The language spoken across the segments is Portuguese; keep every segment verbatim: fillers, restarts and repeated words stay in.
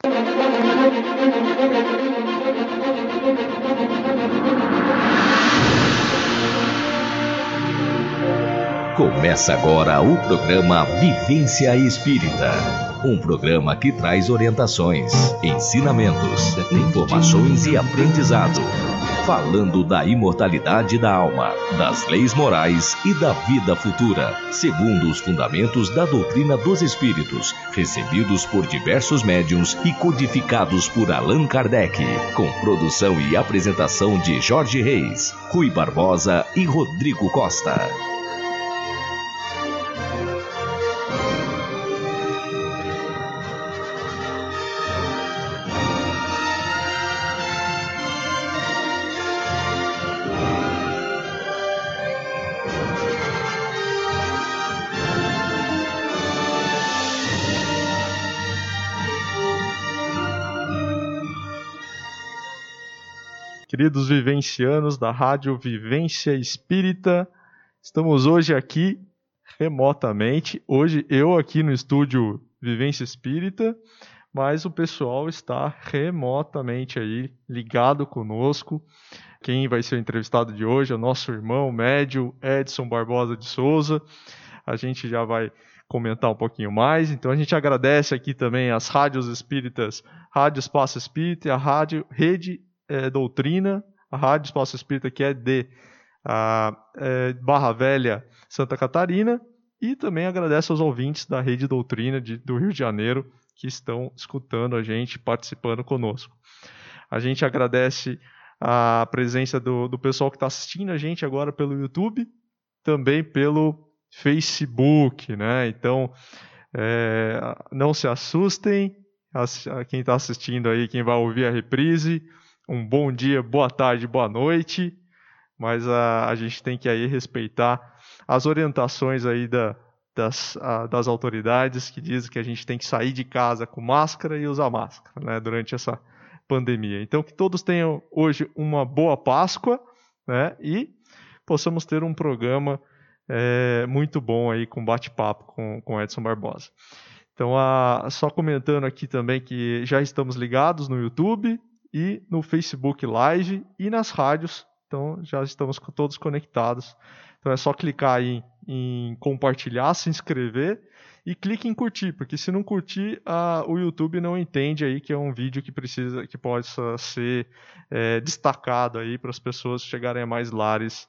Começa agora o programa Vivência Espírita, um programa que traz orientações, ensinamentos, informações e aprendizado, falando da imortalidade da alma, das leis morais e da vida futura, segundo os fundamentos da doutrina dos espíritos, recebidos por diversos médiuns e codificados por Allan Kardec, com produção e apresentação de Jorge Reis, Rui Barbosa e Rodrigo Costa. Queridos vivencianos da Rádio Vivência Espírita, estamos hoje aqui remotamente. Hoje eu aqui no estúdio Vivência Espírita, mas o pessoal está remotamente aí, ligado conosco. Quem vai ser o entrevistado de hoje é o nosso irmão médium Edson Barbosa de Souza. A gente já vai comentar um pouquinho mais. Então a gente agradece aqui também as rádios espíritas, Rádio Espaço Espírita e a Rádio Rede É, Doutrina, a Rádio Espaço Espírita, que é de a, é, Barra Velha, Santa Catarina, e também agradece aos ouvintes da Rede Doutrina de, do Rio de Janeiro, que estão escutando a gente, participando conosco. A gente agradece a presença do, do pessoal que está assistindo a gente agora pelo YouTube, também pelo Facebook, né? Então, é, não se assustem, as, quem está assistindo aí, quem vai ouvir a reprise, um bom dia, boa tarde, boa noite, mas a, a gente tem que aí respeitar as orientações aí da, das, a, das autoridades que dizem que a gente tem que sair de casa com máscara e usar máscara, né, durante essa pandemia. Então que todos tenham hoje uma boa Páscoa, né, e possamos ter um programa é, muito bom aí com bate-papo com, com Edson Barbosa. Então a, só comentando aqui também que já estamos ligados no YouTube e no Facebook Live e nas rádios, então já estamos todos conectados. Então é só clicar aí em compartilhar, se inscrever e clique em curtir, porque se não curtir, a, o YouTube não entende aí que é um vídeo que precisa, que possa ser é, destacado aí para as pessoas chegarem a mais lares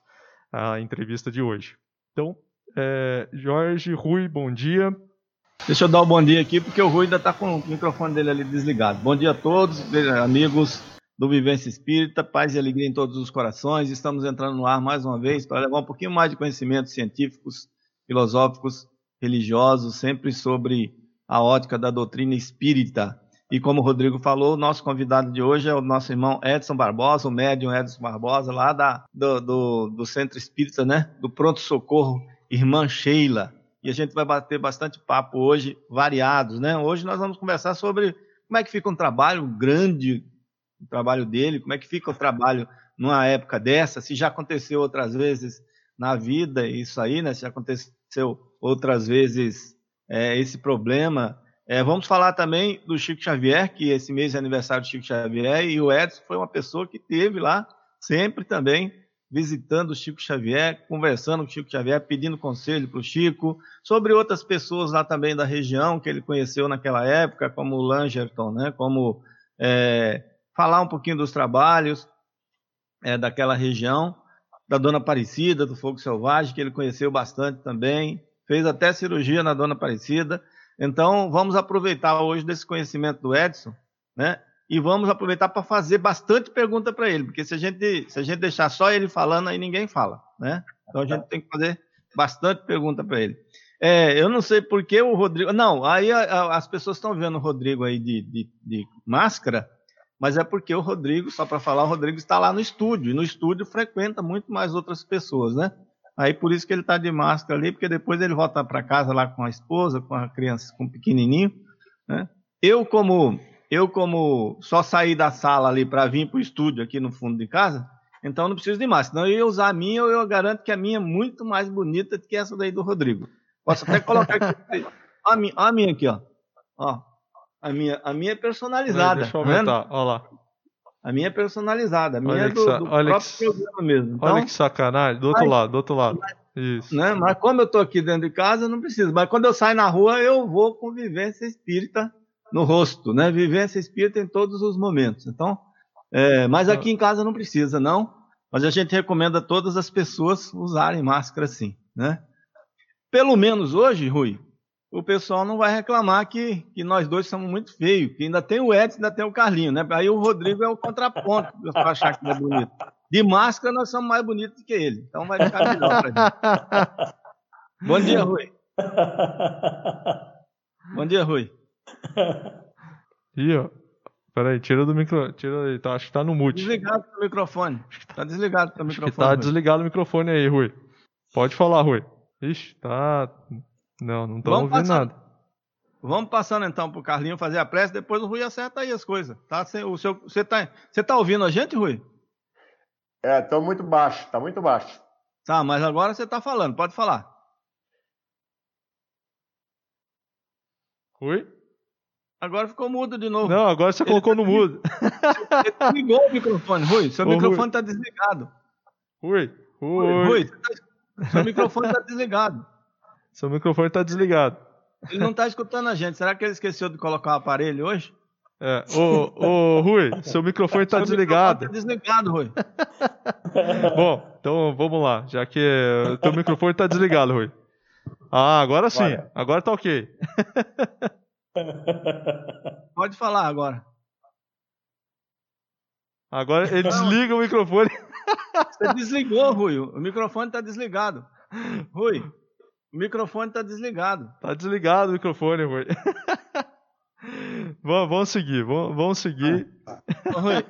a entrevista de hoje. Então, é, Jorge, Rui, bom dia. Deixa eu dar um bom dia aqui, porque o Rui ainda está com o microfone dele ali desligado. Bom dia a todos, amigos do Vivência Espírita, paz e alegria em todos os corações. Estamos entrando no ar mais uma vez para levar um pouquinho mais de conhecimentos científicos, filosóficos, religiosos, sempre sobre a ótica da doutrina espírita. E como o Rodrigo falou, o nosso convidado de hoje é o nosso irmão Edson Barbosa, o médium Edson Barbosa, lá da, do, do, do Centro Espírita, né? Do Pronto Socorro, Irmã Sheila. E a gente vai bater bastante papo hoje, variados, né? Hoje nós vamos conversar sobre como é que fica um trabalho grande, o trabalho dele, como é que fica o trabalho numa época dessa, se já aconteceu outras vezes na vida, isso aí, né? Se já aconteceu outras vezes é, esse problema. É, vamos falar também do Chico Xavier, que esse mês é aniversário do Chico Xavier, e o Edson foi uma pessoa que teve lá, sempre também, visitando o Chico Xavier, conversando com o Chico Xavier, pedindo conselho para o Chico, sobre outras pessoas lá também da região que ele conheceu naquela época, como o Langerton, né? Como é, falar um pouquinho dos trabalhos é, daquela região, da Dona Aparecida, do Fogo Selvagem, que ele conheceu bastante também, fez até cirurgia na Dona Aparecida. Então, vamos aproveitar hoje desse conhecimento do Edson, né? E vamos aproveitar para fazer bastante pergunta para ele, porque se a, gente, se a gente deixar só ele falando, aí ninguém fala, né? Então a gente tem que fazer bastante pergunta para ele. É, eu não sei por que o Rodrigo... Não, aí a, a, as pessoas estão vendo o Rodrigo aí de, de, de máscara, mas é porque o Rodrigo, só para falar, o Rodrigo está lá no estúdio, e no estúdio frequenta muito mais outras pessoas, né? Aí por isso que ele está de máscara ali, porque depois ele volta para casa lá com a esposa, com a criança, com o pequenininho, né? Eu como... Eu, como só saí da sala ali para vir para o estúdio aqui no fundo de casa, então não preciso de máscara. Senão eu ia usar a minha, eu garanto que a minha é muito mais bonita do que essa daí do Rodrigo. Posso até colocar aqui. Olha a minha, olha a minha aqui, ó. Ó. A minha, a minha é personalizada. Deixa eu aumentar, olha lá. A minha é personalizada. A minha olha é do, do olha próprio que, programa mesmo. Então, olha que sacanagem. Do outro mas, lado, do outro lado. Isso. Né? Mas como eu estou aqui dentro de casa, eu não preciso. Mas quando eu saio na rua, eu vou com vivência espírita no rosto, né? Vivência espírita em todos os momentos. Então, é, mas aqui em casa não precisa, não. Mas a gente recomenda a todas as pessoas usarem máscara sim, né? Pelo menos hoje, Rui, o pessoal não vai reclamar que, que nós dois somos muito feios, que ainda tem o Edson, ainda tem o Carlinho, né? Aí o Rodrigo é o contraponto, para achar que ele é bonito. De máscara, nós somos mais bonitos que ele. Então vai ficar melhor pra gente. Bom dia, Rui. Bom dia, Rui. Ih, ó. Peraí, tira do microfone. Tira aí, tá, acho que tá no mute. Desligado o microfone. Tá desligado o microfone. Tá Rui. desligado o microfone aí, Rui. Pode falar, Rui. Ixi, tá. Não, não tô ouvindo passando. nada. Vamos passando então pro Carlinho fazer a prece, depois o Rui acerta aí as coisas. Tá? O seu, você, tá, você tá ouvindo a gente, Rui? É, tô muito baixo, tá muito baixo. Tá, mas agora você tá falando, pode falar. Rui? Agora ficou mudo de novo. Não, agora você Ele colocou no mudo. Você desligou o microfone, Rui. Seu Ô, microfone Rui. tá desligado. Rui, Rui. Rui, Rui tá... seu microfone tá desligado. Seu microfone tá desligado. Ele não tá escutando a gente. Será que ele esqueceu de colocar o aparelho hoje? É. Ô, ô, Rui, seu microfone tá seu desligado. Microfone tá desligado, Rui. Bom, então vamos lá. Já que o teu microfone tá desligado, Rui. Ah, agora sim. Olha. Agora tá ok. Pode falar agora. Agora ele não. Desliga o microfone. Você desligou, Rui. O microfone tá desligado. Rui, o microfone tá desligado. Tá desligado o microfone, Rui. vamos, vamos seguir, vamos, vamos seguir. Ô, Rui.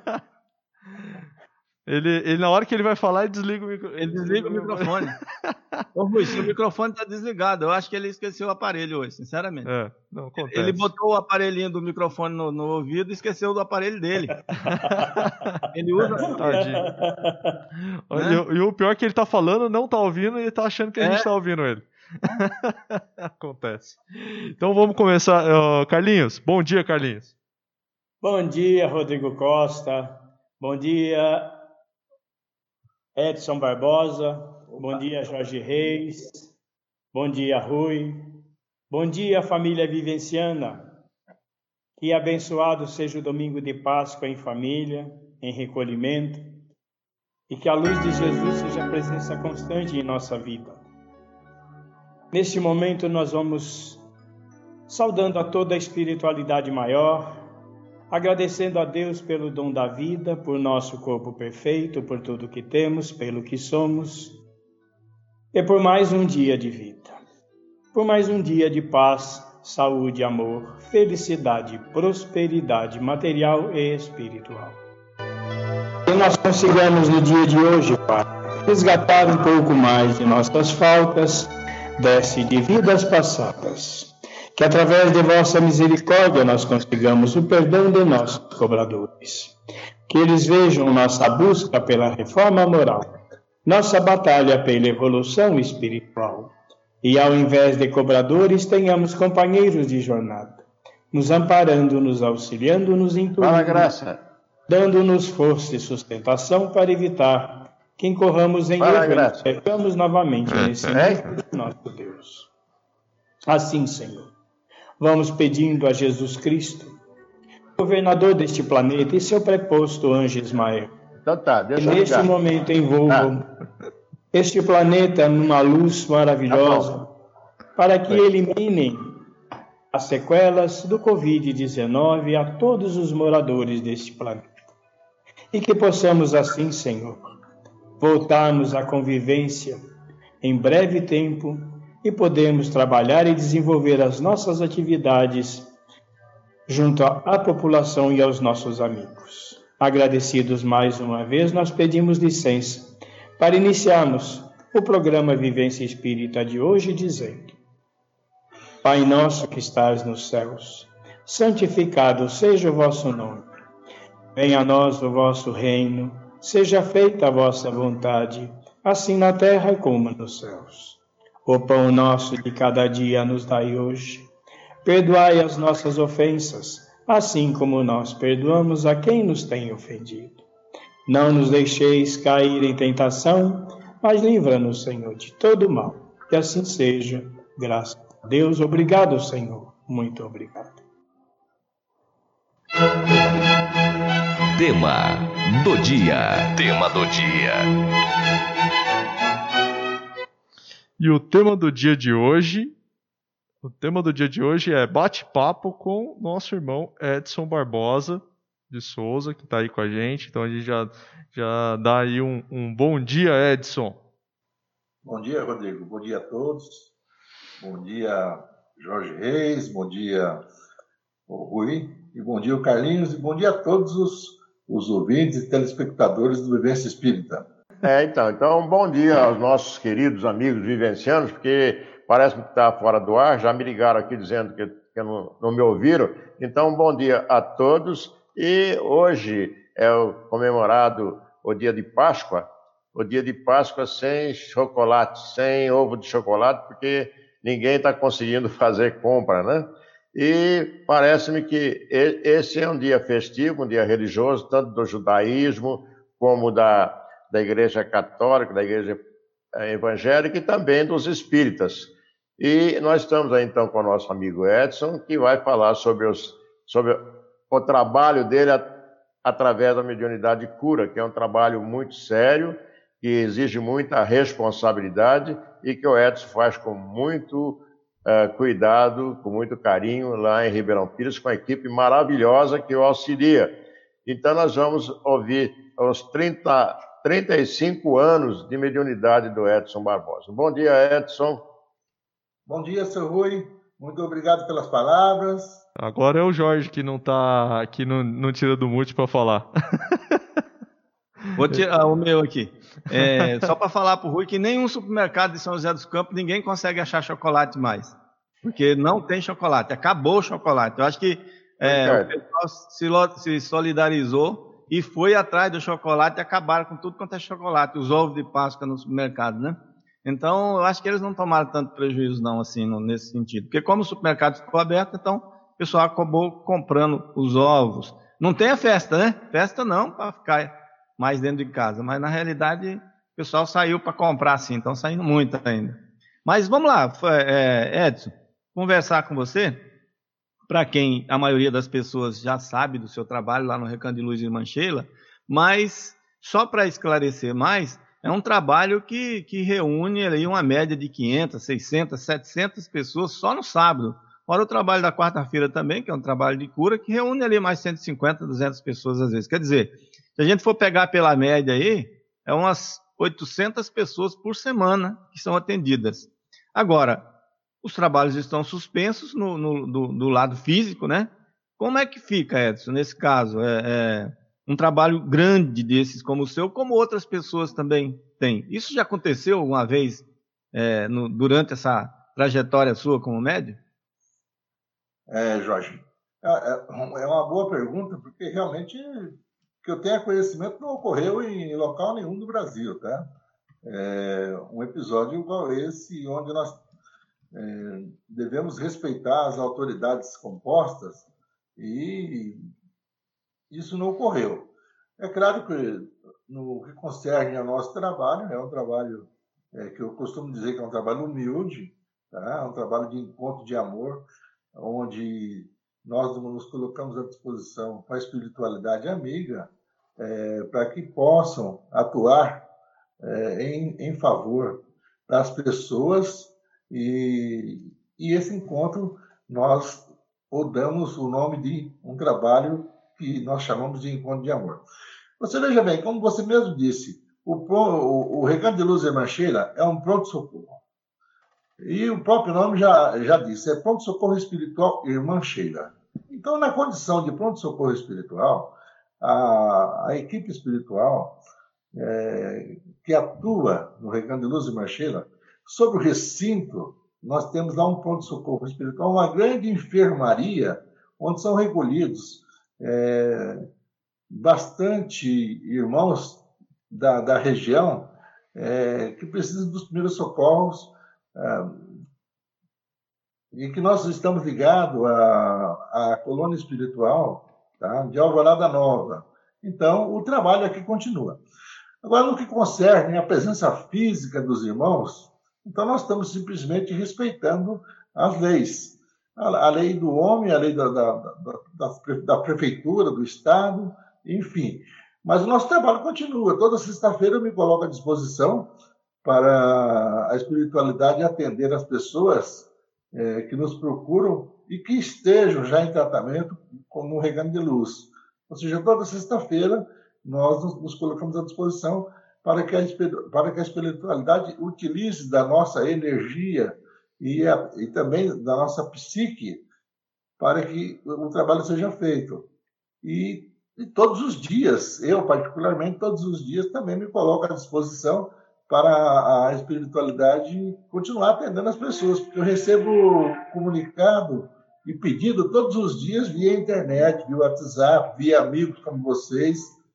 Ele, ele, na hora que ele vai falar, ele desliga o microfone. Ele desliga o microfone. Ô, Rui, seu microfone tá desligado. Eu acho que ele esqueceu o aparelho hoje, sinceramente. É, não acontece. Ele botou o aparelhinho do microfone no, no ouvido e esqueceu do aparelho dele. Ele usa... Tadinho. Né? E, e o pior é que ele tá falando, não tá ouvindo e tá achando que a é. gente tá ouvindo ele. Acontece. Então vamos começar. Uh, Carlinhos, bom dia, Carlinhos. Bom dia, Rodrigo Costa. Bom dia, Edson Barbosa. Bom dia, Jorge Reis. Bom dia, Rui. Bom dia, família vivenciana. Que abençoado seja o domingo de Páscoa em família, em recolhimento, e que a luz de Jesus seja a presença constante em nossa vida. Neste momento nós vamos saudando a toda a espiritualidade maior, agradecendo a Deus pelo dom da vida, por nosso corpo perfeito, por tudo que temos, pelo que somos, e por mais um dia de vida, por mais um dia de paz, saúde, amor, felicidade, prosperidade material e espiritual. Que nós consigamos no dia de hoje, Pai, resgatar um pouco mais de nossas faltas, desce de vidas passadas. Que através de vossa misericórdia nós consigamos o perdão de nossos cobradores. Que eles vejam nossa busca pela reforma moral, nossa batalha pela evolução espiritual. E ao invés de cobradores, tenhamos companheiros de jornada, nos amparando, nos auxiliando, nos intuindo, dando-nos força e sustentação para evitar que incorramos em erro e pecamos novamente nesse mundo de nosso Deus. Assim, Senhor, vamos pedindo a Jesus Cristo, governador deste planeta, e seu preposto anjo Ismael, então tá, deixa que neste momento envolvam tá. este planeta numa luz maravilhosa, tá para que Foi. eliminem as sequelas do covid dezenove a todos os moradores deste planeta. E que possamos assim, Senhor, voltarmos à convivência em breve tempo e podemos trabalhar e desenvolver as nossas atividades junto à população e aos nossos amigos. Agradecidos mais uma vez, nós pedimos licença para iniciarmos o programa Vivência Espírita de hoje, dizendo: Pai nosso que estás nos céus, santificado seja o vosso nome. Venha a nós o vosso reino, seja feita a vossa vontade, assim na terra como nos céus. O pão nosso de cada dia nos dai hoje. Perdoai as nossas ofensas, assim como nós perdoamos a quem nos tem ofendido. Não nos deixeis cair em tentação, mas livra-nos, Senhor, de todo mal. Que assim seja, graças a Deus. Obrigado, Senhor. Muito obrigado. Tema do dia. Tema do dia. E o tema do dia de hoje, o tema do dia de hoje é bate-papo com nosso irmão Edson Barbosa de Souza, que está aí com a gente. Então a gente já, já dá aí um, um bom dia, Edson. Bom dia, Rodrigo. Bom dia a todos. Bom dia, Jorge Reis. Bom dia, o Rui. E bom dia, o Carlinhos. E bom dia a todos os, os ouvintes e telespectadores do Vivência Espírita. É, então, então, bom dia aos nossos queridos amigos vivencianos, porque parece que está fora do ar, já me ligaram aqui dizendo que, que não, não me ouviram. Então, bom dia a todos. E hoje é o comemorado o dia de Páscoa, o dia de Páscoa sem chocolate, sem ovo de chocolate, porque ninguém está conseguindo fazer compra, né? E parece-me que esse é um dia festivo, um dia religioso, tanto do judaísmo como da, da Igreja Católica, da Igreja Evangélica e também dos espíritas. E nós estamos aí então com o nosso amigo Edson, que vai falar sobre, os, sobre o trabalho dele a, através da mediunidade de cura, que é um trabalho muito sério, que exige muita responsabilidade e que o Edson faz com muito uh, cuidado, com muito carinho lá em Ribeirão Pires, com a equipe maravilhosa que o auxilia. Então nós vamos ouvir os trinta, trinta e cinco anos de mediunidade do Edson Barbosa. Bom dia, Edson. Bom dia, seu Rui. Muito obrigado pelas palavras. Agora é o Jorge que não tá, que não, não tira do mute para falar. Vou tirar o meu aqui. É, só para falar para o Rui que nenhum supermercado de São José dos Campos ninguém consegue achar chocolate mais. Porque não tem chocolate, acabou o chocolate. Eu acho que é, o pessoal se, se solidarizou e foi atrás do chocolate e acabaram com tudo quanto é chocolate, os ovos de Páscoa no supermercado, né? Então, eu acho que eles não tomaram tanto prejuízo não, assim, no, nesse sentido. Porque como o supermercado ficou aberto, então o pessoal acabou comprando os ovos. Não tem a festa, né? Festa não, para ficar mais dentro de casa, mas na realidade o pessoal saiu para comprar sim, estão saindo muito ainda. Mas vamos lá, é, Edson, conversar com você, para quem a maioria das pessoas já sabe do seu trabalho lá no Recanto de Luz de Irmã Sheila, mas só para esclarecer mais, é um trabalho que, que reúne ali uma média de quinhentas, seiscentas, setecentas pessoas só no sábado. Fora o trabalho da quarta-feira também, que é um trabalho de cura, que reúne ali mais cento e cinquenta, duzentas pessoas às vezes. Quer dizer, se a gente for pegar pela média aí, é umas oitocentas pessoas por semana que são atendidas. Agora, os trabalhos estão suspensos no, no, do, do lado físico, né? Como é que fica, Edson, nesse caso? É, é um trabalho grande desses como o seu, como outras pessoas também têm. Isso já aconteceu alguma vez é, no, durante essa trajetória sua como médium? É, Jorge, é, é uma boa pergunta, porque realmente... que eu tenha conhecimento, não ocorreu em local nenhum do Brasil, tá? É um episódio igual esse, onde nós é, devemos respeitar as autoridades compostas, e isso não ocorreu. É claro que, no que concerne ao nosso trabalho, é um trabalho é, que eu costumo dizer que é um trabalho humilde, tá? É um trabalho de encontro de amor, onde nós nos colocamos à disposição com a espiritualidade amiga é, para que possam atuar é, em, em favor das pessoas e, e esse encontro nós o damos o nome de um trabalho que nós chamamos de encontro de amor. Você veja bem, como você mesmo disse, o, o, o Recanto de Luz Irmã Sheila é um pronto-socorro. E o próprio nome já, já disse, é pronto-socorro espiritual Irmã Sheila. Então, na condição de pronto-socorro espiritual, a, a equipe espiritual é, que atua no Recanto de Luz Irmã Sheila, sobre o recinto, nós temos lá um pronto-socorro espiritual, uma grande enfermaria, onde são recolhidos é, bastante irmãos da, da região é, que precisam dos primeiros socorros, e que nós estamos ligados à, à colônia espiritual, tá? De Alvorada Nova. Então, o trabalho aqui continua. Agora, no que concerne a presença física dos irmãos, então nós estamos simplesmente respeitando as leis. A, a lei do homem, a lei da, da, da, da prefeitura, do Estado, enfim. Mas o nosso trabalho continua. Toda sexta-feira eu me coloco à disposição para a espiritualidade atender as pessoas é, que nos procuram e que estejam já em tratamento no Reganho de Luz. Ou seja, toda sexta-feira nós nos, nos colocamos à disposição para que, a, para que a espiritualidade utilize da nossa energia e, a, e também da nossa psique para que o trabalho seja feito. E, e todos os dias, eu particularmente, todos os dias também me coloco à disposição para a espiritualidade continuar atendendo as pessoas, porque eu recebo comunicado e pedido todos os dias via internet, via WhatsApp, via amigos como vocês,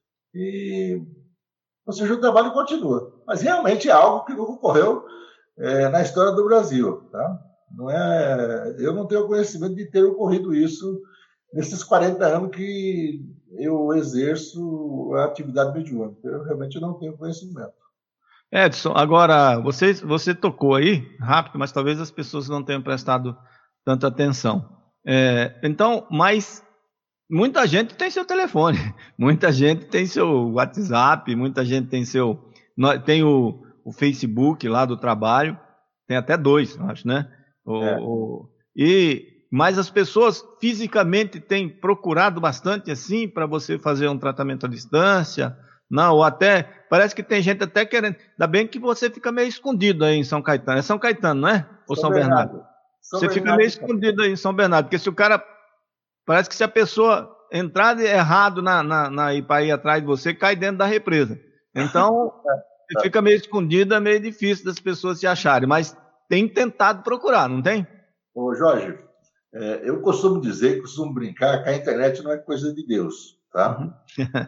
e, ou seja, o trabalho continua. Mas realmente é algo que nunca ocorreu é, na história do Brasil. Tá? Não é, eu não tenho conhecimento de ter ocorrido isso nesses quarenta anos que eu exerço a atividade mediúnica. Eu realmente não tenho conhecimento. Edson, agora, você, você tocou aí, rápido, mas talvez as pessoas não tenham prestado tanta atenção. É, então, mas muita gente tem seu telefone, muita gente tem seu WhatsApp, muita gente tem seu... Tem o, o Facebook lá do trabalho, tem até dois, acho, né? O, é. o, e, mas as pessoas fisicamente têm procurado bastante assim para você fazer um tratamento à distância... Não, ou até, parece que tem gente até querendo, ainda bem que você fica meio escondido aí em São Caetano, é São Caetano, não é? Ou São, São Bernardo? Bernardo? São você Bernardo, fica meio escondido aí em São Bernardo, porque se o cara, parece que se a pessoa entrar errado na, na, na, para ir atrás de você, cai dentro da represa. Então, você fica meio escondido, é meio difícil das pessoas se acharem, mas tem tentado procurar, não tem? Ô Jorge, é, eu costumo dizer, costumo brincar que a internet não é coisa de Deus, tá? Uhum.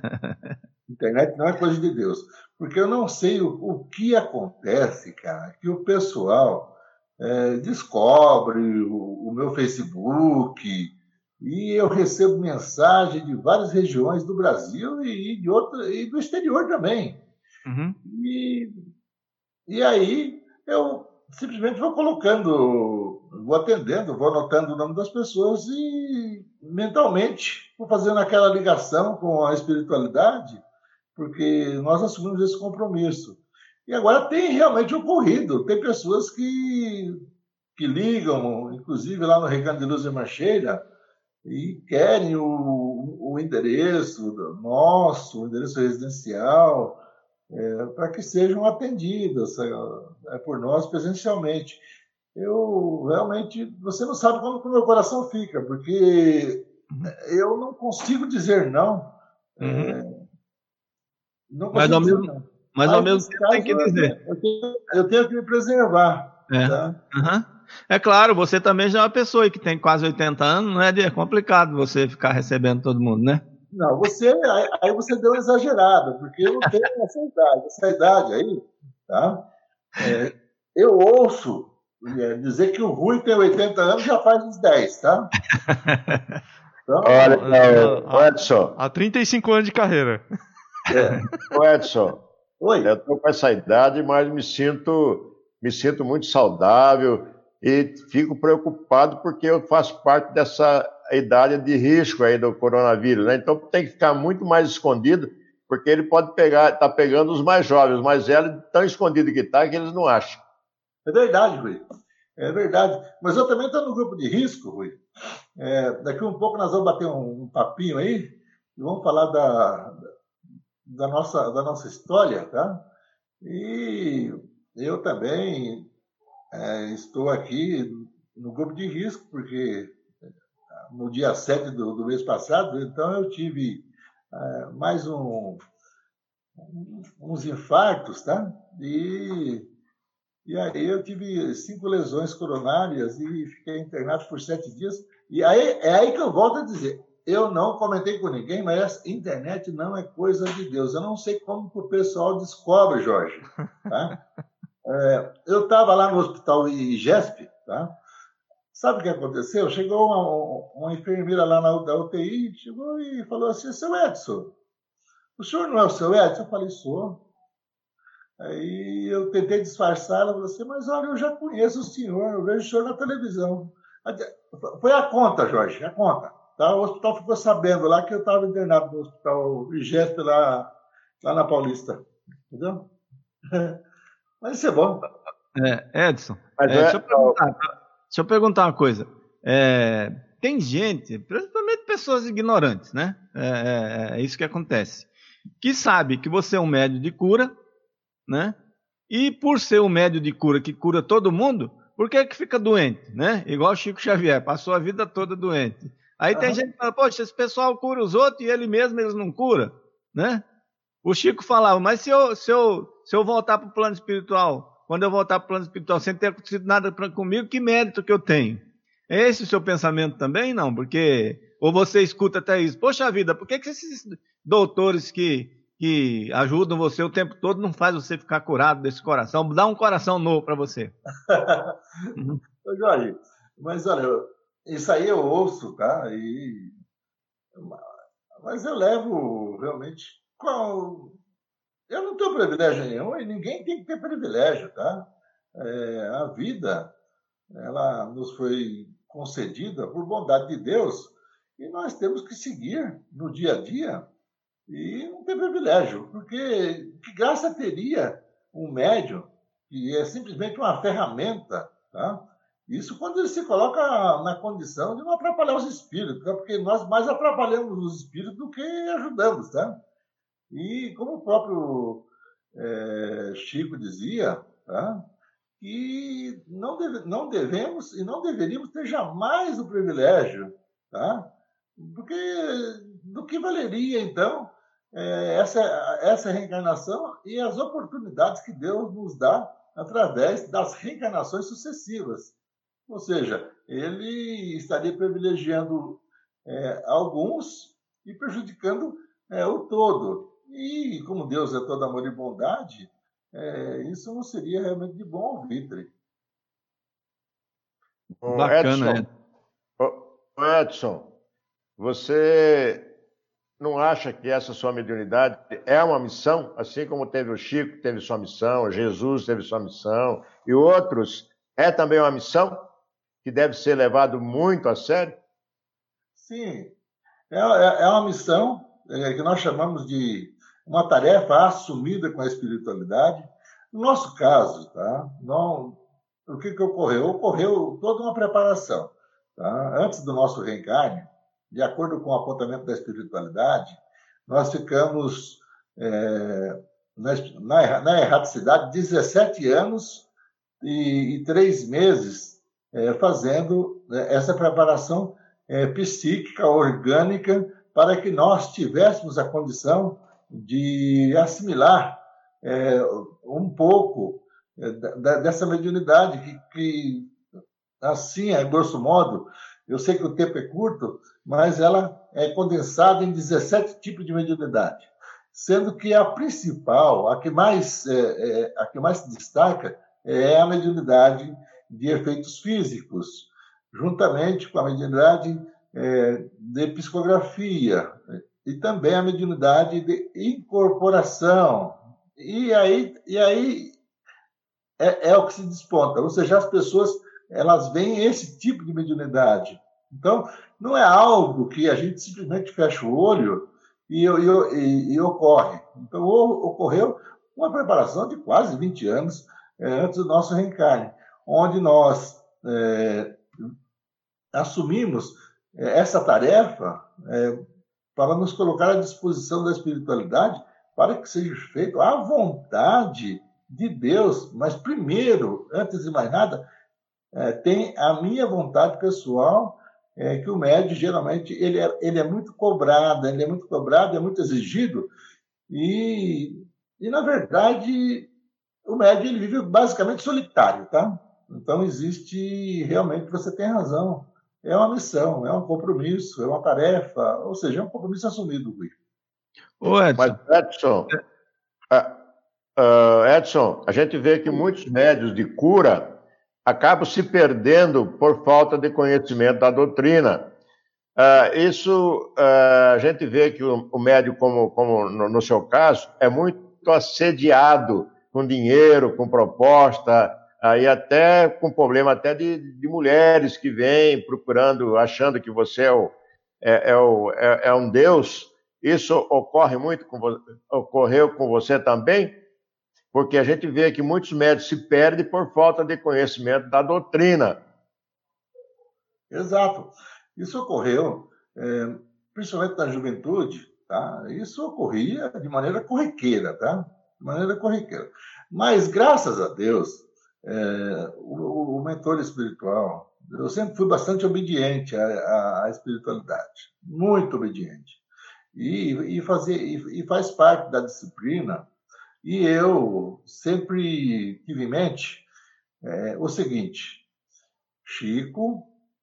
Internet não é coisa de Deus. Porque eu não sei o, o que acontece, cara, que o pessoal é, descobre o, o meu Facebook e eu recebo mensagem de várias regiões do Brasil e, de outra, e do exterior também. Uhum. E, e aí eu simplesmente vou colocando, vou atendendo, vou anotando o nome das pessoas e mentalmente vou fazendo aquela ligação com a espiritualidade, porque nós assumimos esse compromisso. E agora tem realmente ocorrido, tem pessoas que, que ligam, inclusive lá no Recanto de Luz e Mancheira, e querem o, o endereço nosso, o endereço residencial, é, para que sejam atendidas é, por nós presencialmente. Eu realmente, você não sabe como o meu coração fica, porque eu não consigo dizer não. Uhum. É, Não mas ao mesmo, não. Mas ao mesmo tempo tem que dizer. Eu tenho, eu tenho que me preservar. É. Tá? Uhum. É claro, você também já é uma pessoa que tem quase oitenta anos, não é, é complicado você ficar recebendo todo mundo, né? Não, você, aí, aí você deu uma exagerada, porque eu não tenho essa idade. Essa idade aí, tá? É, eu ouço é, dizer que o Rui tem oitenta anos já faz uns dez, tá? Então, olha, Edson. Há trinta e cinco anos de carreira. É. Ô Edson, Oi. Eu estou com essa idade, mas me sinto, me sinto muito saudável e fico preocupado porque eu faço parte dessa idade de risco aí do coronavírus, né? Então tem que ficar muito mais escondido, porque ele pode pegar, tá pegando os mais jovens, os mais velhos, tão escondido que tá que eles não acham. É verdade, Rui. É verdade. Mas eu também estou no grupo de risco, Rui. É, daqui um pouco nós vamos bater um, um papinho aí e vamos falar da Da nossa, da nossa história, tá? E eu também é, estou aqui no grupo de risco, porque no dia sete do, do mês passado, então eu tive é, mais um, uns infartos, tá? E, e aí eu tive cinco lesões coronárias e fiquei internado por sete dias. E aí, é aí que eu volto a dizer, eu não comentei com ninguém, mas a internet não é coisa de Deus. Eu não sei como que o pessoal descobre, Jorge. Tá? É, eu estava lá no hospital I G E S P, tá? Sabe o que aconteceu? Chegou uma, uma enfermeira lá na da U T I, chegou e falou assim, seu Edson, o senhor não é o seu Edson? Eu falei, sou. Aí eu tentei disfarçar, ela falou assim, mas olha, eu já conheço o senhor, eu vejo o senhor na televisão. Foi a conta, Jorge, a conta. Tá? O hospital ficou sabendo lá que eu estava internado no hospital Igesp lá, lá na Paulista. Entendeu? Mas isso é bom. É, Edson, é, é... Deixa, eu perguntar, deixa eu perguntar uma coisa. É, tem gente, principalmente pessoas ignorantes, né? É, é, é isso que acontece. Que sabe que você é um médium de cura, né? E por ser um médium de cura que cura todo mundo, por que que fica doente, né? Igual o Chico Xavier, passou a vida toda doente. Aí uhum. Tem gente que fala, poxa, esse pessoal cura os outros e ele mesmo eles não cura, né? O Chico falava, mas se eu, se eu, se eu voltar para o plano espiritual, quando eu voltar para o plano espiritual sem ter acontecido nada pra, comigo, que mérito que eu tenho? É esse o seu pensamento também? Não, porque... Ou você escuta até isso, poxa vida, por que que esses doutores que... que ajudam você o tempo todo, não faz você ficar curado desse coração, dá um coração novo para você. uhum. Jorge, mas olha, isso aí eu ouço, tá? E... Mas eu levo realmente... Qual... Eu não tenho privilégio nenhum e ninguém tem que ter privilégio, tá? É, a vida, ela nos foi concedida por bondade de Deus e nós temos que seguir no dia a dia. E não tem privilégio, porque que graça teria um médium que é simplesmente uma ferramenta, tá? Isso quando ele se coloca na condição de não atrapalhar os espíritos, tá? Porque nós mais atrapalhamos os espíritos do que ajudamos, tá? E como o próprio é, Chico dizia, tá? Que não, deve, não devemos e não deveríamos ter jamais o privilégio, tá? Porque do que valeria, então, Essa, essa reencarnação e as oportunidades que Deus nos dá através das reencarnações sucessivas. Ou seja, ele estaria privilegiando é, alguns e prejudicando é, o todo. E como Deus é todo amor e bondade, é, isso não seria realmente de bom alvitre. Bacana, Edson, é. Edson, você... não acha que essa sua mediunidade é uma missão? Assim como teve o Chico, que teve sua missão, Jesus teve sua missão, e outros, é também uma missão que deve ser levado muito a sério? Sim, é, é, é uma missão é, que nós chamamos de uma tarefa assumida com a espiritualidade. No nosso caso, tá? Não, o que, que ocorreu? Ocorreu toda uma preparação. Tá? Antes do nosso reencarne, de acordo com o apontamento da espiritualidade, nós ficamos é, na, na erraticidade dezessete anos e, e três meses é, fazendo essa preparação é, psíquica, orgânica, para que nós tivéssemos a condição de assimilar é, um pouco é, da, dessa mediunidade que, que, assim, a grosso modo, eu sei que o tempo é curto, mas ela é condensada em dezessete tipos de mediunidade, sendo que a principal, a que mais, é, é, a que mais se destaca, é a mediunidade de efeitos físicos, juntamente com a mediunidade é, de psicografia, e também a mediunidade de incorporação. E aí, e aí é, é o que se desponta, ou seja, as pessoas elas veem esse tipo de mediunidade. Então, não é algo que a gente simplesmente fecha o olho e, e, e, e ocorre. Então, ocorreu uma preparação de quase vinte anos é, antes do nosso reencarne, onde nós é, assumimos essa tarefa é, para nos colocar à disposição da espiritualidade para que seja feito à vontade de Deus. Mas, primeiro, antes de mais nada, É, tem a minha vontade pessoal, é, que o médium, geralmente, ele é, ele é muito cobrado, ele é muito cobrado, é muito exigido, e, e na verdade, o médium ele vive basicamente solitário, tá? Então, existe, realmente, você tem razão, é uma missão, é um compromisso, é uma tarefa, ou seja, é um compromisso assumido, Rui. Ô, Edson. Mas, Edson, uh, uh, Edson, a gente vê que muitos médios de cura acabam se perdendo por falta de conhecimento da doutrina. Uh, isso, uh, a gente vê que o, o médium, como, como no, no seu caso, é muito assediado com dinheiro, com proposta, aí uh, até com problema até de, de mulheres que vêm procurando, achando que você é, o, é, é, o, é, é um Deus. Isso ocorre muito com, ocorreu com você também? Porque a gente vê que muitos médios se perdem por falta de conhecimento da doutrina. Exato. Isso ocorreu, é, principalmente na juventude, tá? Isso ocorria de maneira corriqueira, tá? De maneira corriqueira. Mas, graças a Deus, é, o, o mentor espiritual, eu sempre fui bastante obediente à, à, à espiritualidade, muito obediente. E, e, fazer, e, e faz parte da disciplina. E eu sempre tive em mente é, o seguinte: Chico,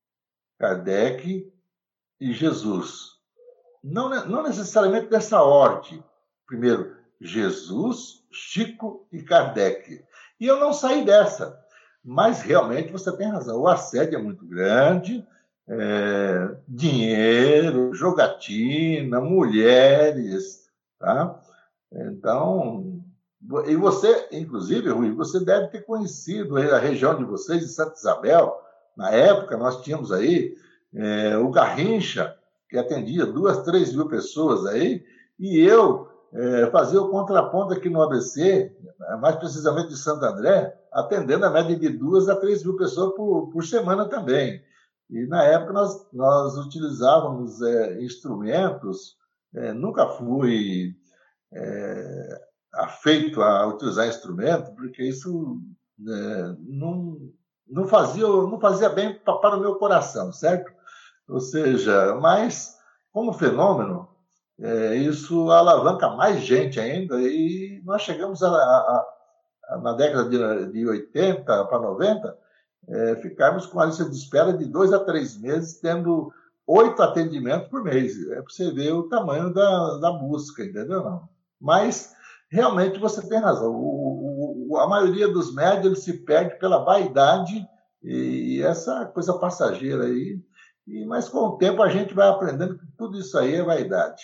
Kardec e Jesus. Não, não necessariamente dessa ordem. Primeiro, Jesus, Chico e Kardec. E eu não saí dessa. Mas realmente você tem razão. O assédio é muito grande. É, dinheiro, jogatina, mulheres. Tá? Então, e você, inclusive, Rui, você deve ter conhecido a região de vocês, de Santa Isabel. Na época, nós tínhamos aí é, o Garrincha, que atendia duas, três mil pessoas aí, e eu é, fazia o contraponto aqui no A B C, mais precisamente de Santo André, atendendo a média de duas a três mil pessoas por, por semana também. E, na época, nós, nós utilizávamos é, instrumentos, é, nunca fui é, afeito a utilizar instrumento, porque isso é, não... Não fazia, não fazia bem para o meu coração, certo? Ou seja, mas, como fenômeno, é, isso alavanca mais gente ainda, e nós chegamos a, a, a, na década de, de oitenta para noventa, é, ficarmos com uma lista de espera de dois a três meses, tendo oito atendimentos por mês. É para você ver o tamanho da, da busca, entendeu? Não? Mas, realmente, você tem razão. O, o, a maioria dos médios ele se perde pela vaidade e essa coisa passageira aí. E, mas, com o tempo, a gente vai aprendendo que tudo isso aí é vaidade.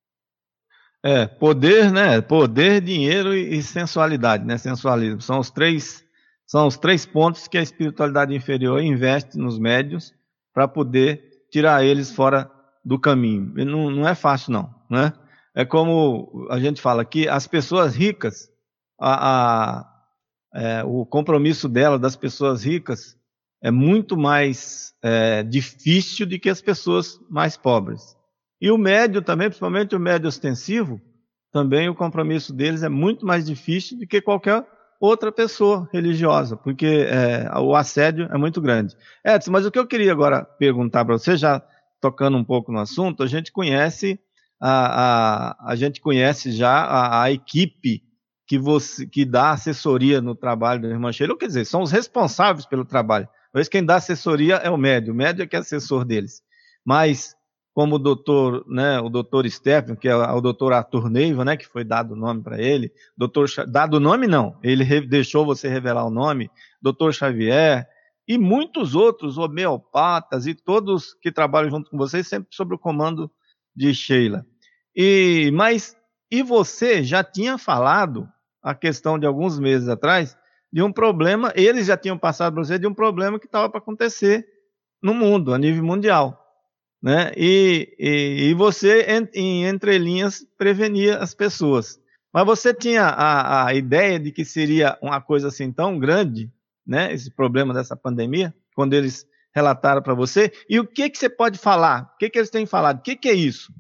É, poder, né? Poder, dinheiro e sensualidade, né? Sensualismo. São os três, são os três pontos que a espiritualidade inferior investe nos médios para poder tirar eles fora do caminho. E não, não é fácil, não, né? É como a gente fala aqui, as pessoas ricas, a, a, é, o compromisso dela, das pessoas ricas, é muito mais é, difícil do que as pessoas mais pobres. E o médio também, principalmente o médio ostensivo, também o compromisso deles é muito mais difícil do que qualquer outra pessoa religiosa, porque é, o assédio é muito grande. Edson, mas o que eu queria agora perguntar para você, já tocando um pouco no assunto, a gente conhece a, a, a gente conhece já a, a equipe que, você, que dá assessoria no trabalho da irmã Sheila, quer dizer, são os responsáveis pelo trabalho. Mas quem dá assessoria é o médium, o médium é que é assessor deles. Mas, como o doutor, né, o doutor Stephen, que é o doutor Arthur Neiva, né, que foi dado o nome para ele, doutor, dado o nome não, ele re, deixou você revelar o nome, doutor Xavier, e muitos outros homeopatas e todos que trabalham junto com vocês, sempre sob o comando de Sheila. E, mas, e você já tinha falado, a questão de alguns meses atrás, de um problema, eles já tinham passado para você, de um problema que estava para acontecer no mundo, a nível mundial. Né? E, e, e você, em entrelinhas, prevenia as pessoas. Mas você tinha a, a ideia de que seria uma coisa assim tão grande, né? Esse problema dessa pandemia, quando eles relataram para você? E o que, que você pode falar? O que, que eles têm falado? O que, que é isso?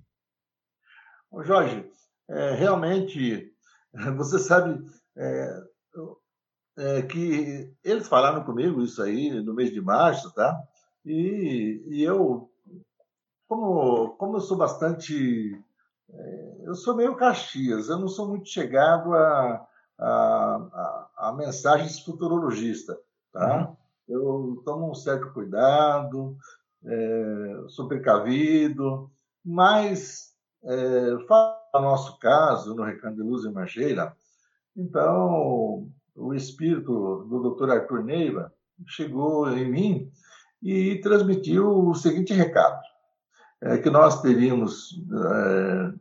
Jorge, é, realmente, você sabe é, é, que eles falaram comigo isso aí no mês de março, tá? E, e eu... Como, como eu sou bastante... É, eu sou meio Caxias, eu não sou muito chegado a, a, a, a mensagens futurologistas, tá? Uhum. Eu tomo um certo cuidado, é, sou precavido, mas, é, no nosso caso, no Recanto de Luz e Margeira, então, o espírito do doutor Arthur Neiva, chegou em mim e transmitiu o seguinte recado, é, que nós teríamos é,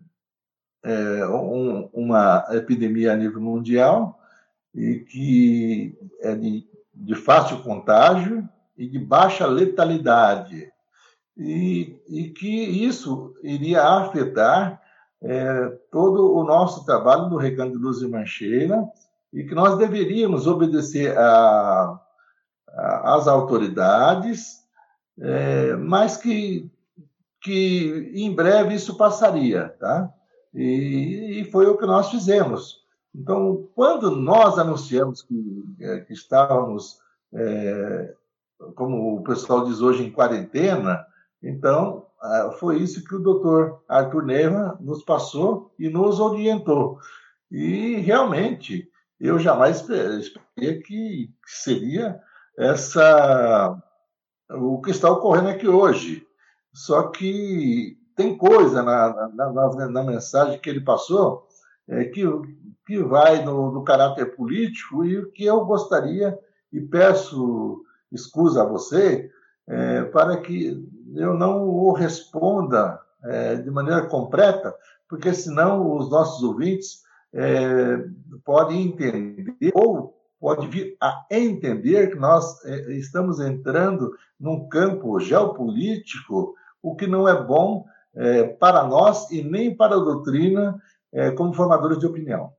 é, um, uma epidemia a nível mundial e que é de, de fácil contágio e de baixa letalidade, e, e que isso iria afetar é, todo o nosso trabalho do Recanto de Luz e Mancheira, e que nós deveríamos obedecer a, a, às autoridades, é, mas que, que em breve isso passaria, tá? E, e foi o que nós fizemos. Então, quando nós anunciamos que, que estávamos, é, como o pessoal diz hoje, em quarentena, então foi isso que o doutor Arthur Neiva nos passou e nos orientou. E, realmente, eu jamais esperei que seria essa, o que está ocorrendo aqui hoje. Só que tem coisa na, na, na, na mensagem que ele passou é, que, que vai no, no caráter político, e o que eu gostaria, e peço excusa a você, é, para que eu não o responda é, de maneira completa, porque senão os nossos ouvintes é, podem entender, ou pode vir a entender que nós é, estamos entrando num campo geopolítico, o que não é bom é, para nós e nem para a doutrina é, como formadores de opinião.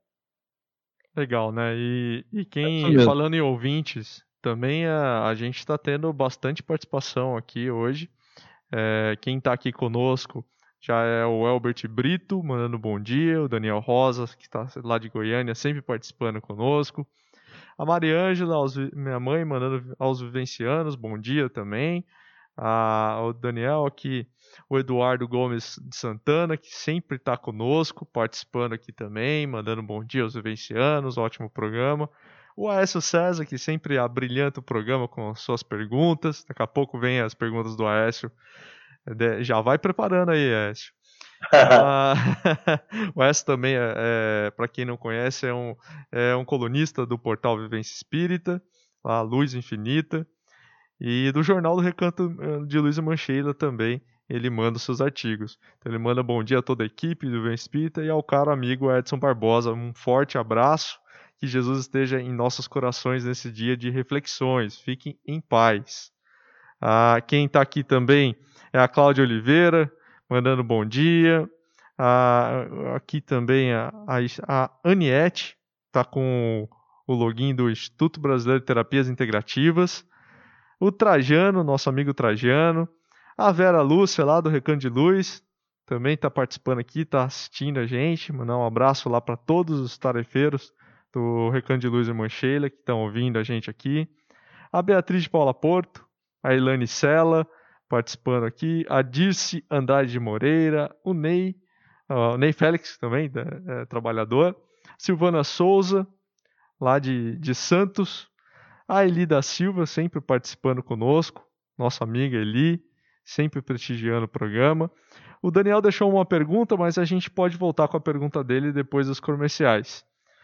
Legal, né? E, e quem, falando em ouvintes, também a, a gente está tendo bastante participação aqui hoje. É, quem está aqui conosco já é o Elbert Brito, mandando bom dia, o Daniel Rosa, que está lá de Goiânia, sempre participando conosco. A Mariângela, aos, minha mãe, mandando aos vivencianos, bom dia também. Ah, o Daniel aqui, o Eduardo Gomes de Santana, que sempre está conosco, participando aqui também, mandando bom dia aos vivencianos, ótimo programa. O Aécio César, que sempre abrilhanta o programa com suas perguntas. Daqui a pouco vem as perguntas do Aécio. Já vai preparando aí, Aécio. Ah, o Aécio também, é, é, para quem não conhece, é um, é um colunista do portal Vivência Espírita, a Luz Infinita, e do jornal do Recanto de Luz e Mancheira também. Ele manda os seus artigos. Então ele manda bom dia a toda a equipe do Vivência Espírita e ao caro amigo Edson Barbosa. Um forte abraço. Que Jesus esteja em nossos corações nesse dia de reflexões. Fiquem em paz. Ah, quem está aqui também é a Cláudia Oliveira, mandando bom dia. Ah, aqui também a, a, a Aniette, está com o login do Instituto Brasileiro de Terapias Integrativas. O Trajano, nosso amigo Trajano. A Vera Lúcia, lá do Recanto de Luz, também está participando aqui, está assistindo a gente. Mandar um abraço lá para todos os tarefeiros do Recanto de Luz e Mancheira que estão ouvindo a gente aqui. A Beatriz de Paula Porto, a Ilane Sela, participando aqui. A Dirce Andrade de Moreira, o Ney, uh, o Ney Félix também, da, é, trabalhador. Silvana Souza, lá de, de Santos. A Eli da Silva, sempre participando conosco. Nossa amiga Eli, sempre prestigiando o programa. O Daniel deixou uma pergunta, mas a gente pode voltar com a pergunta dele depois dos comerciais.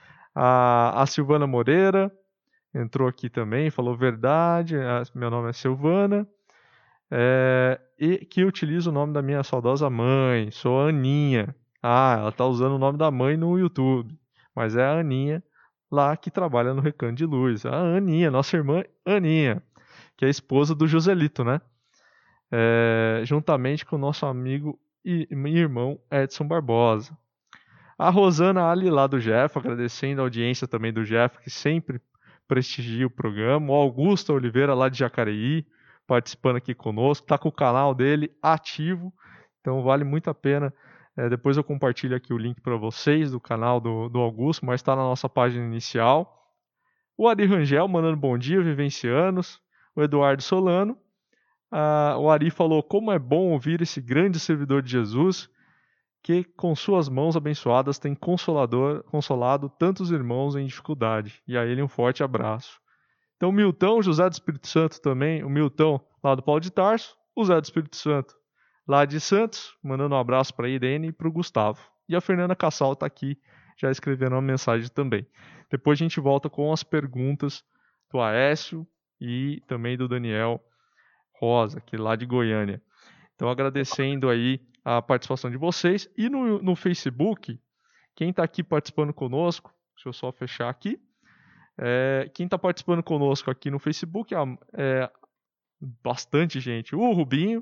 A, a Silvana Moreira entrou aqui também, falou verdade, a, meu nome é Silvana, é, e que utiliza o nome da minha saudosa mãe, sou a Aninha. Ah, ela está usando o nome da mãe no YouTube, mas é a Aninha lá que trabalha no Recanto de Luz. A Aninha, nossa irmã Aninha, que é a esposa do Joselito, né? É, juntamente com o nosso amigo e irmão Edson Barbosa. A Rosana Ali, lá do Jeff, agradecendo a audiência também do Jeff, que sempre prestigia o programa. O Augusto Oliveira, lá de Jacareí, participando aqui conosco. Está com o canal dele ativo, então vale muito a pena. É, depois eu compartilho aqui o link para vocês do canal do, do Augusto, mas está na nossa página inicial. O Ari Rangel, mandando bom dia, vivencianos. O Eduardo Solano. Ah, o Ari falou, como é bom ouvir esse grande servidor de Jesus, que com suas mãos abençoadas tem consolador, consolado tantos irmãos em dificuldade. E a ele um forte abraço. Então, o Milton, José do Espírito Santo também, o Milton lá do Paulo de Tarso, o José do Espírito Santo lá de Santos, mandando um abraço para a Irene e para o Gustavo. E a Fernanda Cassal está aqui, já escrevendo uma mensagem também. Depois a gente volta com as perguntas do Aécio e também do Daniel Rosa, que é lá de Goiânia. Então, agradecendo aí a participação de vocês. E no, no Facebook, quem está aqui participando conosco, deixa eu só fechar aqui. É, quem está participando conosco aqui no Facebook é, é bastante gente. O Rubinho,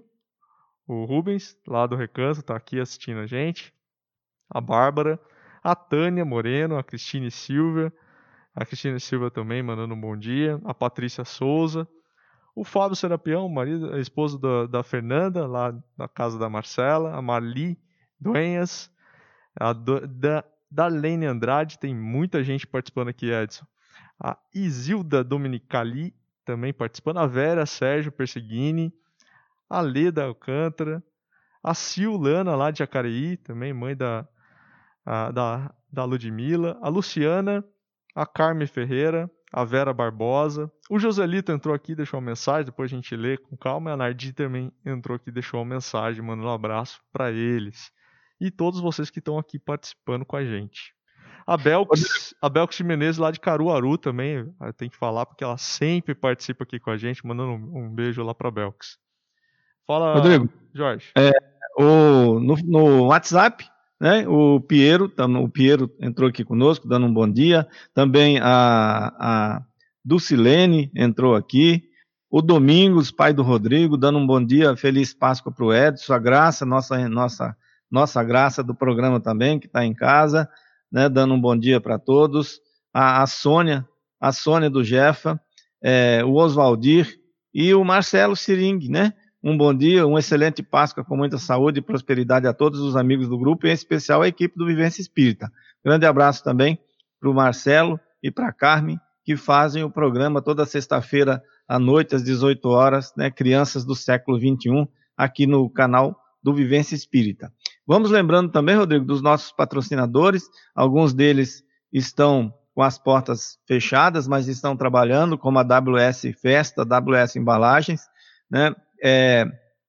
o Rubens, lá do Recanto, está aqui assistindo a gente. A Bárbara, a Tânia Moreno, a Cristine Silva, a Cristine Silva também mandando um bom dia. A Patrícia Souza. O Fábio Serapião, marido, a esposa da, da Fernanda, lá na casa da Marcela. A Marli Duenhas. A do, da, da Lene Andrade. Tem muita gente participando aqui, Edson. A Isilda Dominicali também participando. A Vera Sérgio Perseguini. A Leda Alcântara. A Silana, lá de Jacareí, também mãe da, a, da, da Ludmila. A Luciana. A Carme Ferreira. A Vera Barbosa. O Joselito entrou aqui, deixou uma mensagem, depois a gente lê com calma. A Nardi também entrou aqui, deixou uma mensagem, mandando um abraço para eles. E todos vocês que estão aqui participando com a gente. A Belks, a Belks de Menezes, lá de Caruaru também, tem que falar, porque ela sempre participa aqui com a gente, mandando um, um beijo lá para a Belks. Fala, Rodrigo, Jorge. É, o, no, no WhatsApp, né, o Piero, o Piero entrou aqui conosco, dando um bom dia. Também a, a Dulcilene entrou aqui. O Domingos, pai do Rodrigo, dando um bom dia. Feliz Páscoa para o Edson. A Graça, nossa, nossa, nossa Graça do programa também, que está em casa, né, dando um bom dia para todos. A, a Sônia, a Sônia do Jefa, é, o Oswaldir e o Marcelo Siring, né? Um bom dia, uma excelente Páscoa com muita saúde e prosperidade a todos os amigos do grupo, e em especial a equipe do Vivência Espírita. Grande abraço também para o Marcelo e para a Carmen, que fazem o programa toda sexta-feira à noite, às dezoito horas, né, Crianças do Século vinte e um, aqui no canal do Vivência Espírita. Vamos lembrando também, Rodrigo, dos nossos patrocinadores. Alguns deles estão com as portas fechadas, mas estão trabalhando, como a W S Festa, a W S Embalagens, né? É,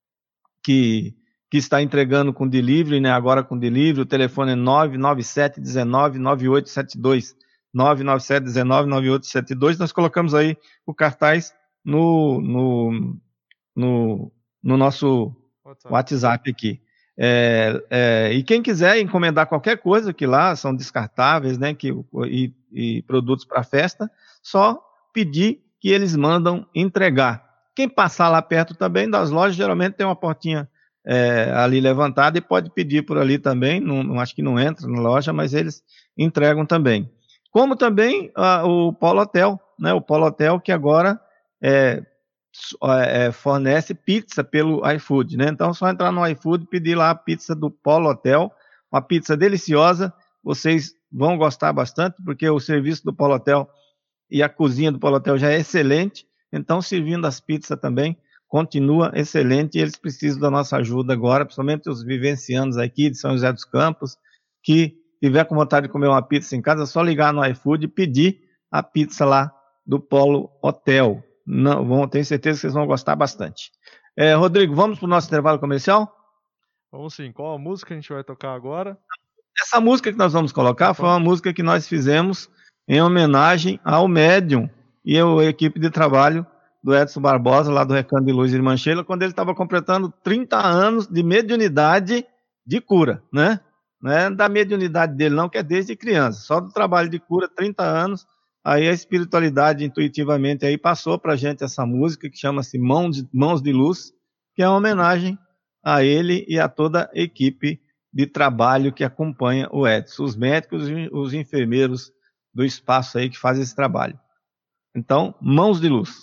que, que está entregando com delivery, né, agora com delivery. O telefone é nove nove sete um nove nove oito sete dois, nove nove sete um nove nove oito sete dois. Nós colocamos aí o cartaz no, no, no, no nosso WhatsApp, WhatsApp aqui. É, é, e quem quiser encomendar qualquer coisa, que lá são descartáveis, né, que, e, e produtos para festa, só pedir que eles mandam entregar. Quem passar lá perto também das lojas, geralmente tem uma portinha é, ali levantada e pode pedir por ali também. Não, não, acho que não entra na loja, mas eles entregam também. Como também a, o Polo Hotel, né? O Polo Hotel que agora é, é, fornece pizza pelo iFood, né? Então é só entrar no iFood e pedir lá a pizza do Polo Hotel, uma pizza deliciosa. Vocês vão gostar bastante, porque o serviço do Polo Hotel e a cozinha do Polo Hotel já é excelente. Então, servindo as pizzas também, continua excelente, e eles precisam da nossa ajuda agora, principalmente os vivencianos aqui de São José dos Campos, que tiver com vontade de comer uma pizza em casa, é só ligar no iFood e pedir a pizza lá do Polo Hotel. Não, vão, tenho certeza que vocês vão gostar bastante. É, Rodrigo, vamos para o nosso intervalo comercial? Vamos sim. Qual a música a gente vai tocar agora? Essa música que nós vamos colocar foi uma música que nós fizemos em homenagem ao médium e a equipe de trabalho do Edson Barbosa, lá do Recanto de Luz de Manchela, quando ele estava completando trinta anos de mediunidade de cura, né? Não é da mediunidade dele não, que é desde criança, só do trabalho de cura, trinta anos, aí a espiritualidade intuitivamente aí passou para a gente essa música que chama-se Mãos de, Mãos de Luz, que é uma homenagem a ele e a toda a equipe de trabalho que acompanha o Edson, os médicos e os enfermeiros do espaço aí que fazem esse trabalho. Então, Mãos de Luz.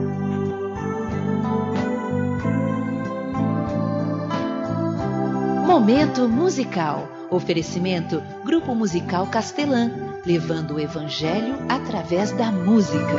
Momento musical. Oferecimento Grupo Musical Castelã, levando o Evangelho através da música.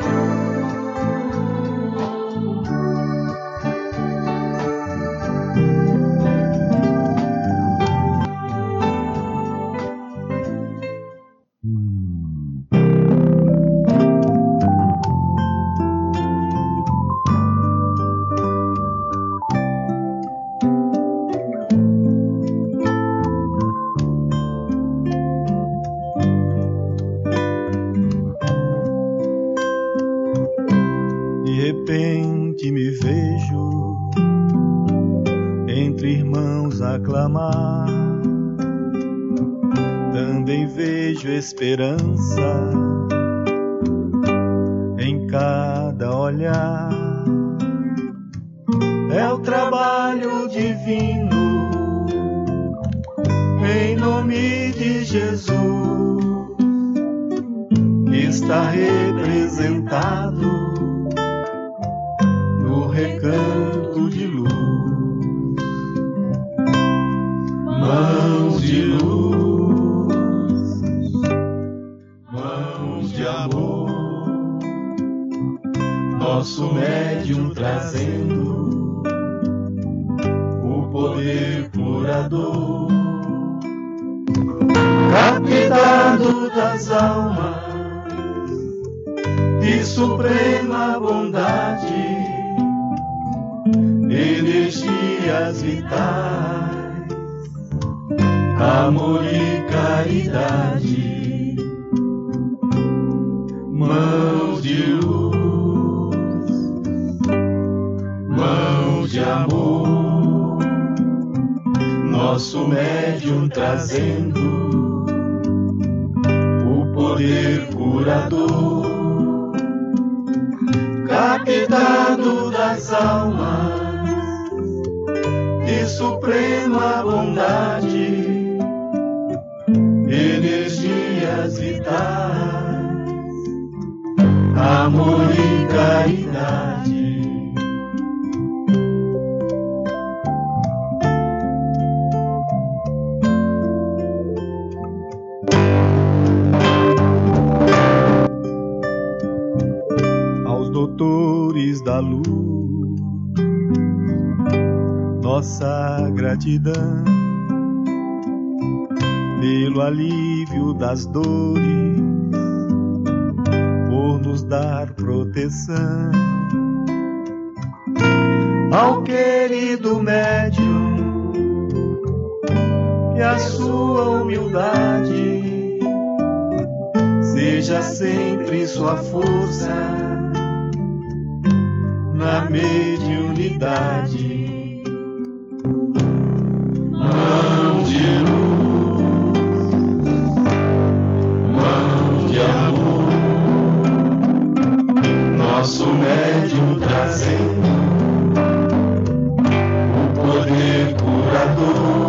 também vejo esperança em cada olhar. É o trabalho divino em nome de Jesus que está representado no recanto de luz. Mãos de luz, mãos de amor, nosso médium trazendo o poder curador, captado das almas de suprema bondade, energias vitais, amor e caridade. Mãos de luz, mãos de amor, nosso médium trazendo o poder curador, captado das almas de suprema bondade, energias vitais, amor e caridade. Aos doutores da luz, nossa gratidão pelo alívio das dores, por nos dar proteção. Ao querido médium, que a sua humildade seja sempre sua força na mediunidade. Mãos de luz, mãos de amor, nosso médium trazendo o poder curador,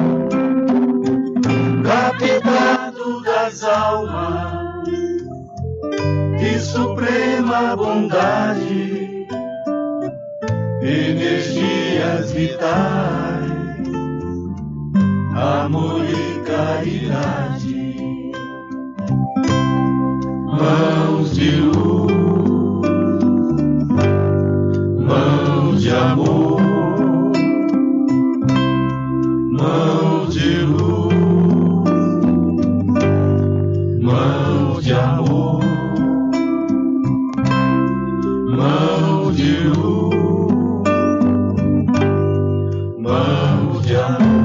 captado das almas de suprema bondade, energias vitais, amor e caridade. Mãos de luz, mãos de amor, mãos de luz, mãos de amor, mãos de luz, mãos de amor.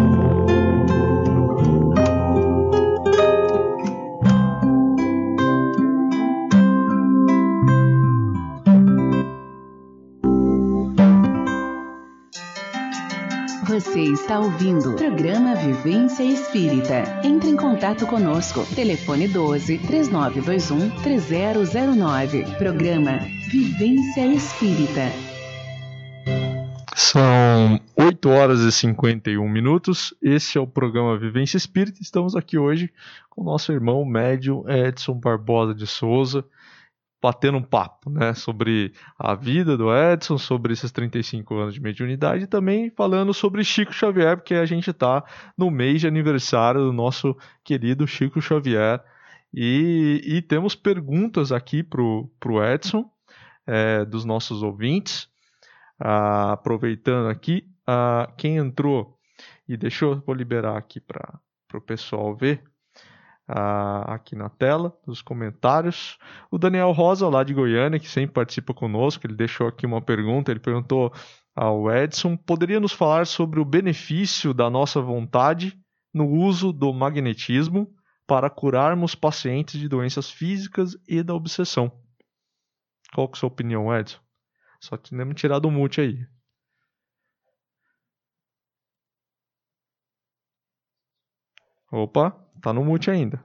Você está ouvindo o programa Vivência Espírita. Entre em contato conosco. Telefone doze, três nove dois um, três zero zero nove. Programa Vivência Espírita. São oito horas e cinquenta e um minutos. Esse é o programa Vivência Espírita. Estamos aqui hoje com o nosso irmão médium Edson Barbosa de Souza, batendo um papo, né, sobre a vida do Edson, sobre esses trinta e cinco anos de mediunidade, e também falando sobre Chico Xavier, porque a gente está no mês de aniversário do nosso querido Chico Xavier. E, e temos perguntas aqui para o Edson, é, dos nossos ouvintes. Ah, aproveitando aqui, ah, quem entrou e deixou, vou liberar aqui para o pessoal ver. Uh, aqui na tela, nos comentários. O Daniel Rosa, lá de Goiânia, que sempre participa conosco, ele deixou aqui uma pergunta, ele perguntou ao Edson, poderia nos falar sobre o benefício da nossa vontade no uso do magnetismo para curarmos pacientes de doenças físicas e da obsessão? Qual que é a sua opinião, Edson? Só temos que tirar do mute aí. Opa, tá no mute ainda.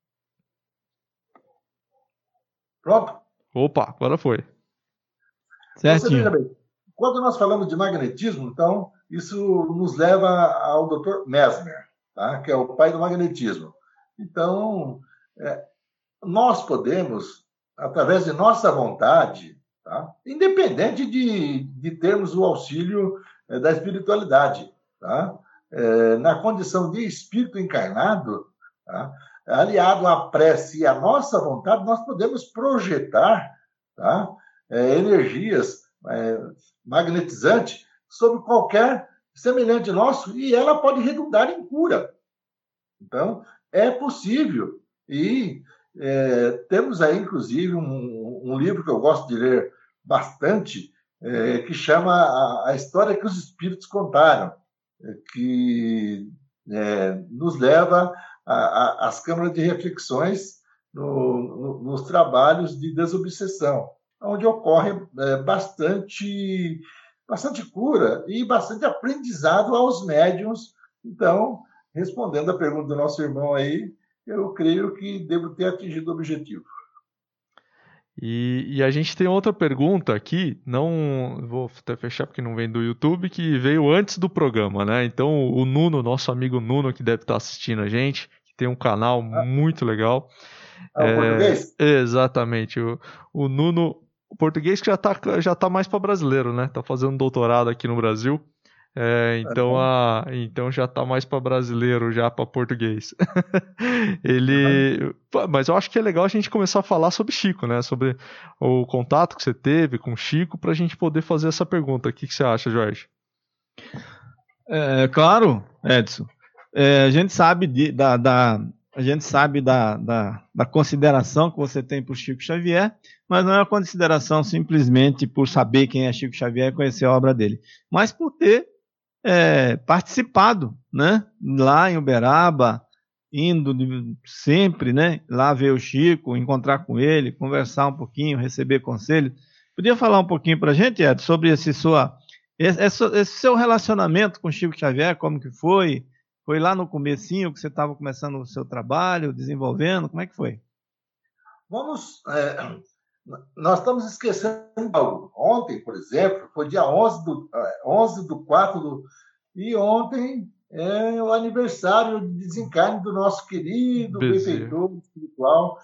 Pronto? Opa, agora foi. Certinho. Você veja bem, quando nós falamos de magnetismo, então, isso nos leva ao doutor Mesmer, tá? Que é o pai do magnetismo. Então, é, nós podemos, através de nossa vontade, tá? Independente de, de termos o auxílio é, da espiritualidade, tá? É, na condição de espírito encarnado, tá? Aliado à prece e à nossa vontade, nós podemos projetar, tá? É, energias é, magnetizantes sobre qualquer semelhante nosso e ela pode redundar em cura. Então, é possível. E é, temos aí, inclusive, um, um livro que eu gosto de ler bastante, é, que chama a, a História que os Espíritos Contaram, é, que é, nos leva às câmaras de reflexões no, no, nos trabalhos de desobsessão, onde ocorre é, bastante, bastante cura e bastante aprendizado aos médiuns. Então, respondendo a pergunta do nosso irmão aí, eu creio que devo ter atingido o objetivo. E, e a gente tem outra pergunta aqui, não vou até fechar porque não vem do YouTube, que veio antes do programa, né? Então o Nuno, nosso amigo Nuno, que deve estar assistindo a gente, que tem um canal ah. muito legal. Ah, é, o português? Exatamente. O, o Nuno, o português que já está já tá mais para brasileiro, né? Tá fazendo doutorado aqui no Brasil. É, então, a, então já tá mais para brasileiro, já para português. Ele, mas eu acho que é legal a gente começar a falar sobre Chico, né? Sobre o contato que você teve com o Chico, para a gente poder fazer essa pergunta. O que, que você acha, Jorge? É, claro, Edson. É, a gente sabe de, da, da, a gente sabe da, da, da consideração que você tem por Chico Xavier, mas não é uma consideração simplesmente por saber quem é Chico Xavier e conhecer a obra dele, mas por ter É, participado, né, lá em Uberaba, indo de, sempre, né, lá ver o Chico, encontrar com ele, conversar um pouquinho, receber conselho. Podia falar um pouquinho para a gente, Ed, sobre esse, sua, esse, esse seu relacionamento com o Chico Xavier, como que foi? Foi lá no comecinho que você estava começando o seu trabalho, desenvolvendo, como é que foi? Vamos... É... Nós estamos esquecendo algo. Ontem, por exemplo, foi dia onze do, onze do quatro do, e ontem é o aniversário de desencarne do nosso querido benfeitor espiritual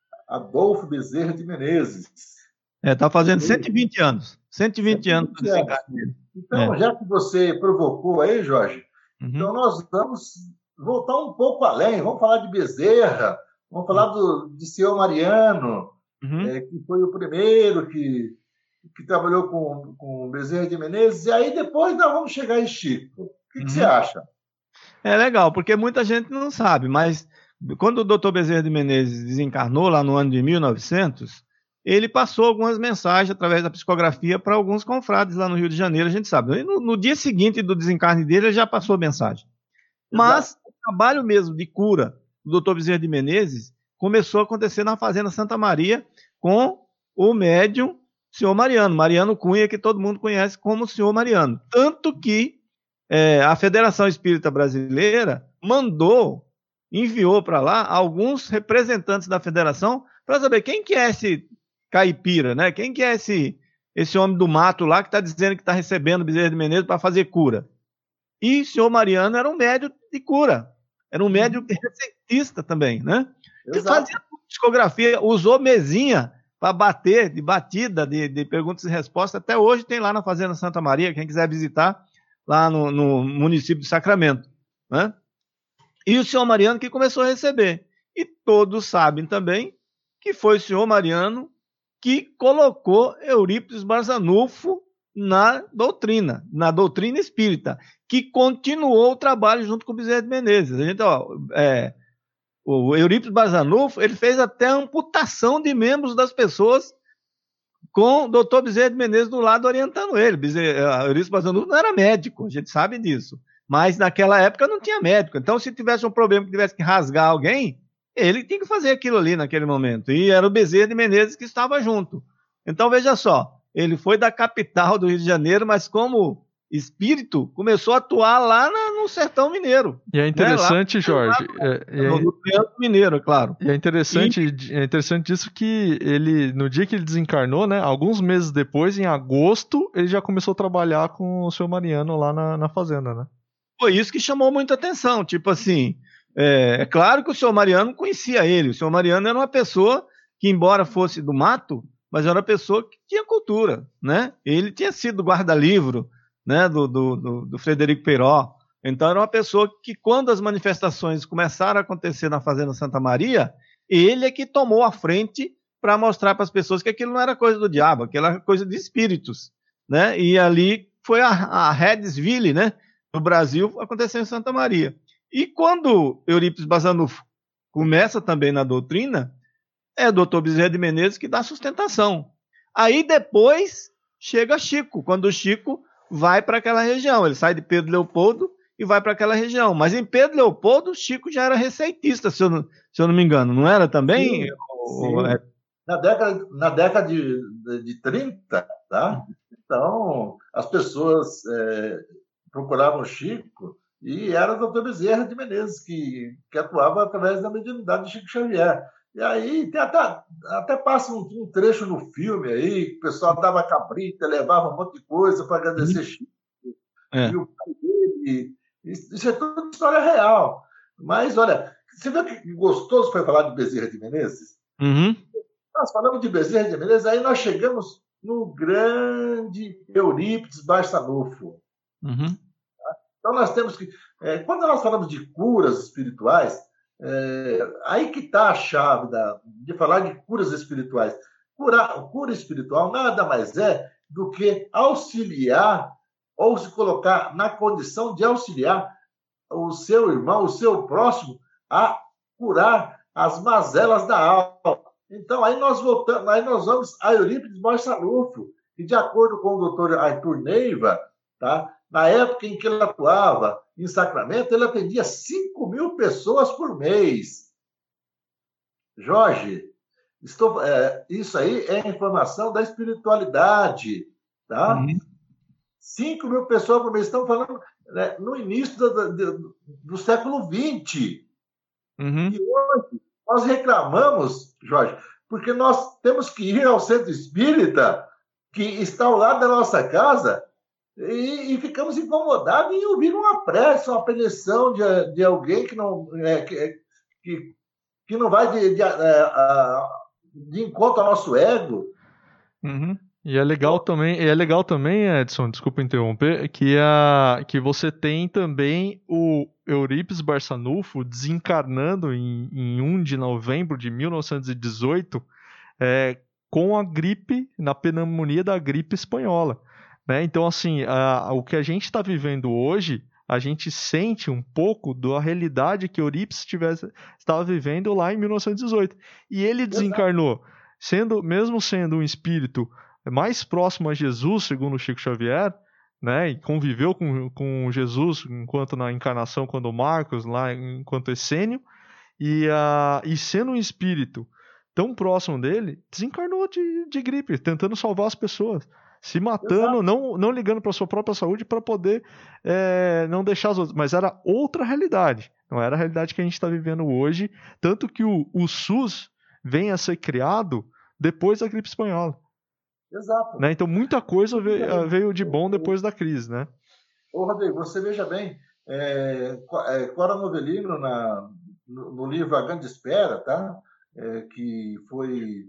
Adolfo Bezerra de Menezes. É, está fazendo cento e vinte anos. cento e vinte anos do desencarne dele. Então, é. já que você provocou aí, Jorge, uhum. então nós vamos voltar um pouco além. Vamos falar de Bezerra, vamos falar do, de senhor Mariano, Uhum. É, que foi o primeiro que, que trabalhou com, com Bezerra de Menezes, e aí depois nós vamos chegar em Chico. O que, uhum. que você acha? É legal, porque muita gente não sabe, mas quando o doutor Bezerra de Menezes desencarnou lá no ano de mil e novecentos, ele passou algumas mensagens através da psicografia para alguns confrades lá no Rio de Janeiro, a gente sabe. No, no dia seguinte do desencarne dele, ele já passou a mensagem. Mas Exato. o trabalho mesmo de cura do doutor Bezerra de Menezes começou a acontecer na Fazenda Santa Maria com o médium senhor Mariano, Mariano Cunha, que todo mundo conhece como senhor Mariano. Tanto que é, a Federação Espírita Brasileira mandou, enviou para lá alguns representantes da federação para saber quem que é esse caipira, né? Quem que é esse, esse homem do mato lá que está dizendo que está recebendo Bezerra de Menezes para fazer cura. E o senhor Mariano era um médium de cura, era um médium receitista também, né? Que fazia psicografia, usou mesinha para bater, de batida, de, de perguntas e respostas. Até hoje tem lá na Fazenda Santa Maria, quem quiser visitar, lá no, no município de Sacramento. Né? E o senhor Mariano que começou a receber. E todos sabem também que foi o senhor Mariano que colocou Eurípides Barzanufo na doutrina, na doutrina espírita, que continuou o trabalho junto com o Bezerra de Menezes. A gente, ó, é, o Eurípides Barzanufo, ele fez até a amputação de membros das pessoas com o doutor Bezerra de Menezes do lado orientando ele. Bezerra, Eurípides Barzanufo não era médico, a gente sabe disso. Mas naquela época não tinha médico. Então, se tivesse um problema que tivesse que rasgar alguém, ele tinha que fazer aquilo ali naquele momento. E era o Bezerra de Menezes que estava junto. Então, veja só, ele foi da capital do Rio de Janeiro, mas como espírito, começou a atuar lá na, no sertão mineiro. E é interessante, né? Lá, Jorge, lá, é, é, no Triângulo Mineiro, claro. E é interessante, e... é interessante disso que ele, no dia que ele desencarnou, né, alguns meses depois, em agosto, ele já começou a trabalhar com o seu Mariano lá na, na fazenda, né? Foi isso que chamou muita atenção, tipo assim, é, é claro que o senhor Mariano conhecia ele, o senhor Mariano era uma pessoa que, embora fosse do mato, mas era uma pessoa que tinha cultura, né? Ele tinha sido guarda-livro, né, do, do, do, do Frederico Peiró. Então era uma pessoa que, quando as manifestações começaram a acontecer na Fazenda Santa Maria, ele é que tomou a frente para mostrar para as pessoas que aquilo não era coisa do diabo, aquilo era coisa de espíritos, né? E ali foi a, a Redesville, né, no Brasil, aconteceu em Santa Maria. E quando Eurípides Barçanufo começa também na doutrina, é o doutor Bezerra de Menezes que dá sustentação. Aí depois chega Chico, quando o Chico vai para aquela região, ele sai de Pedro Leopoldo e vai para aquela região. Mas em Pedro Leopoldo, o Chico já era receitista, se eu não, se eu não me engano, não era também? Sim, sim. É... Na década, na década de, de, de trinta, tá? Então, as pessoas é, procuravam o Chico e era o doutor Bezerra de Menezes, que, que atuava através da mediunidade de Chico Xavier. E aí tem até, até passa um, um trecho no filme aí, que o pessoal dava cabrita, levava um monte de coisa para agradecer Chico. É. E o pai dele. Isso é tudo história real. Mas, olha, você viu que gostoso foi falar de Bezerra de Menezes? Uhum. Nós falamos de Bezerra de Menezes, aí nós chegamos no grande Eurípides Barçanufo. Uhum. Então, nós temos que... É, quando nós falamos de curas espirituais, é, aí que está a chave da, de falar de curas espirituais. Curar, cura espiritual nada mais é do que auxiliar ou se colocar na condição de auxiliar o seu irmão, o seu próximo, a curar as mazelas da alma. Então, aí nós voltamos, aí nós vamos a Eurípides Barçanufo, que, de acordo com o doutor Arthur Neiva, tá, na época em que ele atuava em Sacramento, ele atendia cinco mil pessoas por mês. Jorge, estou, é, isso aí é informação da espiritualidade, tá? Uhum. cinco mil pessoas por mês. Estamos falando, né, no início do, do, do século vinte. Uhum. E hoje nós reclamamos, Jorge, porque nós temos que ir ao centro espírita, que está ao lado da nossa casa, e, e ficamos incomodados em ouvir uma prece, uma preleção de, de alguém que não, é, que, que, que não vai de, de, de, de encontro ao nosso ego. Uhum. E é legal também, é legal também, Edson, desculpa interromper, que, a, que você tem também o Eurípides Barçanufo desencarnando em, em primeiro de novembro de mil novecentos e dezoito é, com a gripe, na pneumonia da gripe espanhola. Né? Então, assim, a, o que a gente está vivendo hoje, a gente sente um pouco da realidade que Eurípides tivesse, estava vivendo lá em mil novecentos e dezoito. E ele desencarnou, sendo, mesmo sendo um espírito mais próximo a Jesus, segundo Chico Xavier, né, e conviveu com, com Jesus enquanto na encarnação, quando Marcos, lá enquanto Essênio, e, uh, e sendo um espírito tão próximo dele, desencarnou de, de gripe, tentando salvar as pessoas, se matando, não, não ligando para a sua própria saúde para poder é, não deixar as outras, mas era outra realidade, não era a realidade que a gente está vivendo hoje, tanto que o, o SUS vem a ser criado depois da gripe espanhola. Exato. Né? Então, muita coisa veio, veio de bom depois da crise, né? Ô, Rodrigo, você veja bem, é, é, Cora Novelino, na, no, no livro A Grande Espera, tá? É, que foi...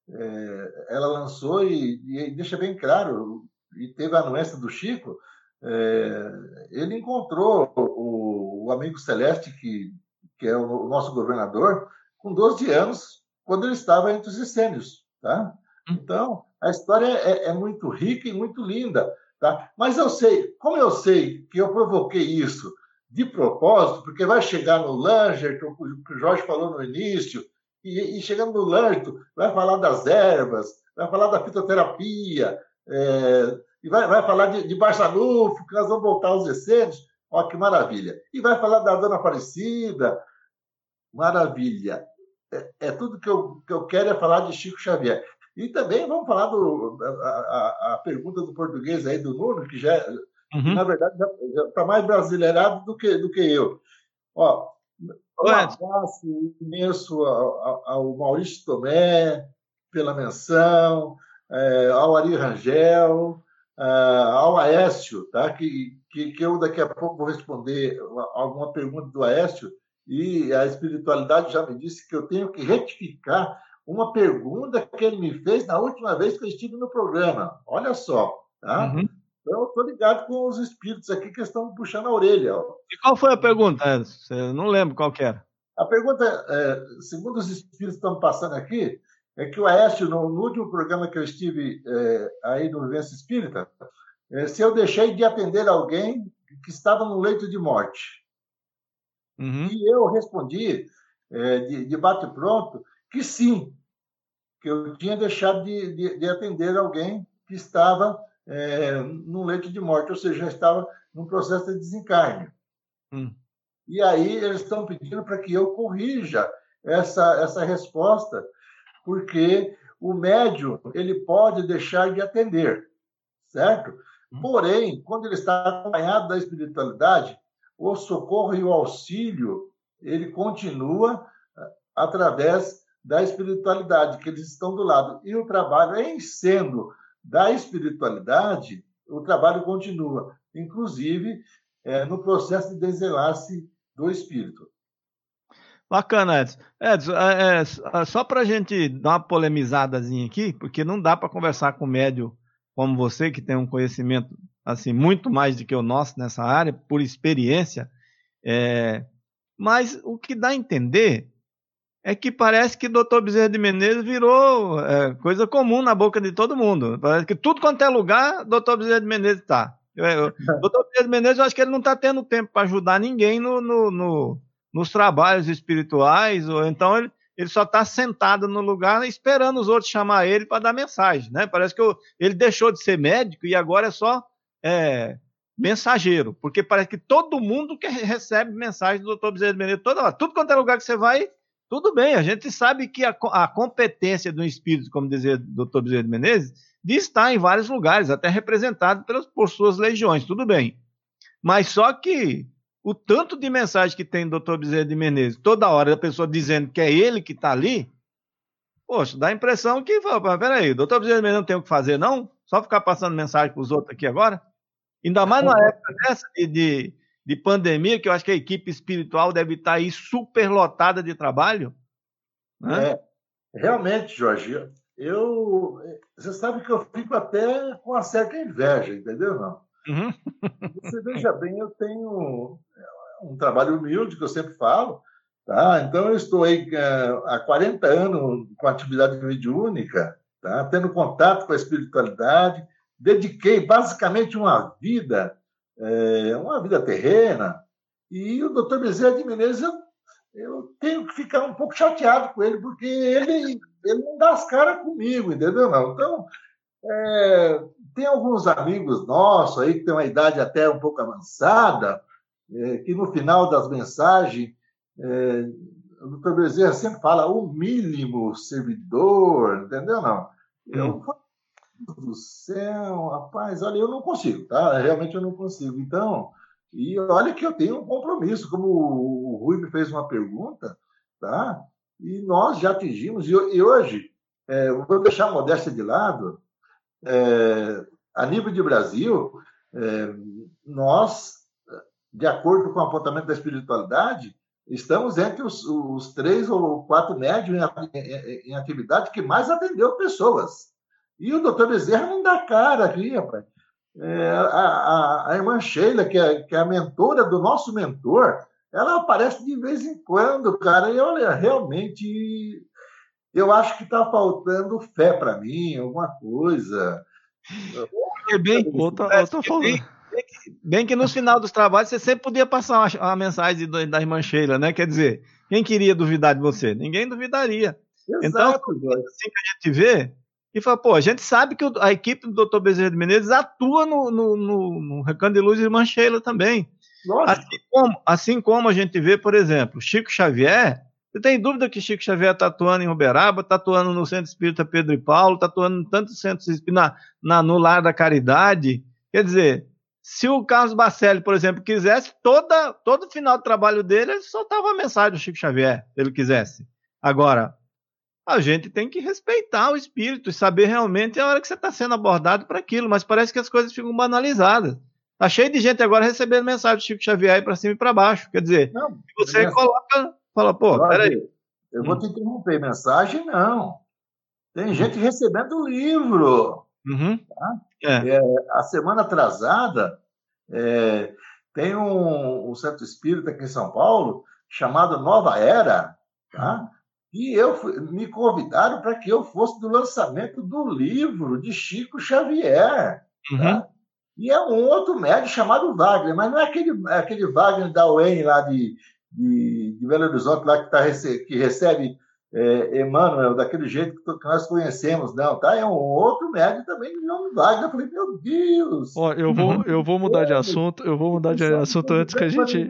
É, ela lançou e, e deixa bem claro, e teve a anuência do Chico, é, ele encontrou o, o amigo Celeste, que, que é o, o nosso governador, com doze anos, quando ele estava entre os essênios, tá? Então, a história é, é muito rica e muito linda, tá? Mas eu sei, como eu sei que eu provoquei isso de propósito, porque vai chegar no Langer, que o Jorge falou no início, e, e chegando no Langer, vai falar das ervas, vai falar da fitoterapia, é, e vai, vai falar de, de Barçanufo, que nós vamos voltar aos essênios, ó que maravilha. E vai falar da Dona Aparecida, maravilha. É, é tudo que eu, que eu quero é falar de Chico Xavier. E também vamos falar do a, a, a pergunta do português aí do Nuno, que já, uhum. que, na verdade, já está mais brasileirado do que, do que eu. Ó, um abraço imenso ao, ao Maurício Tomé, pela menção, é, ao Ari Rangel, é, ao Aécio, tá? que, que, que eu daqui a pouco vou responder alguma pergunta do Aécio, e a espiritualidade já me disse que eu tenho que retificar uma pergunta que ele me fez na última vez que eu estive no programa. Olha só, tá? Uhum. Então, eu estou ligado com os espíritos aqui que estão me puxando a orelha. Ó. E qual foi a pergunta? Eu não lembro qual que era. A pergunta, é, segundo os espíritos que estão passando aqui, é que o Aécio, no, no último programa que eu estive é, aí no Vivência Espírita, é, se eu deixei de atender alguém que estava no leito de morte. Uhum. E eu respondi, é, de, de bate-pronto, que sim, que eu tinha deixado de, de, de atender alguém que estava é, no leito de morte, ou seja, já estava num processo de desencarne. Hum. E aí eles estão pedindo para que eu corrija essa, essa resposta, porque o médium ele pode deixar de atender, certo? Hum. Porém, quando ele está acompanhado da espiritualidade, o socorro e o auxílio, ele continua através da espiritualidade, que eles estão do lado. E o trabalho, em sendo da espiritualidade, o trabalho continua, inclusive é, no processo de desenlace do espírito. Bacana, Edson. Edson, é, é, só para a gente dar uma polemizadazinha aqui, porque não dá para conversar com médium como você, que tem um conhecimento assim muito mais do que o nosso nessa área, por experiência, é, mas o que dá a entender é que parece que o doutor Bezerra de Menezes virou é, coisa comum na boca de todo mundo. Parece que tudo quanto é lugar, o doutor Bezerra de Menezes está. O doutor Bezerra de Menezes, eu acho que ele não está tendo tempo para ajudar ninguém no, no, no, nos trabalhos espirituais, ou então ele, ele só está sentado no lugar esperando os outros chamar ele para dar mensagem. Né? Parece que eu, ele deixou de ser médico e agora é só é, mensageiro, porque parece que todo mundo que recebe mensagem do doutor Bezerra de Menezes, toda hora, tudo quanto é lugar que você vai. Tudo bem, a gente sabe que a, a competência do espírito, como dizia o doutor Bezerra de Menezes, de estar em vários lugares, até representado pelas, por suas legiões, tudo bem. Mas só que o tanto de mensagem que tem o doutor Bezerra de Menezes, toda hora a pessoa dizendo que é ele que está ali, poxa, dá a impressão que, peraí, o doutor Bezerra de Menezes não tem o que fazer, não? Só ficar passando mensagem para os outros aqui agora? Ainda mais numa época dessa de... de de pandemia, que eu acho que a equipe espiritual deve estar aí superlotada de trabalho. Né? É, realmente, Jorge, eu, você sabe que eu fico até com uma certa inveja, entendeu? Não? Uhum. Você veja bem, eu tenho um trabalho humilde, que eu sempre falo, tá? Então eu estou aí há quarenta anos com atividade mediúnica, tá? Tendo contato com a espiritualidade, dediquei basicamente uma vida É, uma vida terrena, e o doutor Bezerra de Menezes, eu, eu tenho que ficar um pouco chateado com ele, porque ele, ele não dá as caras comigo, entendeu? Não? Então, é, tem alguns amigos nossos aí que tem uma idade até um pouco avançada, é, que no final das mensagens, é, o doutor Bezerra sempre fala o mínimo servidor, entendeu? Não? Eu hum. do céu, rapaz, olha, eu não consigo, tá? Realmente eu não consigo. Então, e olha que eu tenho um compromisso, como o Rui me fez uma pergunta, tá? E nós já atingimos, e, e hoje, é, eu vou deixar a modéstia de lado, é, a nível de Brasil, é, nós, de acordo com o apontamento da espiritualidade, estamos entre os, os três ou quatro médios em, em, em atividade que mais atendeu pessoas. E o doutor Bezerra não dá cara aqui, rapaz. É, a, a, a irmã Sheila, que é, que é a mentora do nosso mentor, ela aparece de vez em quando, cara. E olha, realmente, eu acho que está faltando fé para mim, alguma coisa. É bem, outra, outra bem, bem, que, bem que no final dos trabalhos você sempre podia passar uma, uma mensagem do, da irmã Sheila, né? Quer dizer, quem queria duvidar de você? Ninguém duvidaria. Exato, então, assim que a gente vê. E fala, pô, a gente sabe que a equipe do doutor Bezerra de Menezes atua no, no, no, no Recanto de Luz e Irmã Sheila também. Assim como, assim como a gente vê, por exemplo, Chico Xavier, você tem dúvida que Chico Xavier está atuando em Uberaba, está atuando no Centro Espírita Pedro e Paulo, está atuando em tantos centros espíritas, na, na, no Lar da Caridade. Quer dizer, Se o Carlos Bacelli, por exemplo, quisesse, toda, todo final do trabalho dele, ele soltava a mensagem do Chico Xavier, se ele quisesse. Agora, a gente tem que respeitar o espírito e saber realmente a hora que você está sendo abordado para aquilo, mas parece que as coisas ficam banalizadas. Tá cheio de gente agora recebendo mensagem do Chico Xavier aí para cima e para baixo. Quer dizer, Não, você mensagem... coloca, fala, pô, Jorge, peraí. Eu vou te interromper. Mensagem, não. Tem gente recebendo o livro. Uhum. Tá? É. É, a semana atrasada, é, tem um, um centro espírita aqui em São Paulo, chamado Nova Era, tá? E eu fui, me convidaram para que eu fosse do lançamento do livro de Chico Xavier. Uhum. Tá? E é um outro médium chamado Wagner, mas não é aquele, é aquele Wagner da U E N lá de, de, de Belo Horizonte, lá que, tá, que recebe é, Emmanuel daquele jeito que, que nós conhecemos, não, tá? É um outro médium também de nome Wagner. Eu falei, meu Deus! Ó, eu vou, eu vou mudar de assunto, eu vou mudar de assunto antes que a gente...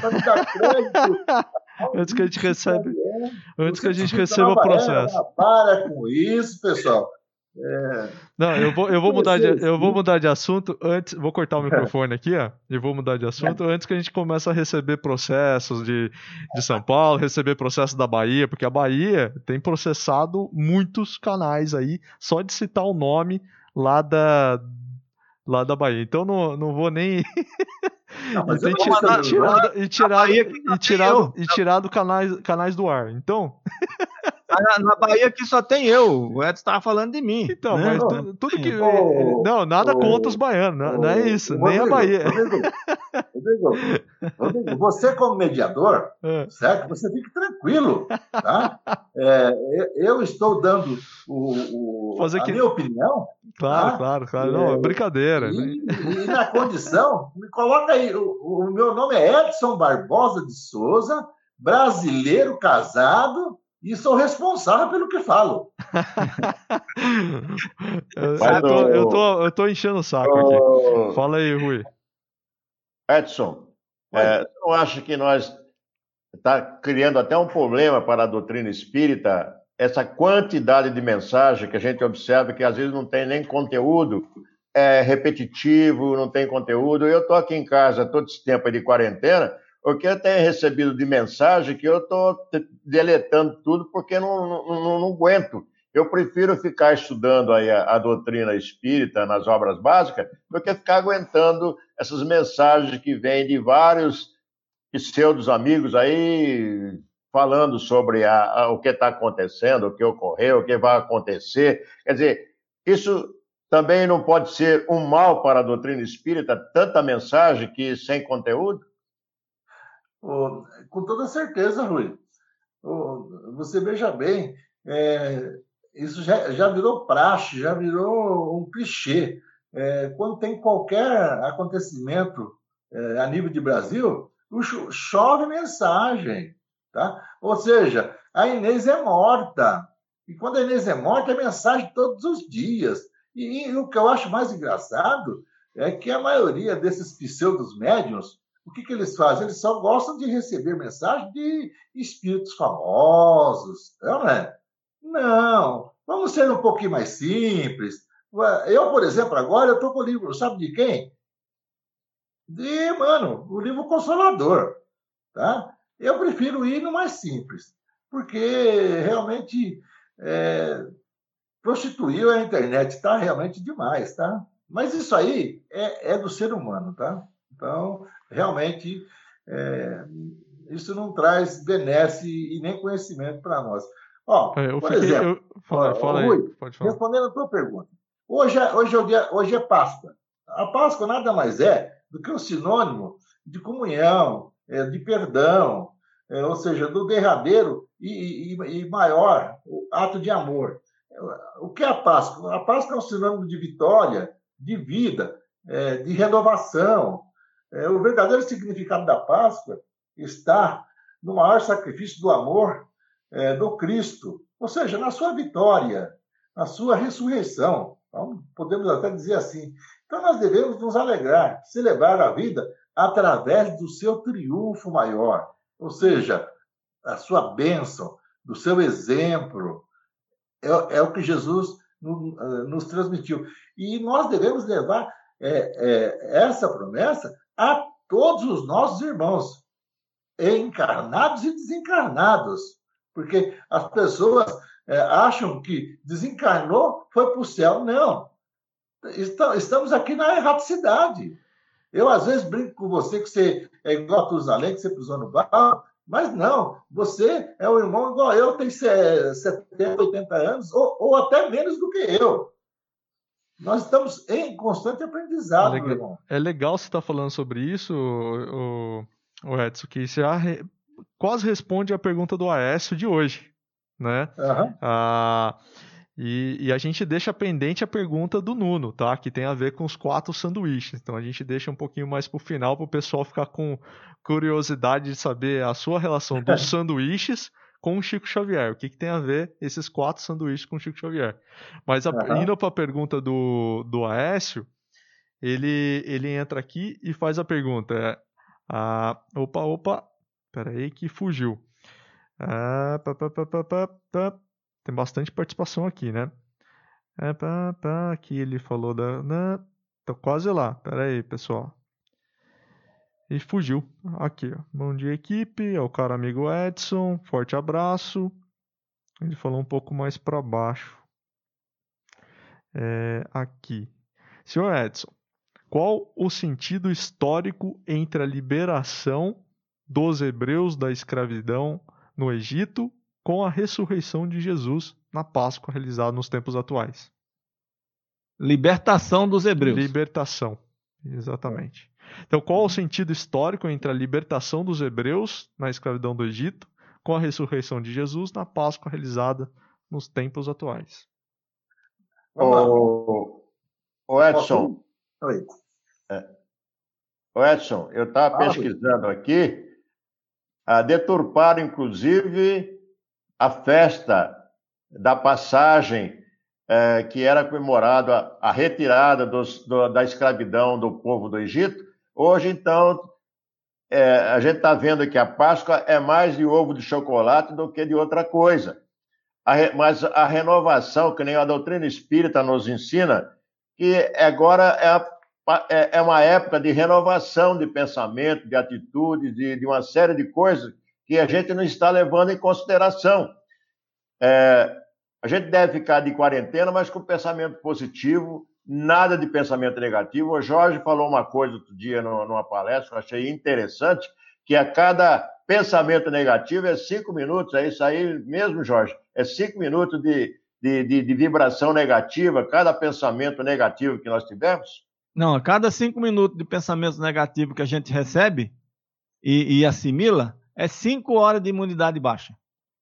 Antes que a gente recebe, antes que a gente receba o processo. Para com isso, pessoal. É... Não, eu vou, eu vou mudar de, eu vou mudar de assunto antes, vou cortar o microfone aqui, ó, e vou mudar de assunto antes que a gente comece a receber processos de, de São Paulo, receber processos da Bahia, porque a Bahia tem processado muitos canais aí, só de citar o nome lá da, lá da Bahia. Então não, não vou nem... Não, mas e tem tirado, tirado, e tirado, e tirado, e tirado canais, canais do ar. Então... Na, na Bahia aqui só tem eu. O Edson estava falando de mim. Então, né? mas tu, tudo que... Oh, não, nada oh, contra os baianos. Não, oh, não é isso. Rodrigo, nem a Bahia. Rodrigo, Rodrigo, Rodrigo, você como mediador, é. certo? Você fique tranquilo, tá? É, eu estou dando o, o, Fazer a que... minha opinião. Claro, tá? claro, claro. Não, é brincadeira. E, né? e na condição, me coloca aí, o, o meu nome é Edson Barbosa de Souza, brasileiro casado, e sou responsável pelo que falo. eu, eu, tô, eu, tô, eu tô enchendo o saco o... aqui. Fala aí, Rui. Edson, é, não acha que nós está criando até um problema para a doutrina espírita essa quantidade de mensagem que a gente observa que às vezes não tem nem conteúdo, é repetitivo, não tem conteúdo. Eu estou aqui em casa todo esse tempo de quarentena, o que eu tenho recebido de mensagem que eu estou deletando tudo porque não, não, não aguento. Eu prefiro ficar estudando aí a, a doutrina espírita nas obras básicas do que ficar aguentando essas mensagens que vêm de vários pseudos amigos aí falando sobre a, a, o que está acontecendo, o que ocorreu, o que vai acontecer. Quer dizer, isso também não pode ser um mal para a doutrina espírita, tanta mensagem que sem conteúdo? Oh, com toda certeza, Rui. Oh, você veja bem, é, isso já, já virou praxe, já virou um clichê. É, quando tem qualquer acontecimento é, a nível de Brasil, chove mensagem. Tá? Ou seja, a Inês é morta. E quando a Inês é morta, é mensagem todos os dias. E, e o que eu acho mais engraçado é que a maioria desses pseudos médiuns, o que, que eles fazem? Eles só gostam de receber mensagem de espíritos famosos, não é? Não, vamos ser um pouquinho mais simples. Eu, por exemplo, agora eu estou com o livro, sabe de quem? De, mano, o livro Consolador, tá? Eu prefiro ir no mais simples, porque realmente é, prostituiu a internet, tá realmente demais, tá? Mas isso aí é, é do ser humano, tá? Então, realmente, é, isso não traz benesse e nem conhecimento para nós. Ó, eu por fiquei, exemplo, eu... fala, fala Rui, aí, pode falar. Respondendo a tua pergunta, hoje é, hoje, é o dia, hoje é Páscoa. A Páscoa nada mais é do que um sinônimo de comunhão, é, de perdão, é, ou seja, do derradeiro e, e, e maior ato de amor. O que é a Páscoa? A Páscoa é um sinônimo de vitória, de vida, é, de renovação. É, o verdadeiro significado da Páscoa está no maior sacrifício do amor é, do Cristo, ou seja, na sua vitória, na sua ressurreição. Então, podemos até dizer assim. Então, nós devemos nos alegrar, celebrar a vida através do seu triunfo maior, ou seja, a sua bênção, do seu exemplo. É, é o que Jesus nos, nos transmitiu. E nós devemos levar é, é, essa promessa a todos os nossos irmãos, encarnados e desencarnados, porque as pessoas é, acham que desencarnou, foi para o céu. Não, estamos aqui na erraticidade. Eu, às vezes, brinco com você que você é igual a Tusalém, que você pisou no barro, mas não, você é um irmão igual eu, tem setenta, oitenta anos, ou, ou até menos do que eu. Nós estamos em constante aprendizado, é legal, meu irmão. É legal você estar falando sobre isso, o, o Edson, que você já re, quase responde a pergunta do Aécio de hoje, né? Uhum. Ah, e, e a gente deixa pendente a pergunta do Nuno, tá? Que tem a ver com os quatro sanduíches. Então a gente deixa um pouquinho mais para o final para o pessoal ficar com curiosidade de saber a sua relação dos sanduíches com o Chico Xavier. O que, que tem a ver esses quatro sanduíches com o Chico Xavier? Mas a, uhum. indo para a pergunta do, do Aécio, ele, ele entra aqui e faz a pergunta. Ah, opa, opa, peraí que fugiu. Ah, pá, pá, pá, pá, pá, pá. Tem bastante participação aqui, né? É, pá, pá, aqui ele falou da... Né? Tô quase lá. Pera aí, pessoal. E fugiu. Aqui, ó. Bom dia, equipe. É o caro amigo Edson. Forte abraço. Ele falou um pouco mais para baixo. É, aqui. Senhor Edson, qual o sentido histórico entre a liberação dos hebreus da escravidão no Egito com a ressurreição de Jesus na Páscoa realizada nos tempos atuais? Libertação dos hebreus. Libertação, exatamente. Então, qual o sentido histórico entre a libertação dos hebreus na escravidão do Egito com a ressurreição de Jesus na Páscoa realizada nos tempos atuais? O, o Edson, Oi. É, o Edson, eu estava pesquisando aqui, a deturparam, inclusive, a festa da passagem é, que era comemorada a retirada dos, do, da escravidão do povo do Egito. Hoje, então, é, a gente está vendo que a Páscoa é mais de ovo de chocolate do que de outra coisa. A re, mas a renovação, que nem a doutrina espírita nos ensina, que agora é, a, é, é uma época de renovação de pensamento, de atitude, de, de uma série de coisas que a gente não está levando em consideração. É, a gente deve ficar de quarentena, mas com pensamento positivo, nada de pensamento negativo. O Jorge falou uma coisa outro dia numa palestra, que eu achei interessante, que a cada pensamento negativo é cinco minutos, é isso aí mesmo, Jorge? É cinco minutos de, de, de, de vibração negativa, cada pensamento negativo que nós tivemos? Não, a cada cinco minutos de pensamento negativo que a gente recebe e, e assimila, é cinco horas de imunidade baixa.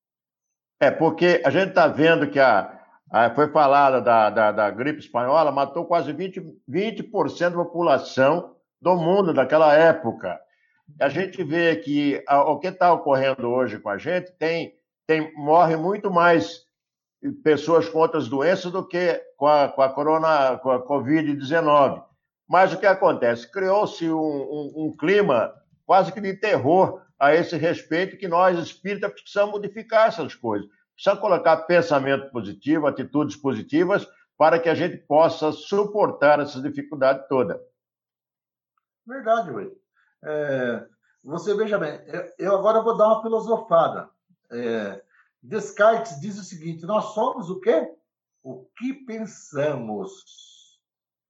É, porque a gente está vendo que a, a, foi falada da, da, da gripe espanhola, matou quase vinte, vinte por cento da população do mundo daquela época. A gente vê que a, o que está ocorrendo hoje com a gente, tem, tem, morre muito mais pessoas com outras doenças do que com a, com a, corona, com a covid dezenove. Mas o que acontece? Criou-se um, um, um clima quase que de terror a esse respeito, que nós, espíritas, precisamos modificar essas coisas. Precisamos colocar pensamento positivo, atitudes positivas, para que a gente possa suportar essa dificuldade toda. Verdade, Will. É, você veja bem, eu, eu agora vou dar uma filosofada. É, Descartes diz o seguinte: nós somos o quê? O que pensamos.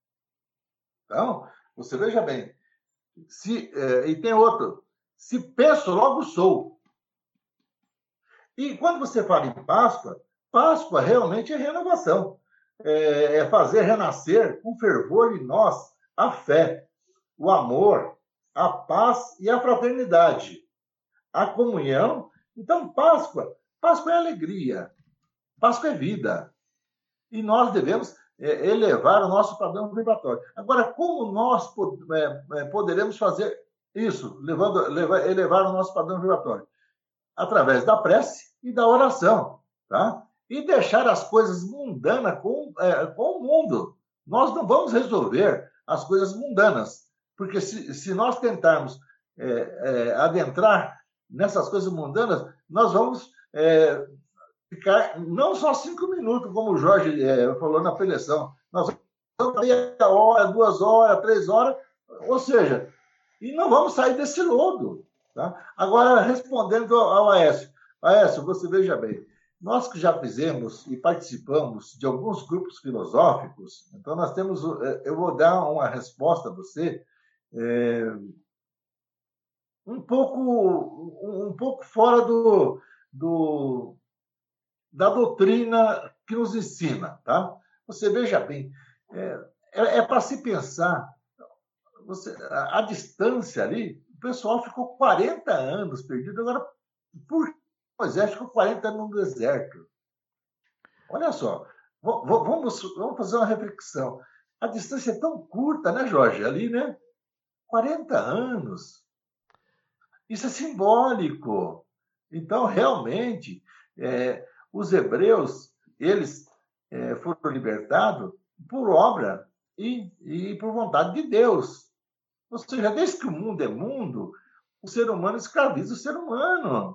Então, você veja bem. Se, é, e tem outro. Se penso, logo sou. E quando você fala em Páscoa, Páscoa realmente é renovação. É, é fazer renascer com fervor em nós a fé, o amor, a paz e a fraternidade, a comunhão. Então, Páscoa, Páscoa é alegria, Páscoa é vida. E nós devemos é, elevar o nosso padrão vibratório. Agora, como nós é, poderemos fazer isso, levando, levar, elevar o nosso padrão vibratório? Através da prece e da oração, tá? E deixar as coisas mundanas com, é, com o mundo. Nós não vamos resolver as coisas mundanas, porque se, se nós tentarmos é, é, adentrar nessas coisas mundanas, nós vamos é, ficar não só cinco minutos, como o Jorge é, falou na preleção, nós vamos meia hora, duas horas, três horas, ou seja, e não vamos sair desse lodo. Tá? Agora, respondendo ao Aécio, Aécio, você veja bem, nós que já fizemos e participamos de alguns grupos filosóficos, então nós temos, eu vou dar uma resposta a você, é, um pouco, um pouco fora do, do, da doutrina que nos ensina, tá? Você veja bem, é, é para se pensar, você, a, a distância ali, o pessoal ficou quarenta anos perdido, agora, por que Moisés ficou quarenta anos no deserto? Olha só, vamos, vamos fazer uma reflexão. A distância é tão curta, né, Jorge? Ali, né? quarenta anos. Isso é simbólico. Então, realmente, é, os hebreus, eles é, foram libertados por obra e, e por vontade de Deus. Ou seja, desde que o mundo é mundo, o ser humano escraviza o ser humano.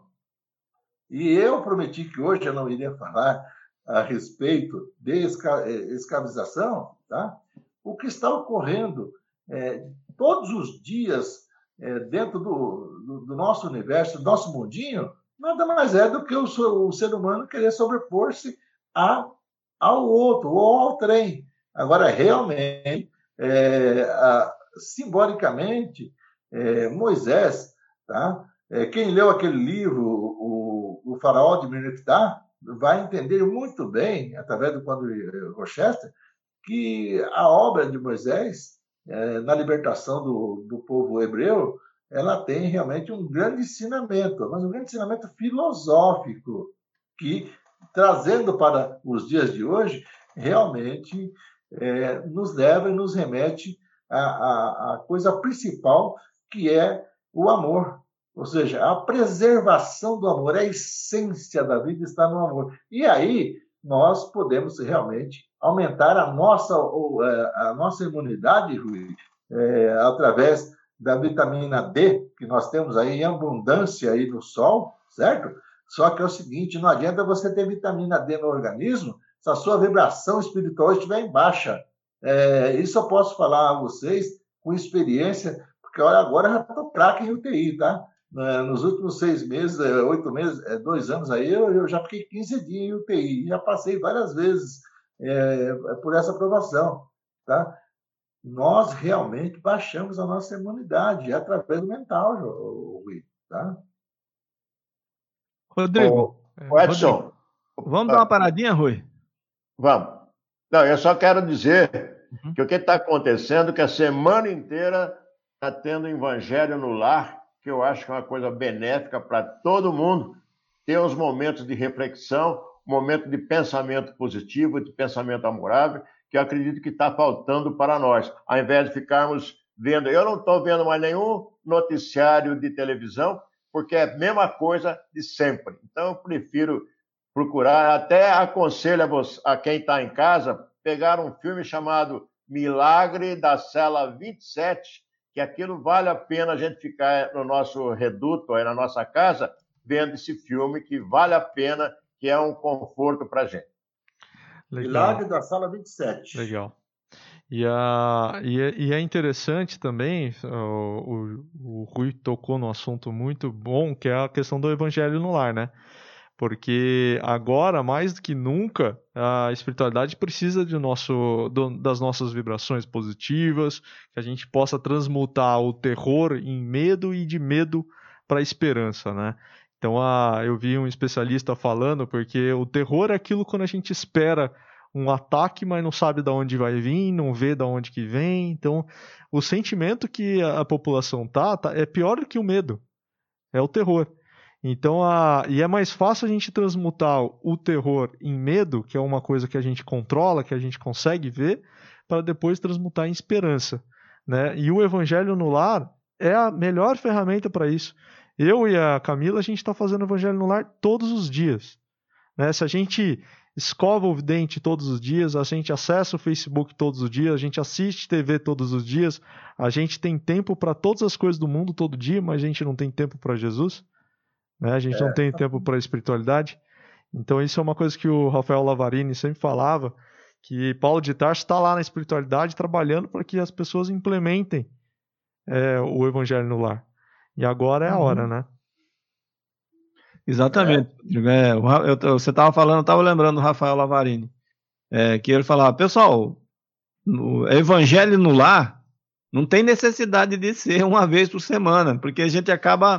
E eu prometi que hoje eu não iria falar a respeito de escra- escravização, tá? O que está ocorrendo é, todos os dias é, dentro do, do, do nosso universo, do nosso mundinho, nada mais é do que o, o ser humano querer sobrepor-se a, ao outro, ou ao trem. Agora, realmente, é, a, simbolicamente, é, Moisés, tá? É, quem leu aquele livro, o, o Faraó de Mineftá, vai entender muito bem, através do Padre Rochester, que a obra de Moisés, é, na libertação do, do povo hebreu, ela tem realmente um grande ensinamento, mas um grande ensinamento filosófico, que, trazendo para os dias de hoje, realmente é, nos leva e nos remete à, à, à coisa principal, que é o amor. Ou seja, a preservação do amor, a essência da vida está no amor. E aí nós podemos realmente aumentar a nossa, a nossa imunidade, Rui, é, através da vitamina D, que nós temos aí em abundância aí no sol, certo? Só que é o seguinte, não adianta você ter vitamina D no organismo se a sua vibração espiritual estiver em baixa. É, isso eu posso falar a vocês com experiência, porque olha, agora eu já estou craque em U T I, tá? Nos últimos seis meses, oito meses, dois anos aí, eu já fiquei quinze dias em U T I. Já passei várias vezes é, por essa aprovação. Tá? Nós realmente baixamos a nossa imunidade através do mental, Rui. Tá? Rodrigo, o Edson, Rodrigo, vamos dar uma paradinha, Rui? Vamos. Não, eu só quero dizer uhum. que o que está acontecendo é que a semana inteira está tendo evangelho no lar, que eu acho que é uma coisa benéfica para todo mundo, ter uns momentos de reflexão, um momento de pensamento positivo, de pensamento amorável, que eu acredito que está faltando para nós, ao invés de ficarmos vendo... Eu não estou vendo mais nenhum noticiário de televisão, porque é a mesma coisa de sempre. Então, eu prefiro procurar, até aconselho a, você, a quem está em casa, pegar um filme chamado Milagre da Cela vinte e sete, que aquilo vale a pena a gente ficar no nosso reduto, aí na nossa casa, vendo esse filme, que vale a pena, que é um conforto para a gente. Legal. Milagre da Sala vinte e sete. Legal. E, a, e, é, e é interessante também, o, o, o Rui tocou num assunto muito bom, que é a questão do evangelho no lar, né? Porque agora, mais do que nunca, a espiritualidade precisa de nosso, do, das nossas vibrações positivas, que a gente possa transmutar o terror em medo e de medo para a esperança, né? Então, a, eu vi um especialista falando, porque o terror é aquilo quando a gente espera um ataque, mas não sabe de onde vai vir, não vê de onde que vem. Então, o sentimento que a, a população tá, tá é pior do que o medo, é o terror. Então, a... e é mais fácil a gente transmutar o terror em medo, que é uma coisa que a gente controla, que a gente consegue ver, para depois transmutar em esperança, né? E o Evangelho no Lar é a melhor ferramenta para isso. Eu e a Camila, a gente está fazendo o Evangelho no Lar todos os dias, né? Se a gente escova o dente todos os dias, a gente acessa o Facebook todos os dias, a gente assiste T V todos os dias, a gente tem tempo para todas as coisas do mundo todo dia, mas a gente não tem tempo para Jesus. Né? A gente é. não tem tempo para a espiritualidade. Então isso é uma coisa que o Rafael Lavarini sempre falava, que Paulo de Tarso está lá na espiritualidade trabalhando para que as pessoas implementem é, o evangelho no lar. E agora é a hora, né? Exatamente. É. É, eu, eu, você estava falando, eu estava lembrando do Rafael Lavarini, é, que ele falava, pessoal, o evangelho no lar não tem necessidade de ser uma vez por semana, porque a gente acaba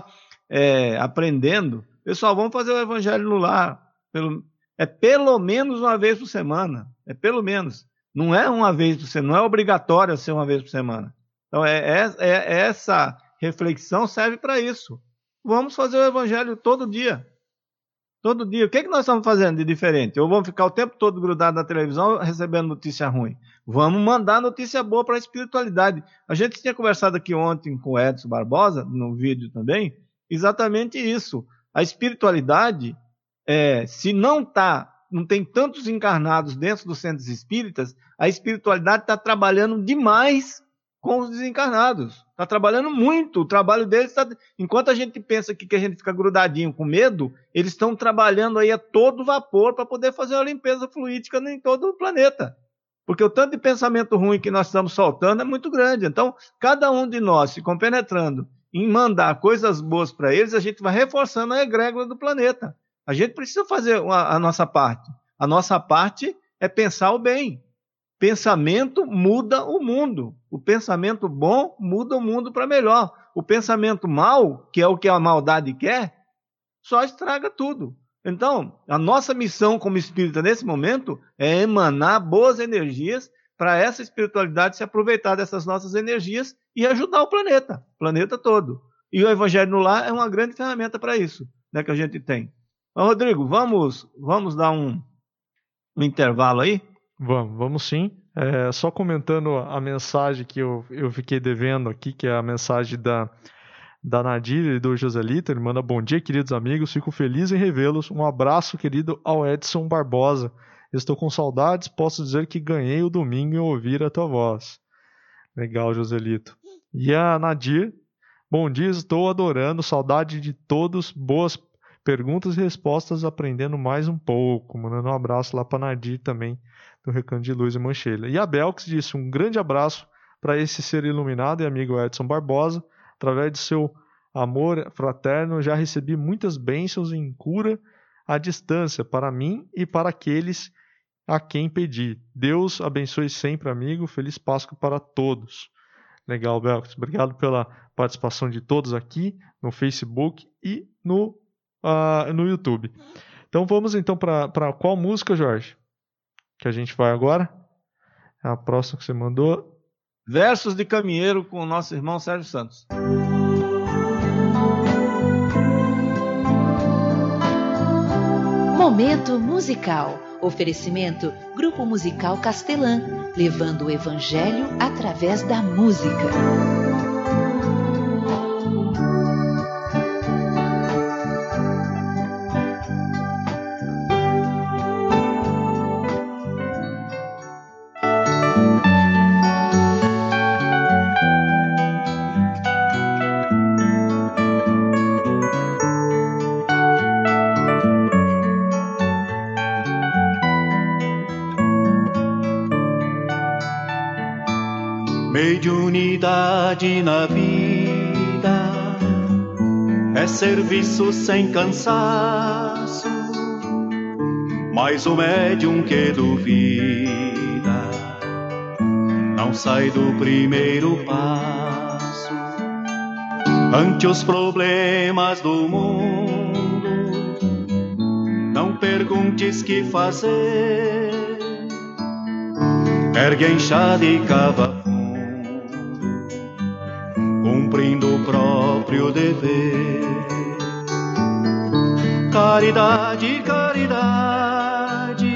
é, aprendendo. Pessoal, vamos fazer o evangelho no lar. Pelo, é pelo menos uma vez por semana. É pelo menos. Não é uma vez por semana, não é obrigatório ser uma vez por semana. Então, é, é, é essa reflexão serve para isso. Vamos fazer o evangelho todo dia. Todo dia. O que, é que nós estamos fazendo de diferente? Ou vamos ficar o tempo todo grudado na televisão recebendo notícia ruim? Vamos mandar notícia boa para a espiritualidade. A gente tinha conversado aqui ontem com o Edson Barbosa, no vídeo também, exatamente isso. A espiritualidade, é, se não tá, não tem tantos encarnados dentro dos centros espíritas, a espiritualidade está trabalhando demais com os desencarnados. Está trabalhando muito. O trabalho deles está... Enquanto a gente pensa que, que a gente fica grudadinho com medo, eles estão trabalhando aí a todo vapor para poder fazer uma limpeza fluídica em todo o planeta. Porque o tanto de pensamento ruim que nós estamos soltando é muito grande. Então, cada um de nós se compenetrando em mandar coisas boas para eles, a gente vai reforçando a egrégora do planeta. A gente precisa fazer a, a nossa parte. A nossa parte é pensar o bem. Pensamento muda o mundo. O pensamento bom muda o mundo para melhor. O pensamento mau, que é o que a maldade quer, só estraga tudo. Então, a nossa missão como espírita nesse momento é emanar boas energias para essa espiritualidade se aproveitar dessas nossas energias e ajudar o planeta, o planeta todo. E o Evangelho no Lar é uma grande ferramenta para isso, né, que a gente tem. Mas, Rodrigo, vamos, vamos dar um, um intervalo aí? Vamos, vamos sim. É, só comentando a mensagem que eu, eu fiquei devendo aqui, que é a mensagem da, da Nadir e do Joselito. Ele manda: bom dia, queridos amigos, fico feliz em revê-los. Um abraço, querido, ao Edson Barbosa. Estou com saudades, posso dizer que ganhei o domingo em ouvir a tua voz. Legal, Joselito. E a Nadir: bom dia, estou adorando, saudade de todos, boas perguntas e respostas, aprendendo mais um pouco. Mandando um abraço lá para Nadir também, do Recanto de Luz e Mancheira. E a Belks disse: um grande abraço para esse ser iluminado e amigo Edson Barbosa. Através de seu amor fraterno, já recebi muitas bênçãos em cura à distância, para mim e para aqueles a quem pedi. Deus abençoe sempre, amigo. Feliz Páscoa para todos. Legal, Belks. Obrigado pela participação de todos aqui no Facebook e no, uh, no YouTube. Então vamos então para qual música, Jorge? Que a gente vai agora? É a próxima que você mandou. Versos de Caminheiro, com o nosso irmão Sérgio Santos. Momento musical. Oferecimento Grupo Musical Castelã, levando o Evangelho através da música. Mediunidade na vida é serviço sem cansaço, mas o médium que duvida não sai do primeiro passo. Ante os problemas do mundo, não perguntes que fazer, ergue a enxada e cava cumprindo o próprio dever. Caridade, caridade,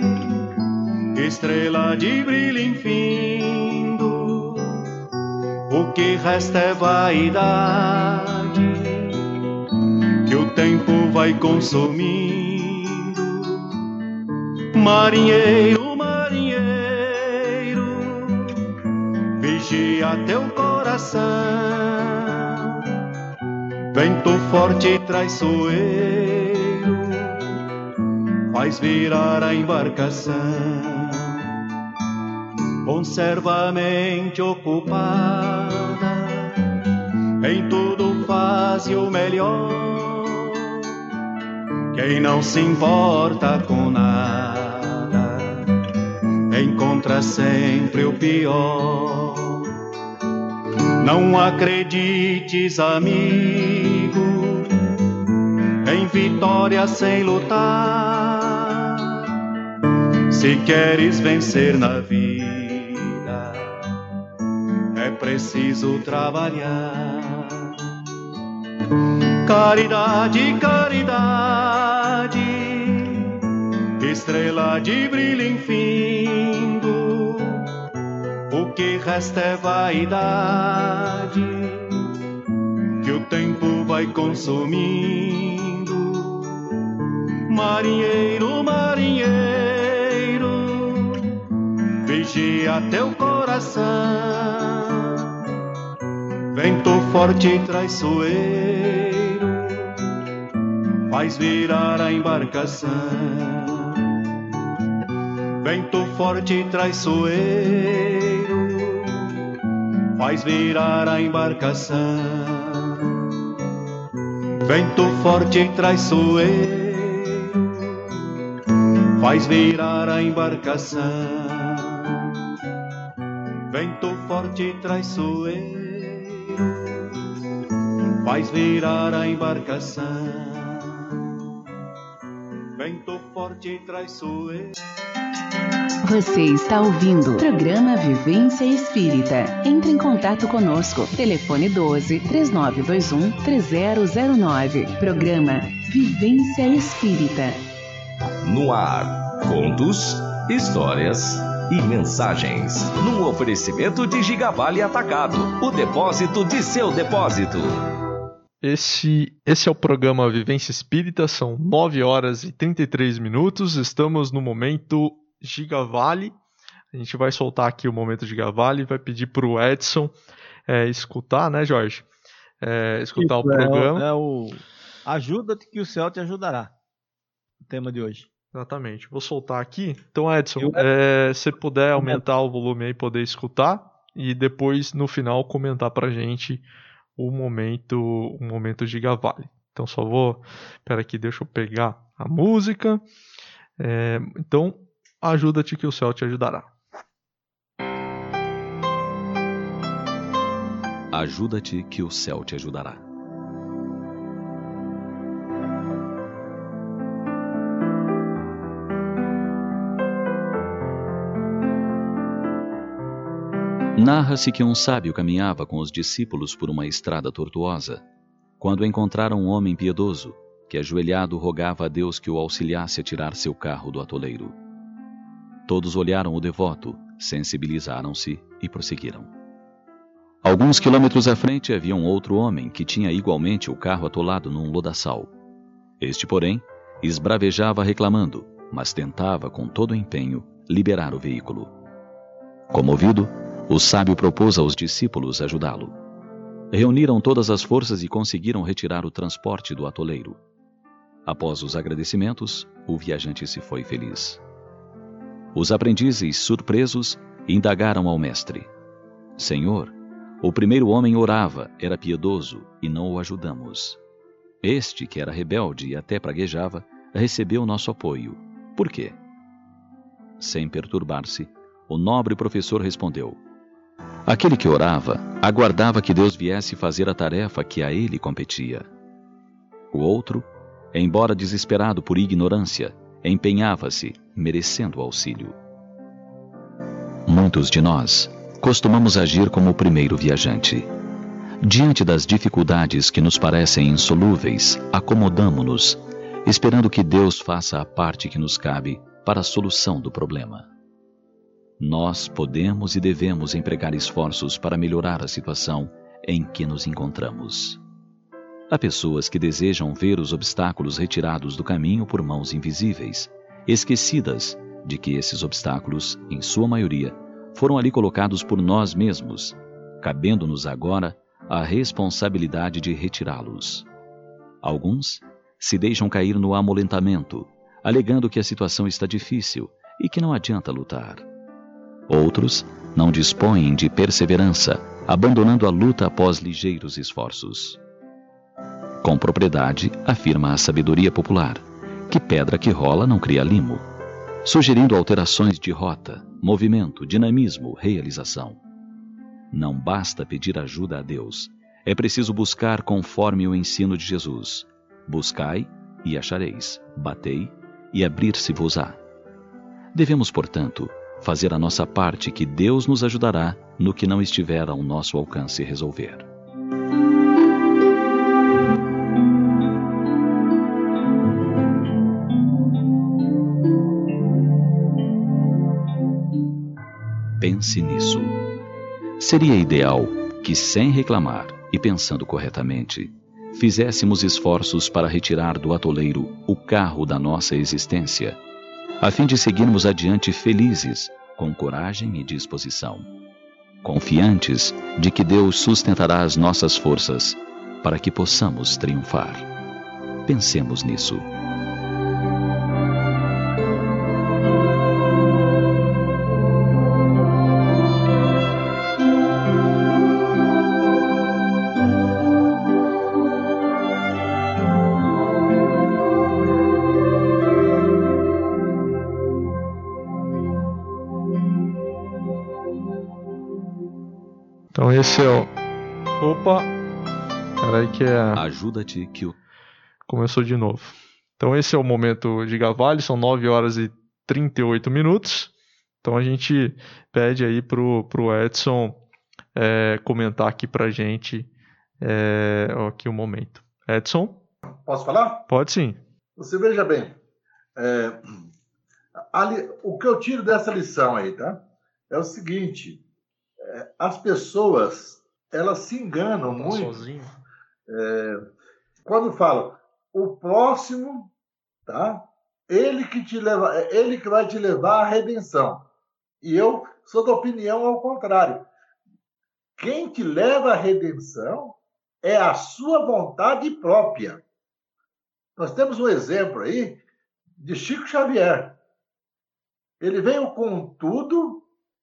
estrela de brilho infindo, o que resta é vaidade, que o tempo vai consumindo. Marinheiro, marinheiro, vigia teu coração, vento forte e traiçoeiro faz virar a embarcação. conserva a mente ocupada, em tudo faz o melhor. Quem não se importa com nada, encontra sempre o pior. Não acredites, amigo, em vitória sem lutar. Se queres vencer na vida, é preciso trabalhar. Caridade, caridade, estrela de brilho infindo, o que resta é vaidade, que o tempo vai consumindo. Marinheiro, marinheiro, vigia teu coração. Vento forte e traiçoeiro faz virar a embarcação. Vento forte e traiçoeiro faz virar a embarcação. Vento forte e traiçoeiro faz virar a embarcação. Vento forte e traiçoeiro faz virar a embarcação. Vento forte e traiçoeiro. Você está ouvindo o programa Vivência Espírita. Entre em contato conosco. Telefone doze, três nove dois um, três zero zero nove. Programa Vivência Espírita. No ar, contos, histórias e mensagens. Num oferecimento de Gigavale Atacado, o depósito de seu depósito. Esse, esse é o programa Vivência Espírita, são nove horas e trinta e três minutos, estamos no momento Gigavale. A gente vai soltar aqui o momento Gigavale, vai pedir para o Edson é, escutar, né, Jorge? É, escutar Isso, o programa. É, é o Ajuda-te que o céu te ajudará, o tema de hoje. Exatamente, vou soltar aqui. Então, Edson, é, se puder aumentar o volume aí, poder escutar, e depois, no final, comentar pra gente o momento, o momento Gigavale. Então, só vou... Espera aqui, deixa eu pegar a música. É, então, ajuda-te que o céu te ajudará. Ajuda-te que o céu te ajudará. Narra-se que um sábio caminhava com os discípulos por uma estrada tortuosa, quando encontraram um homem piedoso, que ajoelhado rogava a Deus que o auxiliasse a tirar seu carro do atoleiro. Todos olharam o devoto, sensibilizaram-se e prosseguiram. Alguns quilômetros à frente havia um outro homem que tinha igualmente o carro atolado num lodaçal. Este, porém, esbravejava reclamando, mas tentava com todo o empenho liberar o veículo. Comovido, o sábio propôs aos discípulos ajudá-lo. Reuniram todas as forças e conseguiram retirar o transporte do atoleiro. Após os agradecimentos, o viajante se foi feliz. Os aprendizes, surpresos, indagaram ao mestre: Senhor, o primeiro homem orava, era piedoso, e não o ajudamos. Este, que era rebelde e até praguejava, recebeu nosso apoio. Por quê? Sem perturbar-se, o nobre professor respondeu: aquele que orava, aguardava que Deus viesse fazer a tarefa que a ele competia. O outro, embora desesperado por ignorância, empenhava-se, merecendo auxílio. Muitos de nós costumamos agir como o primeiro viajante. Diante das dificuldades que nos parecem insolúveis, acomodamo-nos, esperando que Deus faça a parte que nos cabe para a solução do problema. Nós podemos e devemos empregar esforços para melhorar a situação em que nos encontramos. Há pessoas que desejam ver os obstáculos retirados do caminho por mãos invisíveis, esquecidas de que esses obstáculos, em sua maioria, foram ali colocados por nós mesmos, cabendo-nos agora a responsabilidade de retirá-los. Alguns se deixam cair no amolentamento, alegando que a situação está difícil e que não adianta lutar. Outros não dispõem de perseverança, abandonando a luta após ligeiros esforços. Com propriedade, afirma a sabedoria popular, que pedra que rola não cria limo, sugerindo alterações de rota, movimento, dinamismo, realização. Não basta pedir ajuda a Deus, é preciso buscar conforme o ensino de Jesus. Buscai e achareis, batei e abrir-se-vos-á. Devemos, portanto, fazer a nossa parte, que Deus nos ajudará no que não estiver ao nosso alcance resolver. Pense nisso. Seria ideal que, sem reclamar e pensando corretamente, fizéssemos esforços para retirar do atoleiro o carro da nossa existência, a fim de seguirmos adiante felizes, com coragem e disposição, confiantes de que Deus sustentará as nossas forças para que possamos triunfar. Pensemos nisso. Então esse é o... Opa! Peraí que é... Ajuda-te que o... Começou de novo. Então esse é o momento de Gavalho, são nove horas e trinta e oito minutos. Então a gente pede aí pro, pro Edson é, comentar aqui pra gente é, aqui o momento. Edson? Posso falar? Pode sim. Você veja bem, é, ali, o que eu tiro dessa lição aí, tá? É o seguinte... As pessoas, elas se enganam tá muito sozinho. É, quando falam o próximo, tá? Ele que te leva, ele que vai te levar à redenção. E eu sou da opinião ao contrário. Quem te leva à redenção é a sua vontade própria. Nós temos um exemplo aí de Chico Xavier. Ele veio com tudo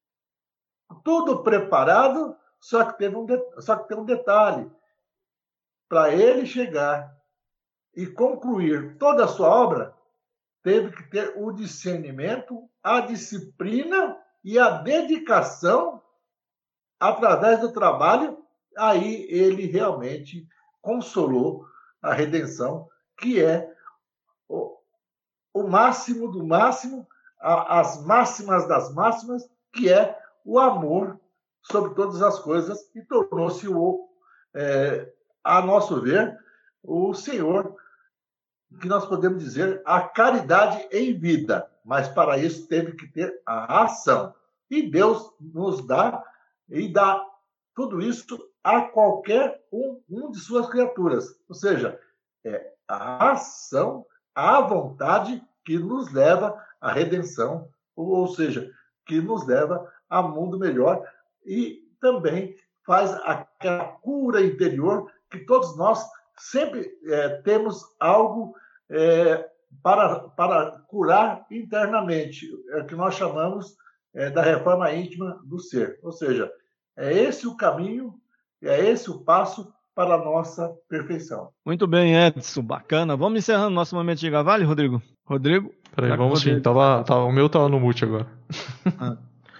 Tudo preparado, só que teve um, de... só que tem um detalhe. Para ele chegar e concluir toda a sua obra, teve que ter o discernimento, a disciplina e a dedicação através do trabalho. Aí ele realmente consolou a redenção, que é o, o máximo do máximo, a, as máximas das máximas, que é o amor sobre todas as coisas, e tornou-se, o, é, a nosso ver, o Senhor, que nós podemos dizer, a caridade em vida. Mas para isso teve que ter a ação. E Deus nos dá, e dá tudo isso a qualquer um, um de suas criaturas. Ou seja, é a ação, a vontade que nos leva à redenção, ou, ou seja, que nos leva a mundo melhor, e também faz aquela cura interior que todos nós sempre é, temos algo é, para, para curar internamente, é o que nós chamamos é, da reforma íntima do ser. Ou seja, é esse o caminho, é esse o passo para a nossa perfeição. Muito bem, Edson, bacana. Vamos encerrando nosso momento de Gavalho, Rodrigo? Rodrigo? Peraí, vamos sim. Tava, tava, o meu estava no mute agora. Ah.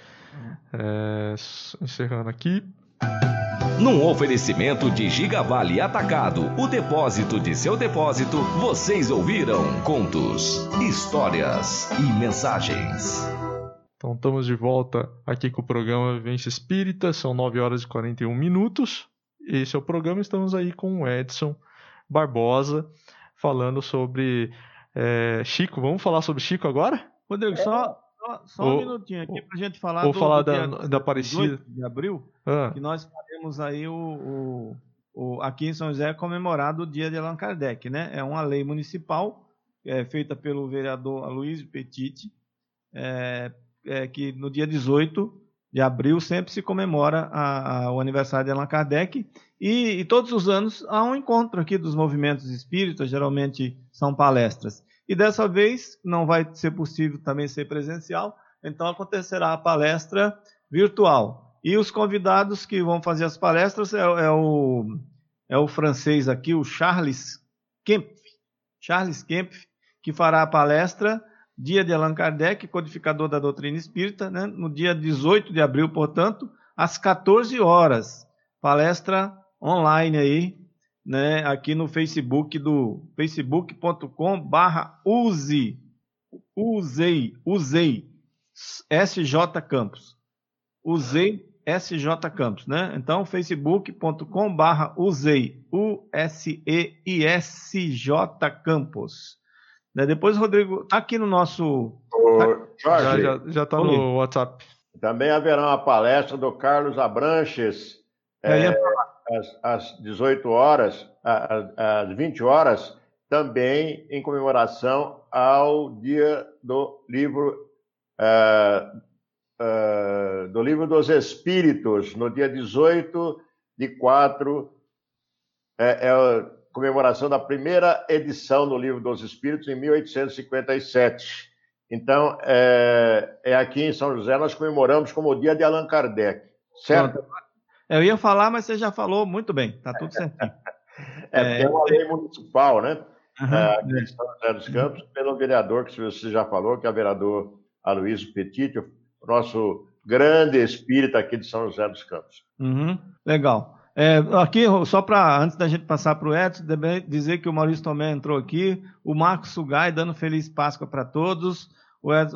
É, encerrando aqui. Num oferecimento de Gigavale Atacado, o depósito de seu depósito, vocês ouviram contos, histórias e mensagens. Então estamos de volta aqui com o programa Vivência Espírita, são nove horas e quarenta e um minutos. Esse é o programa, estamos aí com o Edson Barbosa, falando sobre é, Chico. Vamos falar sobre Chico agora? Rodrigo, só... Só, só um o, minutinho aqui para a gente falar, do, falar do da, dia da Aparecida de abril, ah. que nós faremos aí o, o, o, aqui em São José comemorado o dia de Allan Kardec, né? É uma lei municipal é, feita pelo vereador Aloysio Petit, é, é, que no dia dezoito de abril sempre se comemora a, a, o aniversário de Allan Kardec, e, e todos os anos há um encontro aqui dos movimentos espíritas, geralmente são palestras. E dessa vez não vai ser possível também ser presencial, então acontecerá a palestra virtual. E os convidados que vão fazer as palestras é, é, o, é o francês aqui, o Charles Kempf, Charles Kempf, que fará a palestra dia de Allan Kardec, codificador da doutrina espírita, né, no dia dezoito de abril, portanto, às quatorze horas. Palestra online aí, né, aqui no Facebook do facebook ponto com barra use, usei, usei, S J Campos. Usei S J Campos, né? Então, facebook ponto com barra usei, U S E I S J Campos. Né? Depois, Rodrigo, tá aqui no nosso... Ô, Jorge, já já está no WhatsApp. Também haverá uma palestra do Carlos Abranches, é, às, às dezoito horas, às vinte horas, também em comemoração ao dia do livro, é, é, do livro dos Espíritos, no dia dezoito de quatro, é, é a comemoração da primeira edição do livro dos Espíritos, em mil oitocentos e cinquenta e sete. Então, é, é aqui em São José, nós comemoramos como o dia de Allan Kardec, certo? Pronto. Eu ia falar, mas você já falou muito bem, tá tudo certinho. É, é uma lei municipal, né? Uhum. É, aqui em São José dos Campos, pelo vereador, que você já falou, que é o vereador Aloysio Petit, o nosso grande espírita aqui de São José dos Campos. Uhum. Legal. É, aqui, só para, antes da gente passar para o Edson, dizer que o Maurício Tomé entrou aqui, o Marcos Sugai dando Feliz Páscoa para todos, o, Edson,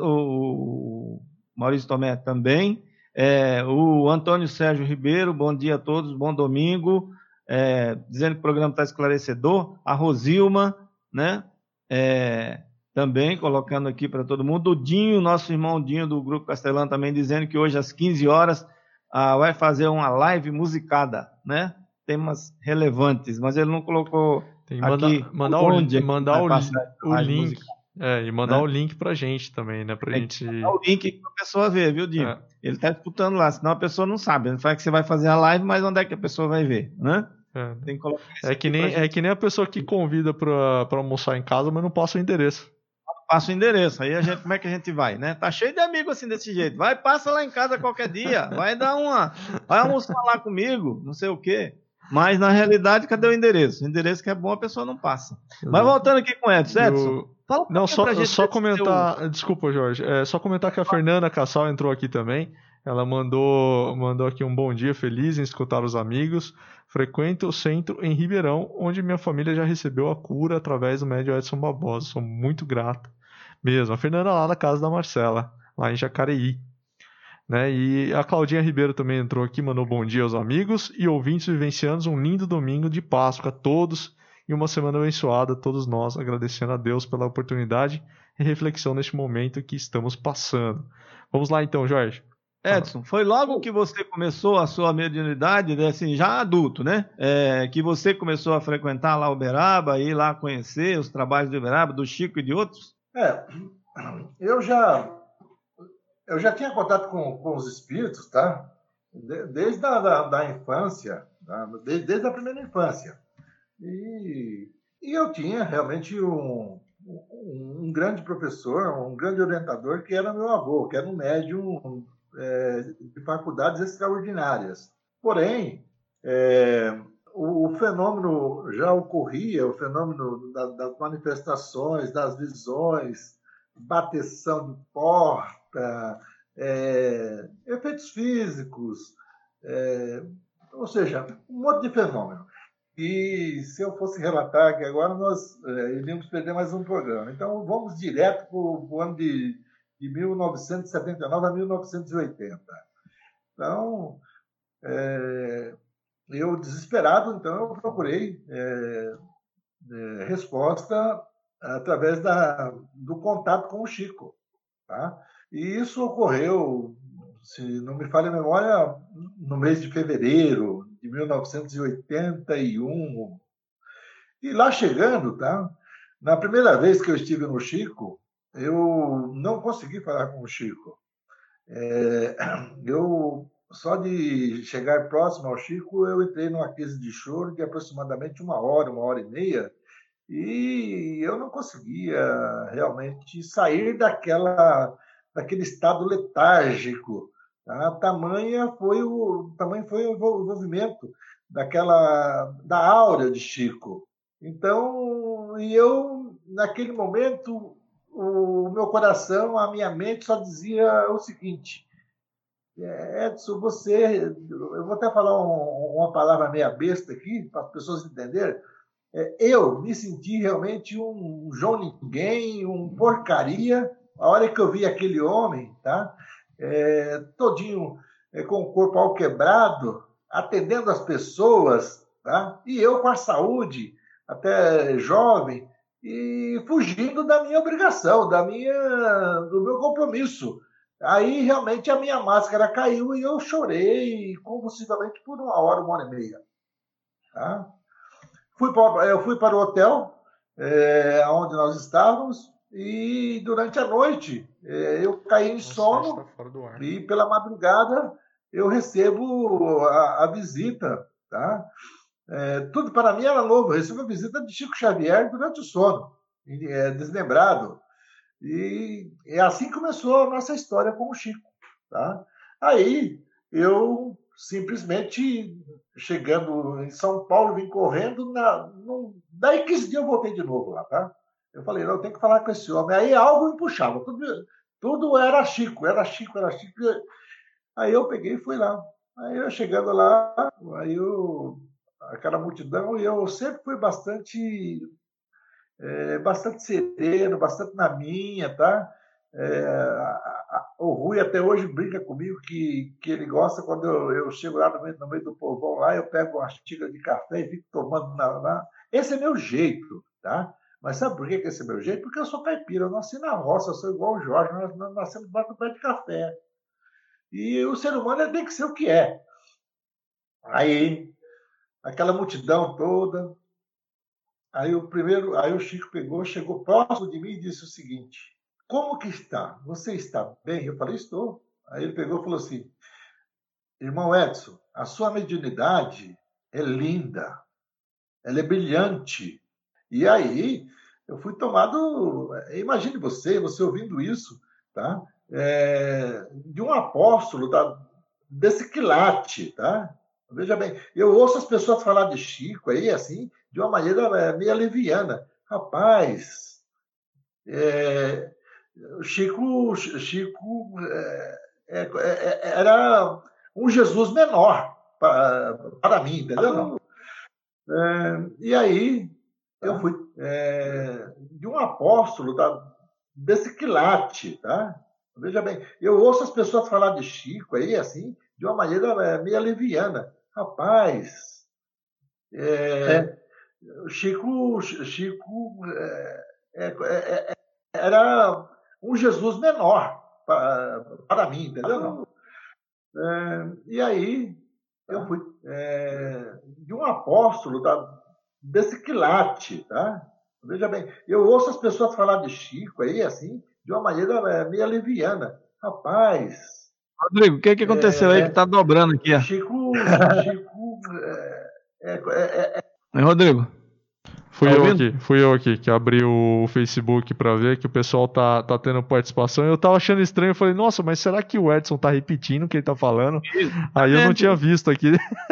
o Maurício Tomé também, é, o Antônio Sérgio Ribeiro, bom dia a todos, bom domingo, é, dizendo que o programa está esclarecedor, a Rosilma, né, é, também colocando aqui para todo mundo, o Dinho, nosso irmão Dinho do Grupo Castelão também dizendo que hoje às quinze horas ah, vai fazer uma live musicada, né, temas relevantes, mas ele não colocou Tem que mandar, aqui mandar onde o, mandar o, o link, musicada. é, e mandar né? o link pra gente também, né, pra Tem gente... que mandar o link para a pessoa ver, viu, Dinho? É. Ele está disputando lá, senão a pessoa não sabe, ele fala que você vai fazer a live, mas onde é que a pessoa vai ver, né? É, Tem que colocar isso é, que nem, é que nem a pessoa que convida pra, pra almoçar em casa, mas não passa o endereço. Passa o endereço, aí a gente, como é que a gente vai, né? Tá cheio de amigos assim desse jeito. Vai, passa lá em casa qualquer dia, vai dar uma, vai almoçar lá comigo, não sei o quê. Mas na realidade, cadê o endereço? O endereço que é bom, a pessoa não passa. Mas voltando aqui com o Edson, Edson, Eu... fala um Não, só, pra gente só comentar, seu... desculpa, Jorge, é, só comentar que a Fernanda Cassal entrou aqui também. Ela mandou, mandou aqui um bom dia, feliz em escutar os amigos. Frequento o centro em Ribeirão, onde minha família já recebeu a cura através do médium Edson Barbosa. Sou muito grato mesmo. A Fernanda lá da casa da Marcela, lá em Jacareí. Né? E a Claudinha Ribeiro também entrou aqui, mandou bom dia aos amigos e ouvintes vivenciando um lindo domingo de Páscoa a todos e uma semana abençoada a todos nós, agradecendo a Deus pela oportunidade e reflexão neste momento que estamos passando. Vamos lá então, Jorge. Edson, foi logo que você começou a sua mediunidade, né, assim, já adulto, né? É, que você começou a frequentar lá Uberaba, ir lá conhecer os trabalhos de Uberaba, do Chico e de outros? É, eu já, eu já tinha contato com, com os espíritos, tá? Desde a da, da infância, tá? desde, desde a primeira infância. E, e eu tinha realmente um, um, um grande professor, um grande orientador, que era meu avô, que era um médium é, de faculdades extraordinárias. Porém, é, o, o fenômeno já ocorria, o fenômeno da, das manifestações, das visões, bateção de porta, é, efeitos físicos, é, ou seja, um monte de fenômeno. E se eu fosse relatar que agora nós é, iríamos perder mais um programa. Então, vamos direto para o ano de, de mil novecentos e setenta e nove a mil novecentos e oitenta. Então, é, eu, desesperado, então, eu procurei é, é, resposta através da, do contato com o Chico. Tá? E isso ocorreu, se não me falha a memória, no mês de fevereiro de mil novecentos e oitenta e um. E lá chegando, tá? Na primeira vez que eu estive no Chico, eu não consegui falar com o Chico. É, eu, só de chegar próximo ao Chico, eu entrei numa crise de choro de aproximadamente uma hora, uma hora e meia, e eu não conseguia realmente sair daquela, naquele estado letárgico. Tá? Tamanha foi o, tamanho foi o envolvimento daquela, da áurea de Chico. Então, e eu, naquele momento, o meu coração, a minha mente só dizia o seguinte: Edson, você, eu vou até falar um, uma palavra meia besta aqui, para as pessoas entenderem, eu me senti realmente um João Ninguém, um porcaria, a hora que eu vi aquele homem, tá? É, todinho é, com o corpo ao quebrado, atendendo as pessoas, tá? E eu com a saúde, até jovem, e fugindo da minha obrigação, da minha, do meu compromisso. Aí realmente a minha máscara caiu e eu chorei convulsivamente por uma hora, uma hora e meia. Tá? Fui para, eu fui para o hotel, é, onde nós estávamos, e durante a noite é, eu caí em sono. Nossa, e pela madrugada eu recebo a, a visita. Tá? É, tudo para mim era novo. Eu recebo a visita de Chico Xavier durante o sono, é, desmembrado. E é assim que começou a nossa história com o Chico. Tá? Aí eu simplesmente, chegando em São Paulo, vim correndo. Na, no, daí quinze dias eu voltei de novo lá. Tá? Eu falei, não, eu tenho que falar com esse homem. Aí algo me puxava. Tudo, tudo era Chico, era Chico, era Chico. Aí eu peguei e fui lá. Aí eu chegando lá, aí eu, aquela multidão, e eu sempre fui bastante... É, bastante sereno, bastante na minha, tá? É, a, a, o Rui até hoje brinca comigo que, que ele gosta quando eu, eu chego lá no meio, no meio do povão lá, eu pego uma xícara de café e fico tomando na, na... Esse é meu jeito, tá? Mas sabe por que esse é meu jeito? Porque eu sou caipira, eu nasci na roça, eu sou igual o Jorge, nós, nós nascemos debaixo do pé de café. E o ser humano tem que ser o que é. Aí, aquela multidão toda... Aí o primeiro, aí o Chico pegou, chegou próximo de mim e disse o seguinte: como que está? Você está bem? Eu falei, estou. Aí ele pegou e falou assim: irmão Edson, a sua mediunidade é linda, ela é brilhante. E aí eu fui tomado, imagine você, você ouvindo isso, tá? É, de um apóstolo, tá? Desse quilate, tá? Veja bem, eu ouço as pessoas falar de Chico aí, assim, de uma maneira meio leviana. Rapaz, é, Chico, Chico é, é, é, era um Jesus menor para, para mim, entendeu? É, e aí eu fui é, de um apóstolo, tá? Desse quilate, tá? Veja bem, eu ouço as pessoas falar de Chico aí, assim, de uma maneira meio leviana. Rapaz, é, é. Chico, Chico é, é, é, era um Jesus menor para, para mim, entendeu? É, e aí eu fui é, de um apóstolo, tá? Desse quilate, tá? Veja bem, eu ouço as pessoas falar de Chico aí, assim, de uma maneira meio leviana. Rapaz... Rodrigo, o que, que aconteceu é, aí que tá dobrando aqui? Ó. Chico, Chico, é, é, é, é... Rodrigo, fui tá eu ouvindo? aqui, fui eu aqui que abri o Facebook para ver que o pessoal tá, tá tendo participação. Eu tava achando estranho, eu falei, nossa, mas será que o Edson tá repetindo o que ele tá falando? Isso, aí eu não tinha visto aqui.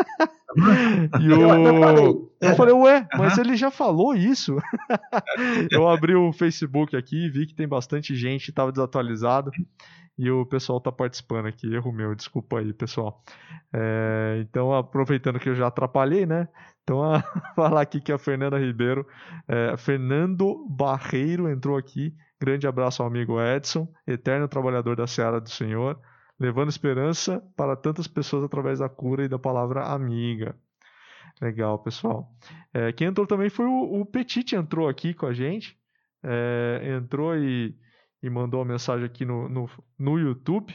E o... Eu falei, ué, mas ele já falou isso. Eu abri o Facebook aqui e vi que tem bastante gente, tava desatualizado. E o pessoal tá participando aqui, erro meu, desculpa aí, pessoal. É, então, aproveitando que eu já atrapalhei, né? Então, a falar aqui que a Fernanda Ribeiro, é, Fernando Barreiro entrou aqui. Grande abraço ao amigo Edson, eterno trabalhador da Seara do Senhor, levando esperança para tantas pessoas através da cura e da palavra amiga. Legal, pessoal. É, quem entrou também foi o, o Petit, entrou aqui com a gente. É, entrou e... e mandou uma mensagem aqui no, no, no YouTube.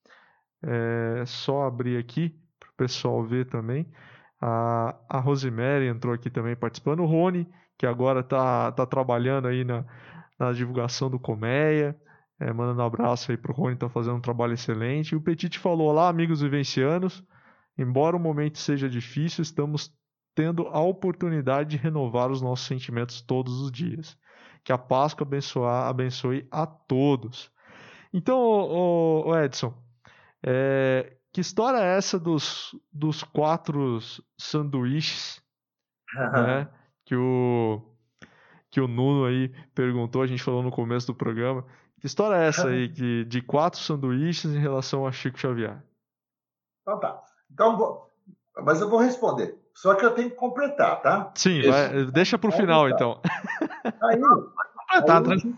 É só abrir aqui para o pessoal ver também. A, a Rosemary entrou aqui também participando. O Rony, que agora está tá trabalhando aí na, na divulgação do Colmeia. É, mandando um abraço aí para o Rony, está fazendo um trabalho excelente. E o Petit falou: olá, amigos vivencianos. Embora o momento seja difícil, estamos tendo a oportunidade de renovar os nossos sentimentos todos os dias. Que a Páscoa abençoar, abençoe a todos. Então, ô, ô Edson, é, que história é essa dos, dos quatro sanduíches, né? Que o, que o Nuno aí perguntou, a gente falou no começo do programa. Que história é essa aí que, de quatro sanduíches em relação a Chico Xavier? Então tá. Então, vou... mas eu vou responder. Só que eu tenho que completar, tá? Sim, vai, deixa pro final, então. Aí, Tá, aí,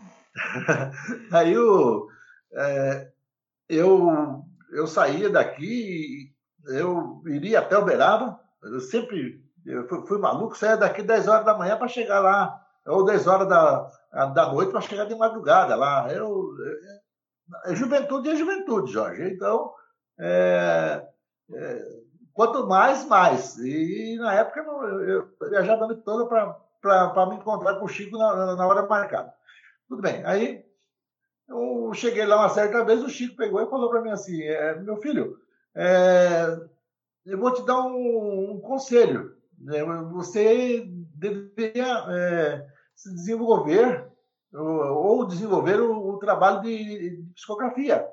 aí o, é, eu, eu saía daqui, eu iria até Uberaba, eu sempre eu fui, fui maluco, saía daqui dez horas da manhã para chegar lá, ou dez horas da, da noite para chegar de madrugada lá. Eu, é, juventude é juventude, Jorge. Então, é, é, quanto mais, mais. E na época eu, eu viajava a noite toda para me encontrar com o Chico na, na hora marcada. Tudo bem. Aí eu cheguei lá uma certa vez, o Chico pegou e falou para mim assim: é, meu filho, é, eu vou te dar um, um conselho. Né? Você deveria é, se desenvolver ou, ou desenvolver o, o trabalho de, de psicografia.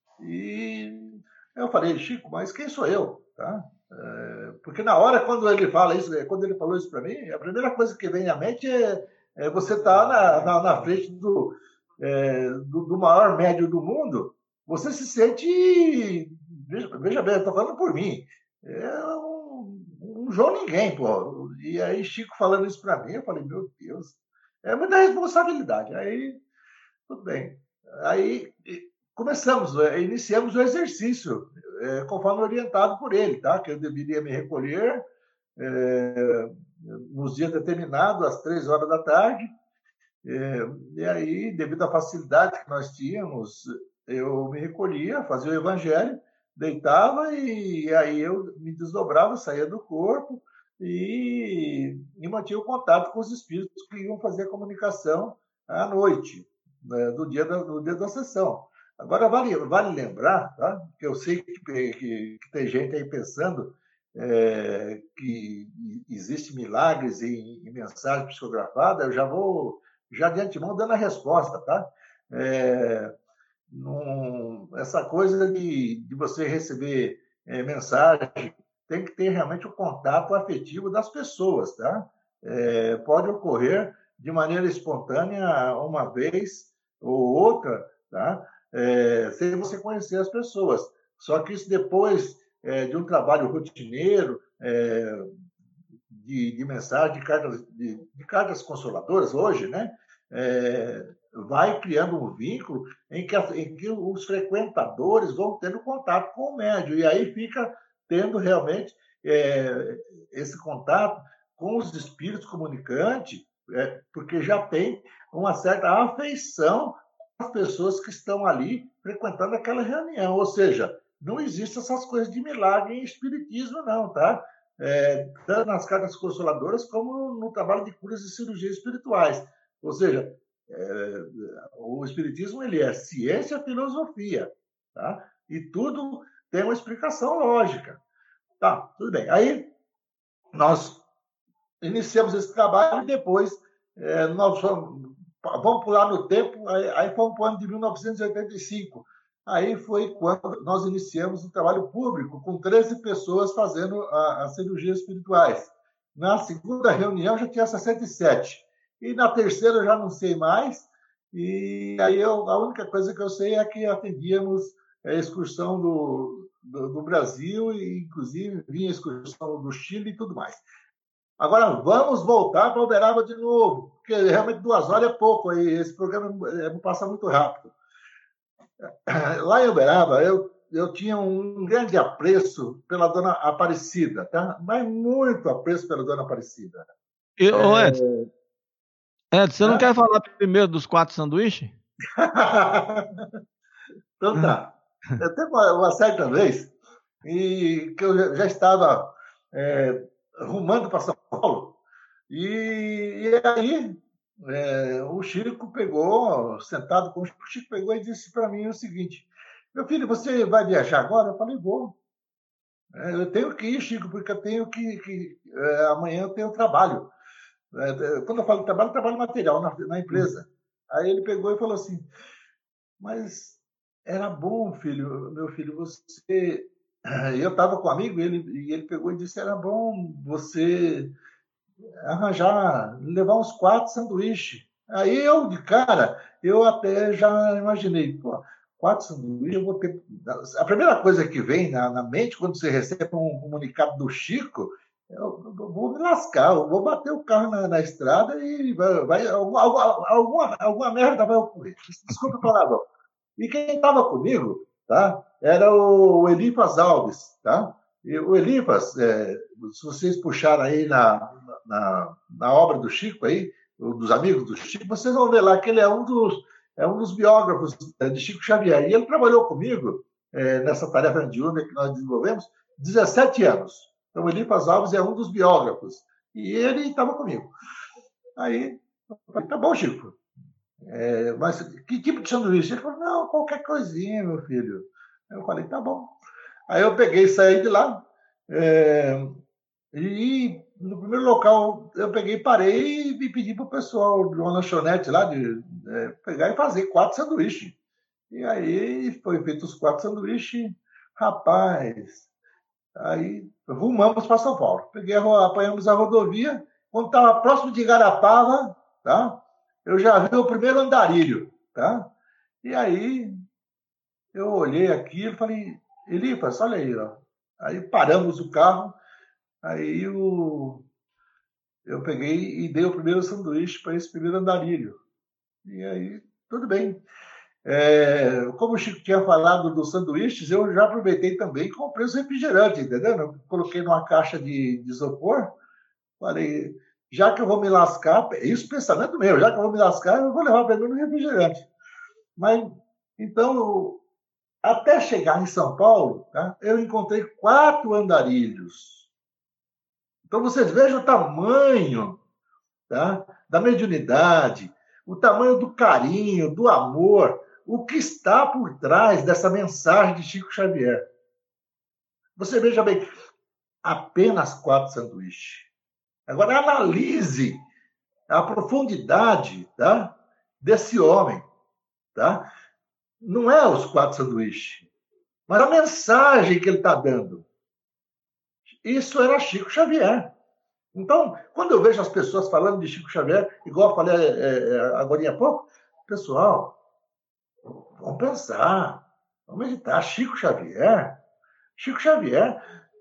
E eu falei: Chico, mas quem sou eu? Tá? É, porque na hora, quando ele fala isso, quando ele falou isso para mim, a primeira coisa que vem à mente é, é você estar tá na, na, na frente do, é, do, do maior médio do mundo, você se sente, veja, veja bem, eu estou falando por mim, é um, um João Ninguém, pô. E aí Chico falando isso para mim, eu falei: meu Deus, é muita responsabilidade. Aí, tudo bem. Aí começamos, iniciamos o exercício, é, conforme orientado por ele, tá? Que eu deveria me recolher é, nos dias determinados, às três horas da tarde. É, e aí, devido à facilidade que nós tínhamos, eu me recolhia, fazia o evangelho, deitava e, e aí eu me desdobrava, saía do corpo e, e mantinha o contato com os espíritos que iam fazer a comunicação à noite, né, do, dia da, do dia da sessão. Agora, vale, vale lembrar, tá? Que eu sei que, que, que tem gente aí pensando é, que existe milagres em, em mensagem psicografada. Eu já vou, já de antemão, dando a resposta, tá? É, num, essa coisa de, de você receber é, mensagem tem que ter realmente o contato afetivo das pessoas, tá? É, pode ocorrer de maneira espontânea uma vez ou outra, tá? É, sem você conhecer as pessoas. Só que isso depois é, de um trabalho rotineiro, é, de, de mensagem, de cartas, de, de cartas consoladoras hoje, né? É, vai criando um vínculo em que, em que os frequentadores vão tendo contato com o médium, e aí fica tendo realmente é, esse contato com os espíritos comunicantes, é, porque já tem uma certa afeição as pessoas que estão ali frequentando aquela reunião. Ou seja, não existe essas coisas de milagre em espiritismo, não, tá? É, tanto nas cartas consoladoras como no trabalho de curas e cirurgias espirituais. Ou seja, é, o espiritismo ele é ciência e filosofia, tá? E tudo tem uma explicação lógica. Tá, tudo bem. Aí nós iniciamos esse trabalho e depois é, nós fomos vamos pular no tempo, aí, aí fomos para o ano de mil novecentos e oitenta e cinco. Aí foi quando nós iniciamos o trabalho público, com treze pessoas fazendo as cirurgias espirituais. Na segunda reunião já tinha sessenta e sete. E na terceira eu já não sei mais. E aí eu, a única coisa que eu sei é que atendíamos a excursão do, do, do Brasil, e inclusive vinha a excursão do Chile e tudo mais. Agora, vamos voltar para Uberaba de novo, porque realmente duas horas é pouco, aí esse programa passa muito rápido. Lá em Uberaba, eu, eu tinha um grande apreço pela dona Aparecida, tá? Mas muito apreço pela dona Aparecida. E, é... Ô Edson, Edson, você ah? não quer falar primeiro dos quatro sanduíches? Então tá. Eu teve uma, uma certa vez e que eu já estava... É, rumando para São Paulo, e, e aí é, o Chico pegou, sentado com o Chico, o Chico pegou e disse para mim o seguinte: meu filho, você vai viajar agora? Eu falei: vou. É, eu tenho que ir, Chico, porque eu tenho que, que é, amanhã eu tenho trabalho. É, quando eu falo trabalho, trabalho material na, na empresa. Aí ele pegou e falou assim: mas era bom, filho, meu filho, você... Eu estava com um amigo ele, e ele pegou e disse, era bom você arranjar, levar uns quatro sanduíches. Aí eu, de cara, eu até já imaginei, pô, quatro sanduíches, eu vou ter... A primeira coisa que vem na, na mente, quando você recebe um comunicado do Chico, eu, eu vou me lascar, eu vou bater o carro na, na estrada e vai, vai, alguma, alguma, alguma merda vai ocorrer. Desculpa a palavra. E quem estava comigo, tá, era o Elifas Alves, tá? E o Elifas, é, se vocês puxarem aí na, na, na obra do Chico aí, dos amigos do Chico, vocês vão ver lá que ele é um dos, é um dos biógrafos de Chico Xavier. E ele trabalhou comigo é, nessa tarefa mediúnica que nós desenvolvemos dezessete anos. Então, o Elifas Alves é um dos biógrafos. E ele estava comigo. Aí, eu falei, tá bom, Chico. É, mas que tipo de sanduíche? Ele falou, não, qualquer coisinha, meu filho. Eu falei, tá bom. Aí eu peguei e saí de lá. É, e no primeiro local eu peguei, parei e pedi para o pessoal de uma lanchonete lá de é, pegar e fazer quatro sanduíches. E aí foi feito os quatro sanduíches. Rapaz, aí rumamos para São Paulo. Peguei, apanhamos a rodovia. Quando estava próximo de Igarapava, tá? Eu já vi o primeiro andarilho, tá? E aí eu olhei aquilo e falei, Elifas, olha aí, ó. Aí paramos o carro, aí o... eu peguei e dei o primeiro sanduíche para esse primeiro andarilho. E aí, tudo bem. É, como o Chico tinha falado dos sanduíches, eu já aproveitei também e comprei os refrigerantes, entendeu? Eu coloquei numa caixa de, de isopor, falei, já que eu vou me lascar, isso pensamento meu, já que eu vou me lascar, eu vou levar pelo menos refrigerante. Mas, então, até chegar em São Paulo, tá, eu encontrei quatro andarilhos. Então, vocês vejam o tamanho, tá, da mediunidade, o tamanho do carinho, do amor, o que está por trás dessa mensagem de Chico Xavier. Você veja bem, apenas quatro sanduíches. Agora, analise a profundidade, tá, desse homem. Tá? Não é os quatro sanduíches, mas a mensagem que ele está dando. Isso era Chico Xavier. Então, quando eu vejo as pessoas falando de Chico Xavier, igual eu falei é, agora há pouco, pessoal, vamos pensar, vamos meditar. Chico Xavier, Chico Xavier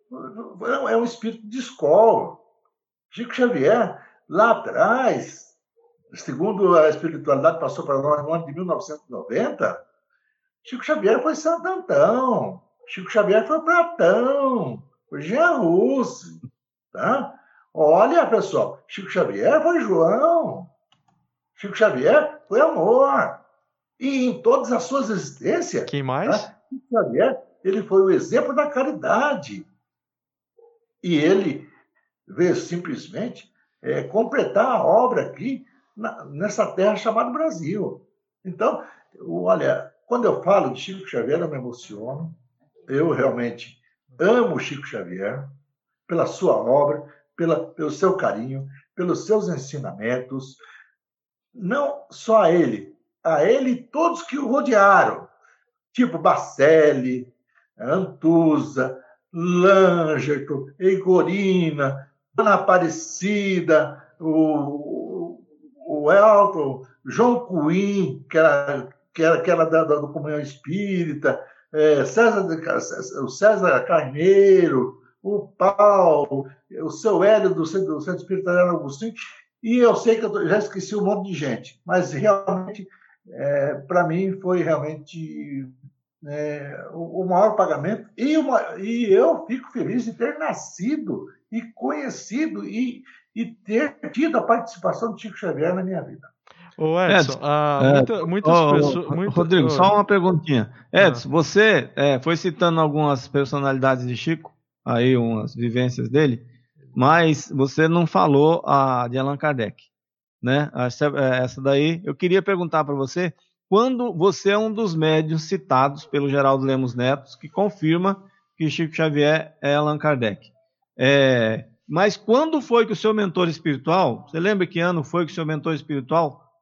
é um espírito de escola. Chico Xavier, lá atrás, segundo a espiritualidade passou para nós no ano de mil novecentos e noventa, Chico Xavier foi Santo Antão, Chico Xavier foi Platão, foi Jean Rus, tá? Olha, pessoal, Chico Xavier foi João, Chico Xavier foi amor. E em todas as suas existências, quem mais? Tá? Chico Xavier, ele foi o exemplo da caridade. E ele veio simplesmente é, completar a obra aqui na, nessa terra chamada Brasil. Então, olha, quando eu falo de Chico Xavier, eu me emociono. Eu realmente amo Chico Xavier pela sua obra, pela, pelo seu carinho, pelos seus ensinamentos. Não só a ele, a ele e todos que o rodearam, tipo Bacelli, Antusa, Langerton, Eigorina, Ana Aparecida, o, o Elton, João Cuim, que era, que era, que era da, da, do Comunhão Espírita, é, César, o César Carneiro, o Paulo, o seu Hélio do Centro, do Centro Espírita Agostinho, e eu sei que eu já esqueci um monte de gente, mas realmente, é, para mim, foi realmente é, o, o maior pagamento, e, uma, e eu fico feliz de ter nascido e conhecido e, e ter tido a participação de Chico Xavier na minha vida. Ô Edson, Edson ah, é, muita, muitas oh, pessoas... Oh, muita, Rodrigo, oh, só uma perguntinha. Edson, ah. você é, foi citando algumas personalidades de Chico, aí umas vivências dele, mas você não falou a de Allan Kardec, né? Essa, essa daí, eu queria perguntar para você, quando você é um dos médiuns citados pelo Geraldo Lemos Neto, que confirma que Chico Xavier é Allan Kardec. É, mas quando foi que o seu mentor espiritual, você lembra que ano foi que o seu mentor espiritual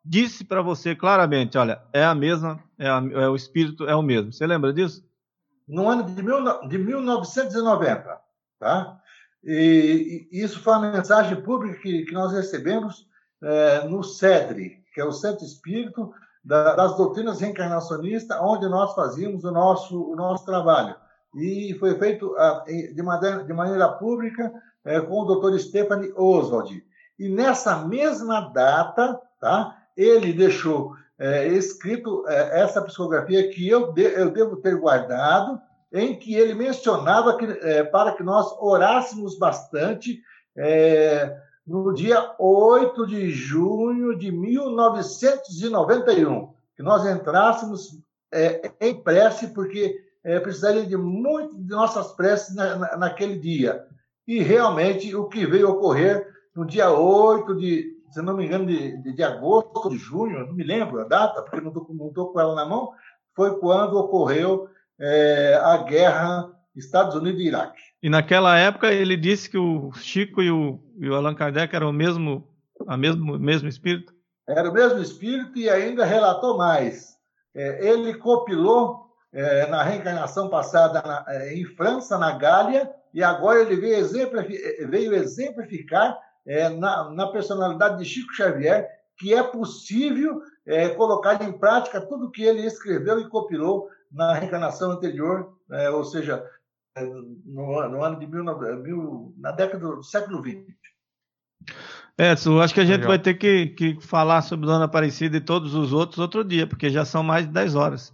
disse para você claramente, olha, é a mesma, é, a, é o espírito é o mesmo. Você lembra disso? No ano de, mil, de mil novecentos e noventa, tá? E, e isso foi uma mensagem pública que, que nós recebemos é, no CEDRE, que é o Centro Espírito da, das Doutrinas Reencarnacionistas, onde nós fazíamos o nosso, o nosso trabalho. E foi feito a, de, maneira, de maneira pública é, com o doutor Stephanie Oswald. E nessa mesma data, tá, ele deixou é, escrito é, essa psicografia que eu, de, eu devo ter guardado, em que ele mencionava que, é, para que nós orássemos bastante é, no dia oito de junho de mil novecentos e noventa e um, que nós entrássemos é, em prece, porque é, precisaria de muito de nossas preces na, na, naquele dia. E realmente o que veio ocorrer no dia oito de, se não me engano, de, de, de agosto, de junho, não me lembro a data, porque não estou não tô com ela na mão, foi quando ocorreu é, a guerra Estados Unidos e Iraque. E naquela época ele disse que o Chico e o, e o Allan Kardec eram o mesmo, a mesmo, mesmo espírito? Era o mesmo espírito e ainda relatou mais. É, ele copilou é, na reencarnação passada na, é, em França, na Gália, e agora ele veio, exemplifi veio exemplificar é, na, na personalidade de Chico Xavier que é possível é, colocar em prática tudo que ele escreveu e copilou na reencarnação anterior, é, ou seja, no, no ano de mil, mil, na década do século vinte. Edson, acho que a gente Legal. vai ter que, que falar sobre Dona Aparecida e todos os outros outro dia, porque já são mais de dez horas.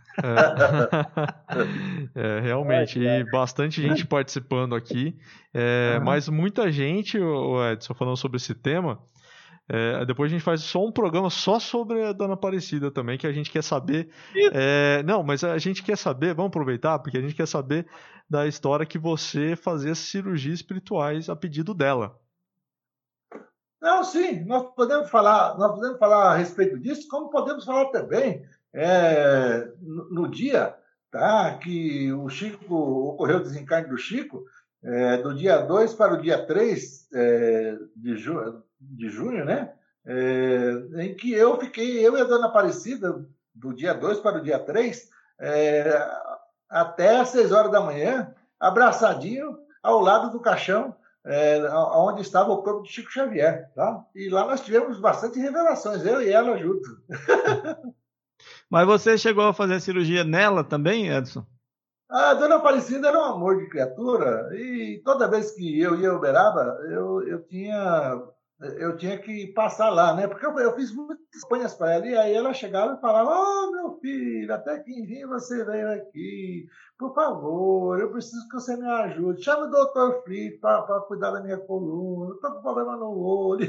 É, é, realmente, e bastante gente participando aqui, é, uhum. mas muita gente, o Edson, falando sobre esse tema. É, depois a gente faz só um programa só sobre a Dona Aparecida também, que a gente quer saber. É, não, mas a gente quer saber, vamos aproveitar, porque a gente quer saber da história que você fazia cirurgias espirituais a pedido dela. Não, sim, nós podemos falar, nós podemos falar a respeito disso, como podemos falar também é, no, no dia, tá, que o Chico ocorreu o desencarne do Chico, é, do dia dois para o dia três é, de junho. de junho, né? É, em que eu fiquei, eu e a Dona Aparecida, do dia dois para o dia três, é, até às seis horas da manhã, abraçadinho ao lado do caixão, é, onde estava o corpo de Chico Xavier, tá? E lá nós tivemos bastante revelações, eu e ela junto. Mas você chegou a fazer cirurgia nela também, Edson? A Dona Aparecida era um amor de criatura, e toda vez que eu ia a Uberaba, eu, eu tinha... eu tinha que passar lá, né? Porque eu, eu fiz muitas campanhas para ela, e aí ela chegava e falava: "Oh, meu filho, até que enfim você veio aqui, por favor, eu preciso que você me ajude, chama o doutor Flip para cuidar da minha coluna, estou com problema no olho."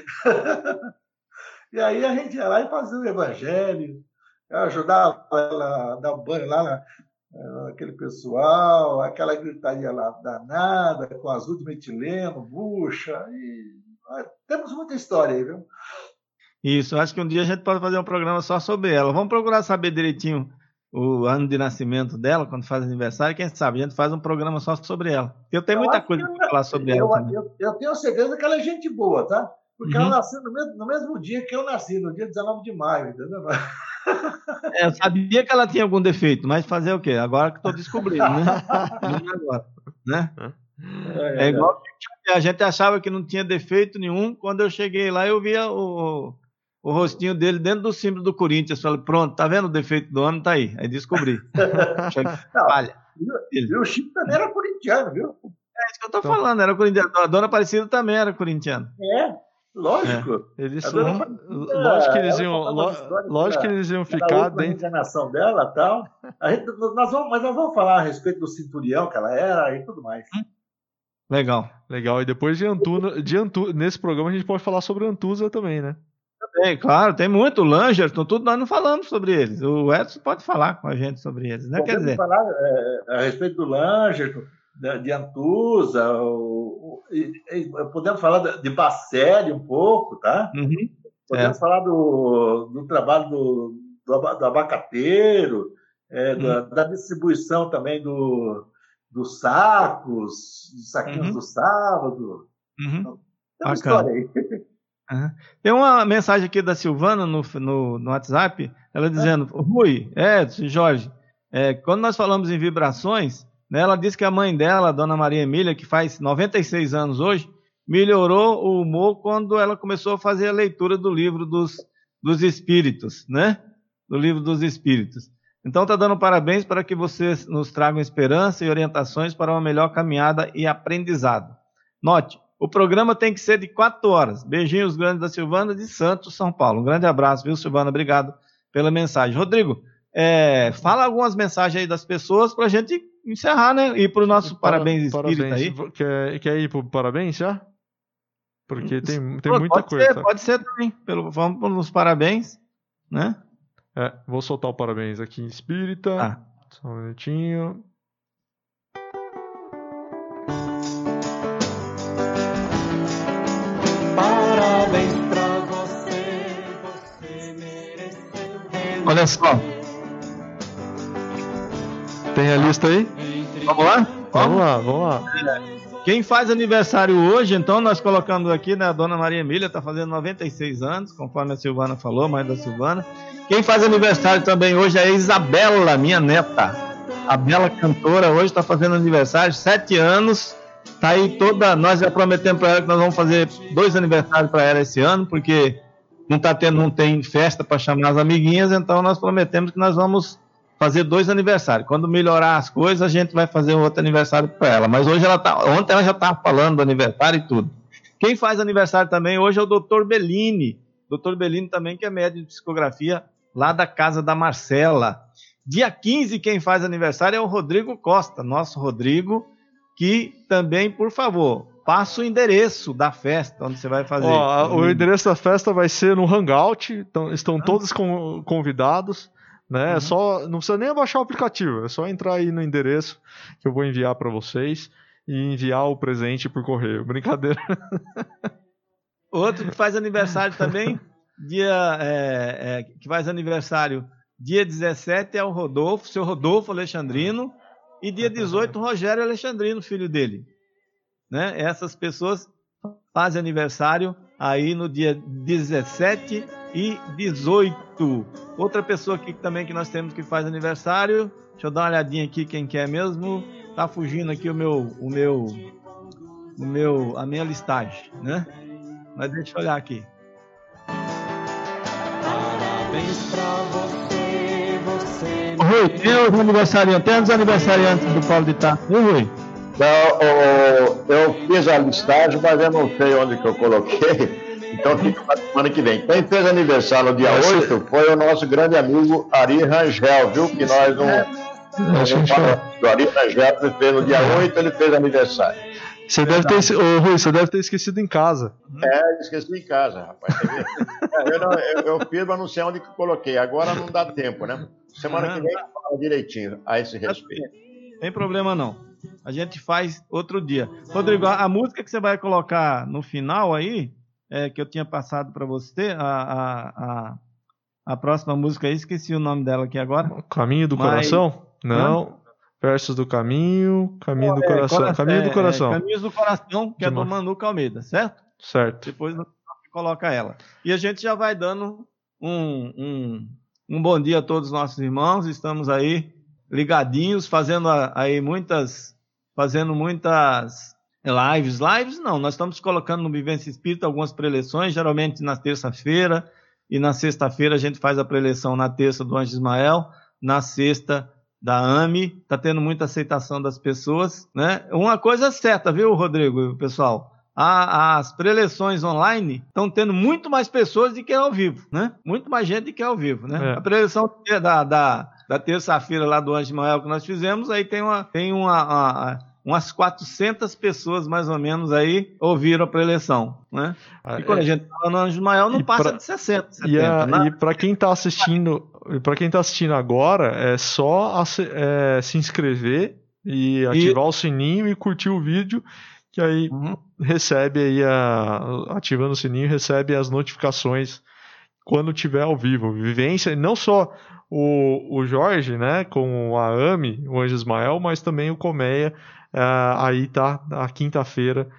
E aí a gente ia lá e fazia o evangelho, eu ajudava ela a dar banho lá na, aquele pessoal, aquela gritaria lá danada, com azul de metileno, bucha, e temos muita história aí, viu? Isso, acho que um dia a gente pode fazer um programa só sobre ela. Vamos procurar saber direitinho o ano de nascimento dela, quando faz aniversário, quem sabe a gente faz um programa só sobre ela. Eu tenho eu muita coisa para falar sobre eu, ela também. Eu, eu tenho certeza que ela é gente boa, tá? Porque uhum. ela nasceu no mesmo, no mesmo dia que eu nasci, no dia dezenove de maio, entendeu? É, eu sabia que ela tinha algum defeito, mas fazer o quê? Agora que estou descobrindo, né? Agora, né? É, é igual a gente achava que não tinha defeito nenhum. Quando eu cheguei lá, eu via o, o rostinho dele dentro do símbolo do Corinthians. Falei: pronto, tá vendo o defeito do homem? Tá aí. Aí descobri. Não, falha. E o Chico também era corintiano, viu? É isso que eu tô então... falando, era corintiano. A Dona Aparecida também era corintiana. É, lógico. É. Eles são... Lógico que eles iam, lógico que eles iam ficar dentro da encarnação dela e tal. A gente, nós vamos, mas nós vamos falar a respeito do cinturão que ela era e tudo mais. Hum? Legal. Legal. E depois de Antusa, de Antu, nesse programa a gente pode falar sobre Antusa também, né? Também, claro, tem muito. O Langerton, tudo, nós não falamos sobre eles. O Edson pode falar com a gente sobre eles, né? Podemos Quer dizer... falar é, a respeito do Langerton, de Antusa, o, e, e, podemos falar de Bacelli um pouco, tá? Uhum. Podemos é. falar do, do trabalho do, do, do abacateiro, é, uhum. da, da distribuição também do... dos sacos, dos saquinhos uhum. do sábado. Uhum. Tem uma história aí. Uhum. Tem uma mensagem aqui da Silvana no, no, no WhatsApp, ela dizendo, Rui, Edson, Jorge, é, quando nós falamos em vibrações, né, ela disse que a mãe dela, a dona Maria Emília, que faz noventa e seis anos hoje, melhorou o humor quando ela começou a fazer a leitura do livro dos, dos espíritos, né? Do livro dos espíritos. Então está dando parabéns para que vocês nos tragam esperança e orientações para uma melhor caminhada e aprendizado. Note, o programa tem que ser de quatro horas. Beijinhos grandes da Silvana de Santos, São Paulo. Um grande abraço, viu, Silvana? Obrigado pela mensagem. Rodrigo, é, fala algumas mensagens aí das pessoas para a gente encerrar, né? E para o nosso para, parabéns espírita parabéns. aí. Quer, quer ir para o parabéns já? Porque tem, tem Pô, muita pode coisa. Ser, tá? Pode ser também. Pelo, vamos para os parabéns, né? É, vou soltar o parabéns aqui em espírita. Ah. Só um minutinho. Parabéns pra você, você mereceu. Olha só. Tem a lista aí? Vamos lá? Vamos lá, vamos lá. Quem faz aniversário hoje, então, nós colocamos aqui, né, a dona Maria Emília está fazendo noventa e seis anos, conforme a Silvana falou, mãe da Silvana. Quem faz aniversário também hoje é a Isabela, minha neta. A bela cantora hoje está fazendo aniversário, sete anos. Tá aí toda. Nós já prometemos para ela que nós vamos fazer dois aniversários para ela esse ano, porque não tá tendo, não tem festa para chamar as amiguinhas, então nós prometemos que nós vamos fazer dois aniversários. Quando melhorar as coisas, a gente vai fazer outro aniversário para ela. Mas hoje ela tá, ontem ela já estava falando do aniversário e tudo. Quem faz aniversário também hoje é o doutor Bellini. doutor Bellini também, que é médico de psicografia lá da casa da Marcela. Dia quinze, quem faz aniversário é o Rodrigo Costa, nosso Rodrigo, que também, por favor, passa o endereço da festa, onde você vai fazer. Ó, o endereço da festa vai ser no Hangout, então estão ah. todos com, convidados. Né? Uhum. É só, não precisa nem baixar o aplicativo, é só entrar aí no endereço que eu vou enviar para vocês e enviar o presente por correio. Brincadeira. Outro que faz aniversário também, dia é, é, que faz aniversário dia dezessete é o Rodolfo, seu Rodolfo Alexandrino, e dia dezoito o Rogério Alexandrino, filho dele. Né? Essas pessoas fazem aniversário aí no dia dezessete e dezoito. Outra pessoa aqui também que nós temos que faz aniversário, deixa eu dar uma olhadinha aqui quem que é mesmo, tá fugindo aqui o meu, o meu, o meu, a minha listagem, né? Mas deixa eu olhar aqui. Parabéns pra você, você. Rui, tem os aniversariantes, tem os aniversariantes do Paulo de Tarso, viu, Rui? Não, eu fiz a listagem, mas eu não sei onde que eu coloquei. Então fica para a semana que vem. Quem fez aniversário no dia oito foi o nosso grande amigo Ari Rangel, viu? Que nós não. É, o Ari Rangel ele fez no dia oito, ele fez aniversário. Você deve ter, oh, Rui, você deve ter esquecido em casa. É, esqueci em casa, rapaz. eu, não, eu, eu fiz, mas não sei onde que eu coloquei. Agora não dá tempo, né? Semana que vem eu falo direitinho a esse respeito. Tem problema não. A gente faz outro dia. Rodrigo, a, a música que você vai colocar no final aí, é, que eu tinha passado para você, a, a, a, a próxima música aí, esqueci o nome dela aqui agora. Caminho do mas... Coração? Não. Hã? Versos do Caminho, Caminho oh, do é, Coração. Coração. Caminho é, do Coração. É, Caminhos do Coração, que De é do Manu Calmeida, certo? Certo. Depois coloca ela. E a gente já vai dando um, um, um bom dia a todos os nossos irmãos. Estamos aí ligadinhos, fazendo aí muitas, fazendo muitas lives. Lives não, nós estamos colocando no Vivência Espírita algumas preleções, geralmente na terça-feira, e na sexta-feira a gente faz a preleção na terça do Anjo Ismael, na sexta da A M I, está tendo muita aceitação das pessoas, né? Uma coisa certa, viu, Rodrigo, pessoal? A, as preleções online estão tendo muito mais pessoas do que ao vivo, né? Muito mais gente do que ao vivo, né? É. A preleção da, da, da terça-feira lá do Anjo Ismael que nós fizemos, aí tem, uma, tem uma, uma, umas quatrocentas pessoas mais ou menos aí ouviram a preleção, né? E quando é. a gente fala no Anjo Ismael não e passa pra, de sessenta, setenta. E, e para quem está assistindo... Para quem está assistindo agora, é só é, se inscrever e ativar e... o sininho e curtir o vídeo, que aí uhum. recebe aí a, ativando o sininho, recebe as notificações quando tiver ao vivo. Vivência, não só o, o Jorge, né, com a A M I, o Anjo Ismael, mas também o Colmeia, uh, aí tá a quinta-feira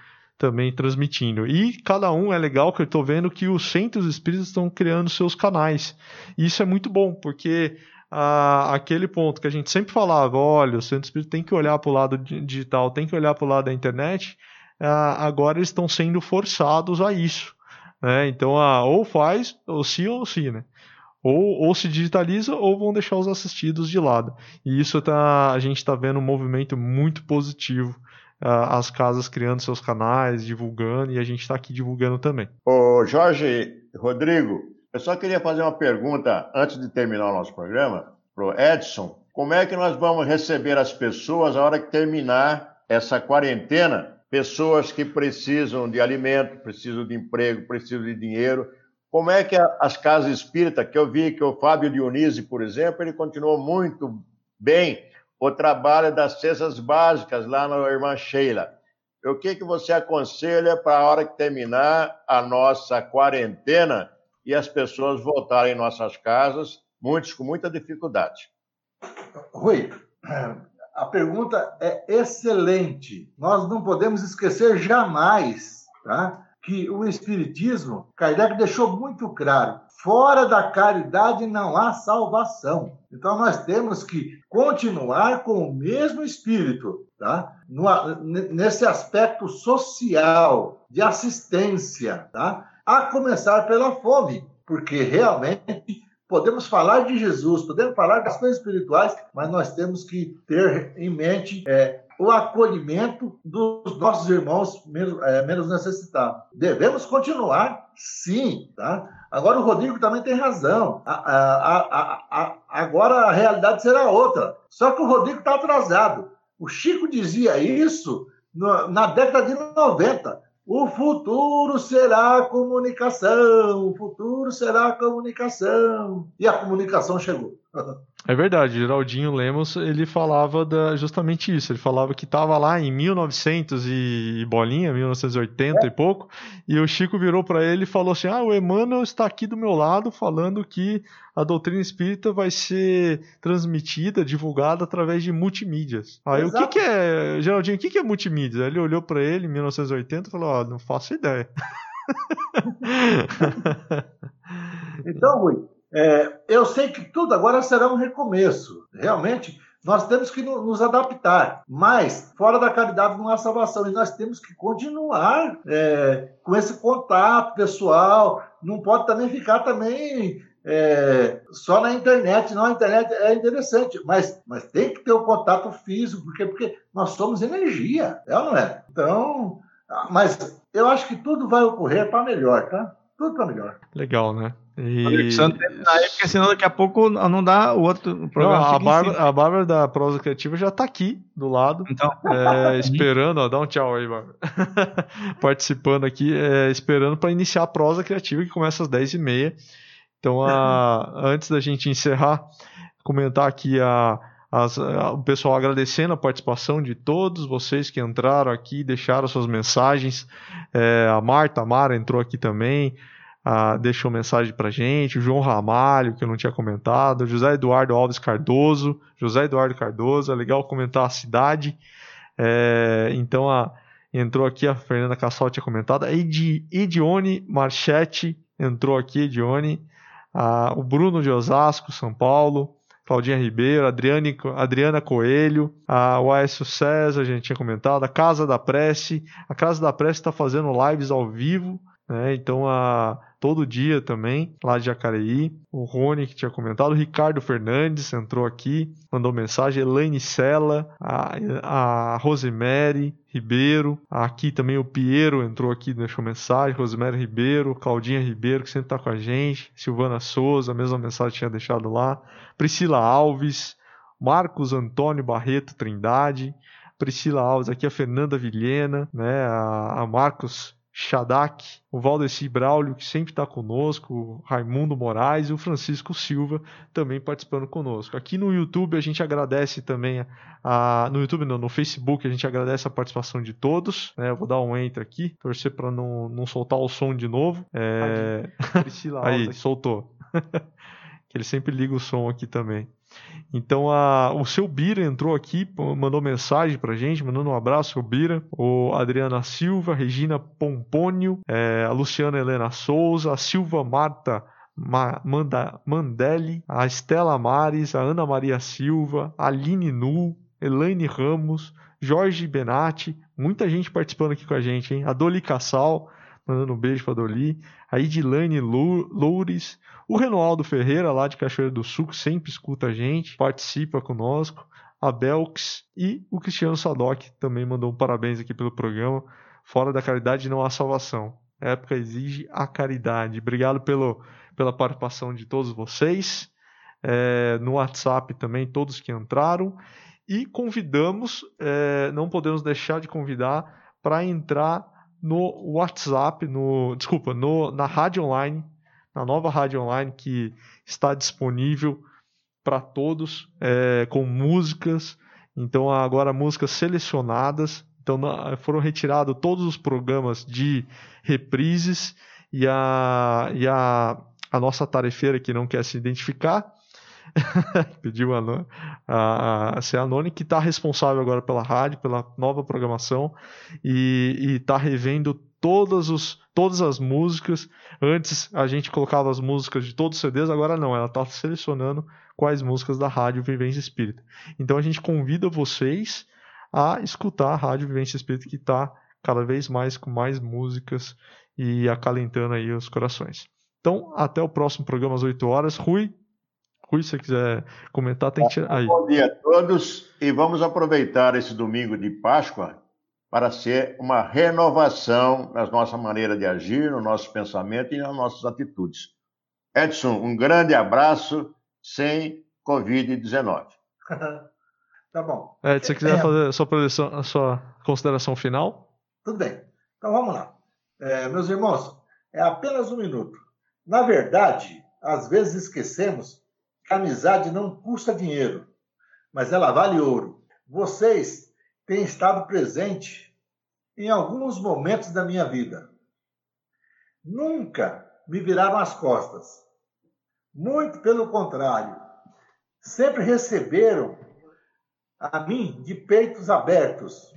também transmitindo. E cada um é legal que eu estou vendo que os centros espíritas estão criando seus canais. E isso é muito bom, porque ah, aquele ponto que a gente sempre falava, olha, o centro espírita tem que olhar para o lado digital, tem que olhar para o lado da internet, ah, agora eles estão sendo forçados a isso. Né? Então, ah, ou faz, ou sim ou sim, né? Ou, ou se digitaliza ou vão deixar os assistidos de lado. E isso tá, a gente está vendo um movimento muito positivo. Uh, as casas criando seus canais, divulgando, e a gente está aqui divulgando também. Ô Jorge, Rodrigo, eu só queria fazer uma pergunta antes de terminar o nosso programa, para o Edson. Como é que nós vamos receber as pessoas na hora que terminar essa quarentena? Pessoas que precisam de alimento, precisam de emprego, precisam de dinheiro. Como é que a, as casas espíritas, que eu vi que o Fábio Dionísio, por exemplo, ele continuou muito bem o trabalho das cestas básicas lá na Irmã Sheila. O que, que você aconselha para a hora que terminar a nossa quarentena e as pessoas voltarem em nossas casas, muitos com muita dificuldade? Rui, a pergunta é excelente. Nós não podemos esquecer jamais, tá, que o Espiritismo, Kardec deixou muito claro, fora da caridade não há salvação. Então, nós temos que continuar com o mesmo espírito, tá? No, nesse aspecto social, de assistência, tá? A começar pela fome, porque realmente podemos falar de Jesus, podemos falar das coisas espirituais, mas nós temos que ter em mente é, o acolhimento dos nossos irmãos menos, é, menos necessitados. Devemos continuar, sim, tá? Agora o Rodrigo também tem razão. A, a, a, a, agora a realidade será outra. Só que o Rodrigo está atrasado. O Chico dizia isso no, na década de noventa. O futuro será a comunicação, o futuro será a comunicação. E a comunicação chegou. É verdade, Geraldinho Lemos, ele falava da, justamente isso, ele falava que estava lá em mil e novecentos e bolinha, mil novecentos e oitenta é. e pouco, e o Chico virou para ele e falou assim, ah, o Emmanuel está aqui do meu lado falando que a doutrina espírita vai ser transmitida, divulgada através de multimídias. Aí Exato. o que, que é, Geraldinho, o que, que é multimídia? Ele olhou para ele em mil novecentos e oitenta e falou, ó, oh, não faço ideia. Então, Rui, É, eu sei que tudo agora será um recomeço. Realmente, nós temos que no, nos adaptar. Mas, fora da caridade não há salvação. E nós temos que continuar é, com esse contato pessoal. Não pode também ficar também é, só na internet. Não, a internet é interessante. Mas, mas tem que ter o contato físico, porque, porque nós somos energia. É ou não é? Então, mas eu acho que tudo vai ocorrer para melhor, tá? Tudo para melhor. Legal, né? E... Alexandre, porque senão daqui a pouco não dá o outro programa. Não, a, Bárbara, a Bárbara da Prosa Criativa já está aqui do lado, então. é, esperando, ó, dá um tchau aí, Bárbara. Participando aqui, é, esperando para iniciar a Prosa Criativa, que começa às dez e meia. Então, a, antes da gente encerrar, comentar aqui a, as, a, o pessoal agradecendo a participação de todos vocês que entraram aqui, deixaram suas mensagens. É, a Marta, a Mara entrou aqui também. Ah, deixou mensagem pra gente, o João Ramalho, que eu não tinha comentado, José Eduardo Alves Cardoso, José Eduardo Cardoso, é legal comentar a cidade. É, então a, entrou aqui a Fernanda Cassol, tinha comentado, a Edi, Edione Marchetti entrou aqui, Edione, ah, o Bruno de Osasco, São Paulo, Claudinha Ribeiro, Adriane, Adriana Coelho, a, o Aécio César, a gente tinha comentado, a Casa da Prece, a Casa da Prece está fazendo lives ao vivo, né? Então a todo dia também, lá de Jacareí, o Rony que tinha comentado, o Ricardo Fernandes entrou aqui, mandou mensagem, Elaine Sela, a, a Rosemary Ribeiro, aqui também o Piero entrou aqui, deixou mensagem, Rosemary Ribeiro, Claudinha Ribeiro, que sempre está com a gente, Silvana Souza, a mesma mensagem tinha deixado lá, Priscila Alves, Marcos Antônio Barreto Trindade, Priscila Alves, aqui a Fernanda Vilhena, né, a, a Marcos Shadak, o Valdeci Braulio, que sempre está conosco, o Raimundo Moraes e o Francisco Silva também participando conosco. Aqui no YouTube a gente agradece também, a, a, no YouTube não, no Facebook a gente agradece a participação de todos, né? Eu vou dar um enter aqui, torcer para não, não soltar o som de novo. É... Aí, soltou. Que ele sempre liga o som aqui também. Então, a, o seu Bira entrou aqui, mandou mensagem pra gente, mandando um abraço, seu Bira. O Adriana Silva, Regina Pompônio, é, a Luciana Helena Souza, a Silva Marta Ma, Manda, Mandelli, a Estela Mares, a Ana Maria Silva, a Aline Nu, Elaine Ramos, Jorge Benatti, muita gente participando aqui com a gente, hein? A Doli Cassal, mandando um beijo pra Doli, a Idilane Loures, o Renoaldo Ferreira, lá de Cachoeira do Sul, que sempre escuta a gente, participa conosco, a Belks e o Cristiano Sadoc também mandou um parabéns aqui pelo programa. Fora da caridade não há salvação. A época exige a caridade. Obrigado pelo, pela participação de todos vocês. É, no WhatsApp também, todos que entraram. E convidamos, é, não podemos deixar de convidar para entrar no WhatsApp, no, desculpa, no, na rádio online, na nova rádio online que está disponível para todos, é, com músicas. Então agora músicas selecionadas. Então foram retirados todos os programas de reprises e a, e a, a nossa tarefeira que não quer se identificar pediu a, a, a ser anônimo, que está responsável agora pela rádio, pela nova programação e está revendo todas, os, todas as músicas. Antes a gente colocava as músicas de todos os C Ds, agora não, ela está selecionando quais músicas da Rádio Vivência Espírita. Então a gente convida vocês a escutar a Rádio Vivência Espírita, que está cada vez mais com mais músicas e acalentando aí os corações. Então, até o próximo programa às oito horas. Rui, Rui, se você quiser comentar, tem que tirar aí. Bom dia a todos e vamos aproveitar esse domingo de Páscoa para ser uma renovação na nossa maneira de agir, no nosso pensamento e nas nossas atitudes. Edson, um grande abraço sem covid dezenove. Tá bom. É, se você quiser é, fazer a sua, produção, a sua consideração final. Tudo bem. Então vamos lá. É, meus irmãos, é apenas um minuto. Na verdade, às vezes esquecemos que a amizade não custa dinheiro, mas ela vale ouro. Vocês têm estado presentes em alguns momentos da minha vida. Nunca me viraram as costas. Muito pelo contrário. Sempre receberam a mim de peitos abertos.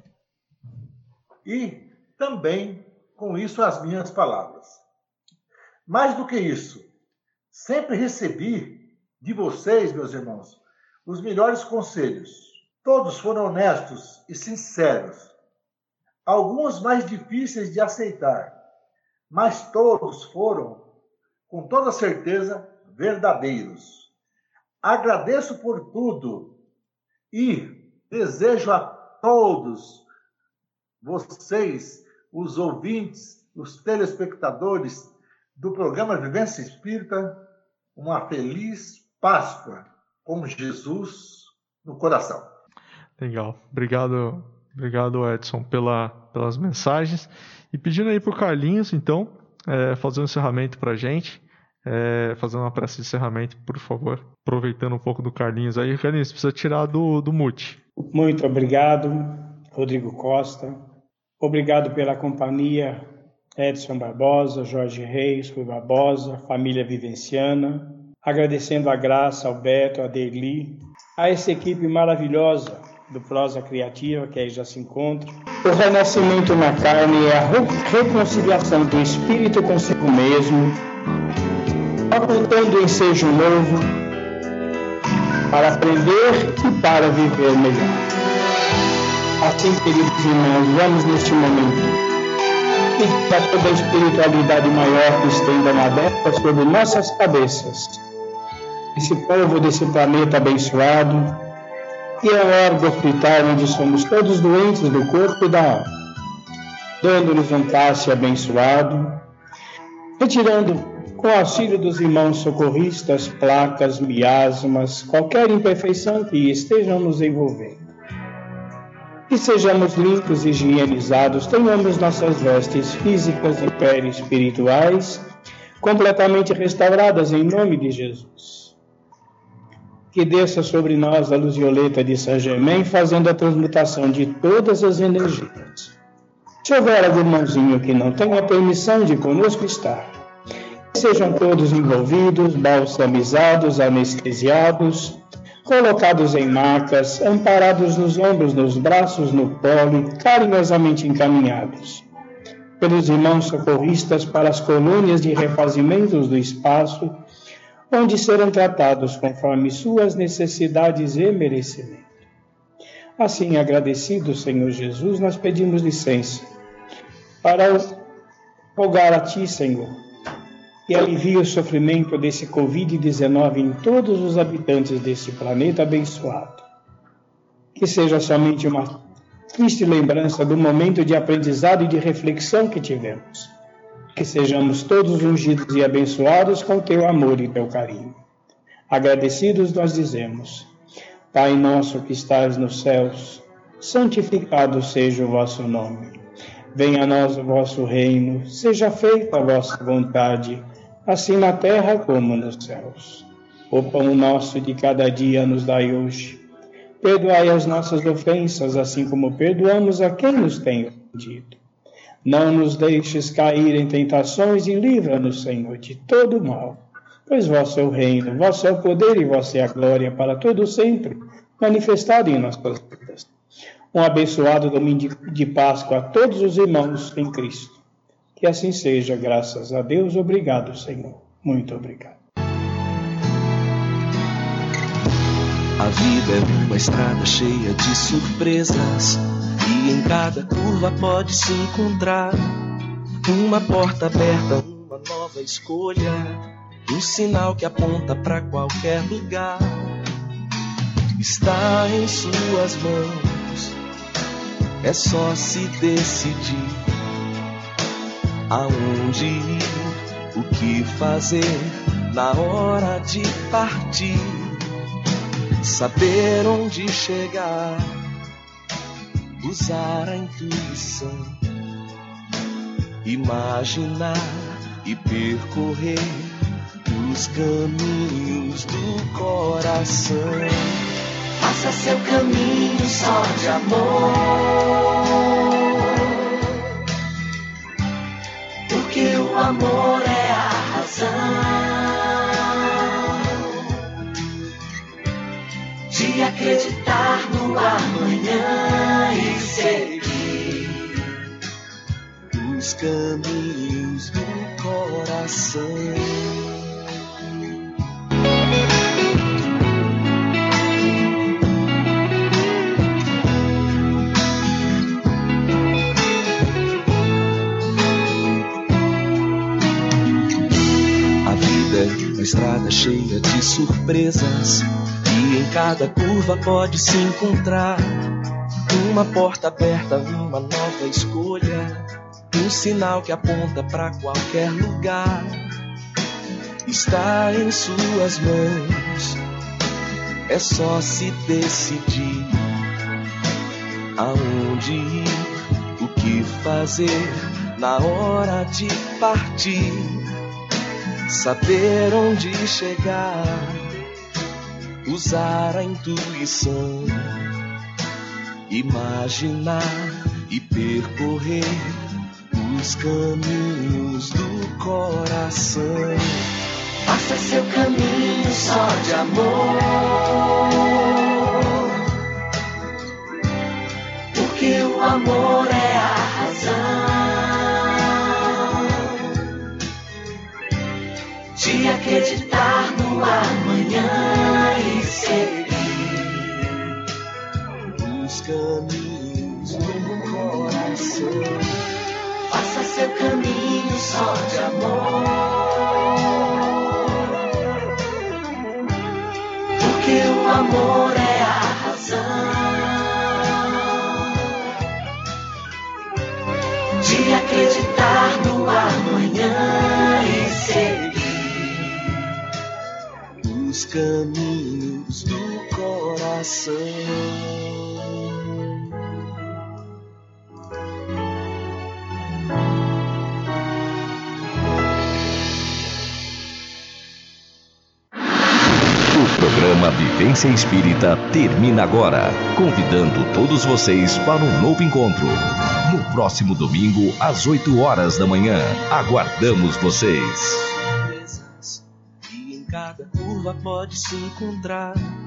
E também, com isso, as minhas palavras. Mais do que isso, sempre recebi de vocês, meus irmãos, os melhores conselhos. Todos foram honestos e sinceros. Alguns mais difíceis de aceitar, mas todos foram, com toda certeza, verdadeiros. Agradeço por tudo e desejo a todos vocês, os ouvintes, os telespectadores do programa Vivência Espírita, uma feliz Páscoa com Jesus no coração. Legal. Obrigado, obrigado Edson, pela, pelas mensagens. E pedindo aí para o Carlinhos, então, é, fazer um encerramento para a gente. É, fazendo uma prece de encerramento, por favor. Aproveitando um pouco do Carlinhos aí. Carlinhos, precisa tirar do, do mute. Muito obrigado, Rodrigo Costa. Obrigado pela companhia, Edson Barbosa, Jorge Reis, Rui Barbosa, família vivenciana. Agradecendo a Graça, ao Beto, a Derli, a essa equipe maravilhosa do Prosa Criativa, que aí já se encontra. O renascimento na carne é a reconciliação do espírito consigo mesmo, apontando o ensejo novo para aprender e para viver melhor. Assim, queridos irmãos, vamos neste momento pedir a toda a espiritualidade maior que estenda na aberta sobre nossas cabeças, esse povo desse planeta abençoado, e é o orbe hospital onde somos todos doentes do corpo e da alma, dando-nos um passe abençoado, retirando com o auxílio dos irmãos socorristas, placas, miasmas, qualquer imperfeição que estejam nos envolvendo. Que sejamos limpos e higienizados, tenhamos nossas vestes físicas e perispirituais completamente restauradas em nome de Jesus. Que desça sobre nós a luz violeta de Saint Germain, fazendo a transmutação de todas as energias. Se houver algum irmãozinho que não tenha permissão de conosco estar, sejam todos envolvidos, balsamizados, anestesiados, colocados em macas, amparados nos ombros, nos braços, no colo, carinhosamente encaminhados pelos irmãos socorristas para as colônias de refazimentos do espaço, onde serão tratados conforme suas necessidades e merecimento. Assim, agradecidos, Senhor Jesus, nós pedimos licença para rogar a Ti, Senhor, e alivie o sofrimento desse covid dezenove em todos os habitantes desse planeta abençoado. Que seja somente uma triste lembrança do momento de aprendizado e de reflexão que tivemos. Que sejamos todos ungidos e abençoados com Teu amor e Teu carinho. Agradecidos nós dizemos: Pai nosso que estás nos céus, santificado seja o vosso nome. Venha a nós o vosso reino, seja feita a vossa vontade, assim na terra como nos céus. O pão nosso de cada dia nos dai hoje. Perdoai as nossas ofensas, assim como perdoamos a quem nos tem ofendido. Não nos deixes cair em tentações e livra-nos, Senhor, de todo mal. Pois vosso é o reino, vosso é o poder e vossa é a glória para todo sempre, manifestado em nossas vidas. Um abençoado domingo de Páscoa a todos os irmãos em Cristo. Que assim seja, graças a Deus. Obrigado, Senhor. Muito obrigado. A vida é uma estrada cheia de surpresas, e em cada curva pode se encontrar uma porta aberta, uma nova escolha, um sinal que aponta para qualquer lugar. Está em suas mãos, é só se decidir aonde ir, o que fazer na hora de partir. Saber onde chegar, usar a intuição, imaginar e percorrer os caminhos do coração. Faça seu caminho só de amor, porque o amor é a razão de acreditar no amanhã e seguir os caminhos do coração. A vida é uma estrada cheia de surpresas, e em cada curva pode se encontrar uma porta aberta, uma nova escolha, um sinal que aponta para qualquer lugar. Está em suas mãos, é só se decidir aonde ir, o que fazer na hora de partir. Saber onde chegar, usar a intuição, imaginar e percorrer os caminhos do coração. Faça seu caminho só de amor, porque o amor é a razão de acreditar no amanhã e seguir os caminhos do coração. Faça seu caminho só de amor, porque o amor é a razão de acreditar no amanhã e seguir os caminhos do coração. O programa Vivência Espírita termina agora, convidando todos vocês para um novo encontro. No próximo domingo, às oito horas da manhã. Aguardamos vocês. E em cada curva pode se encontrar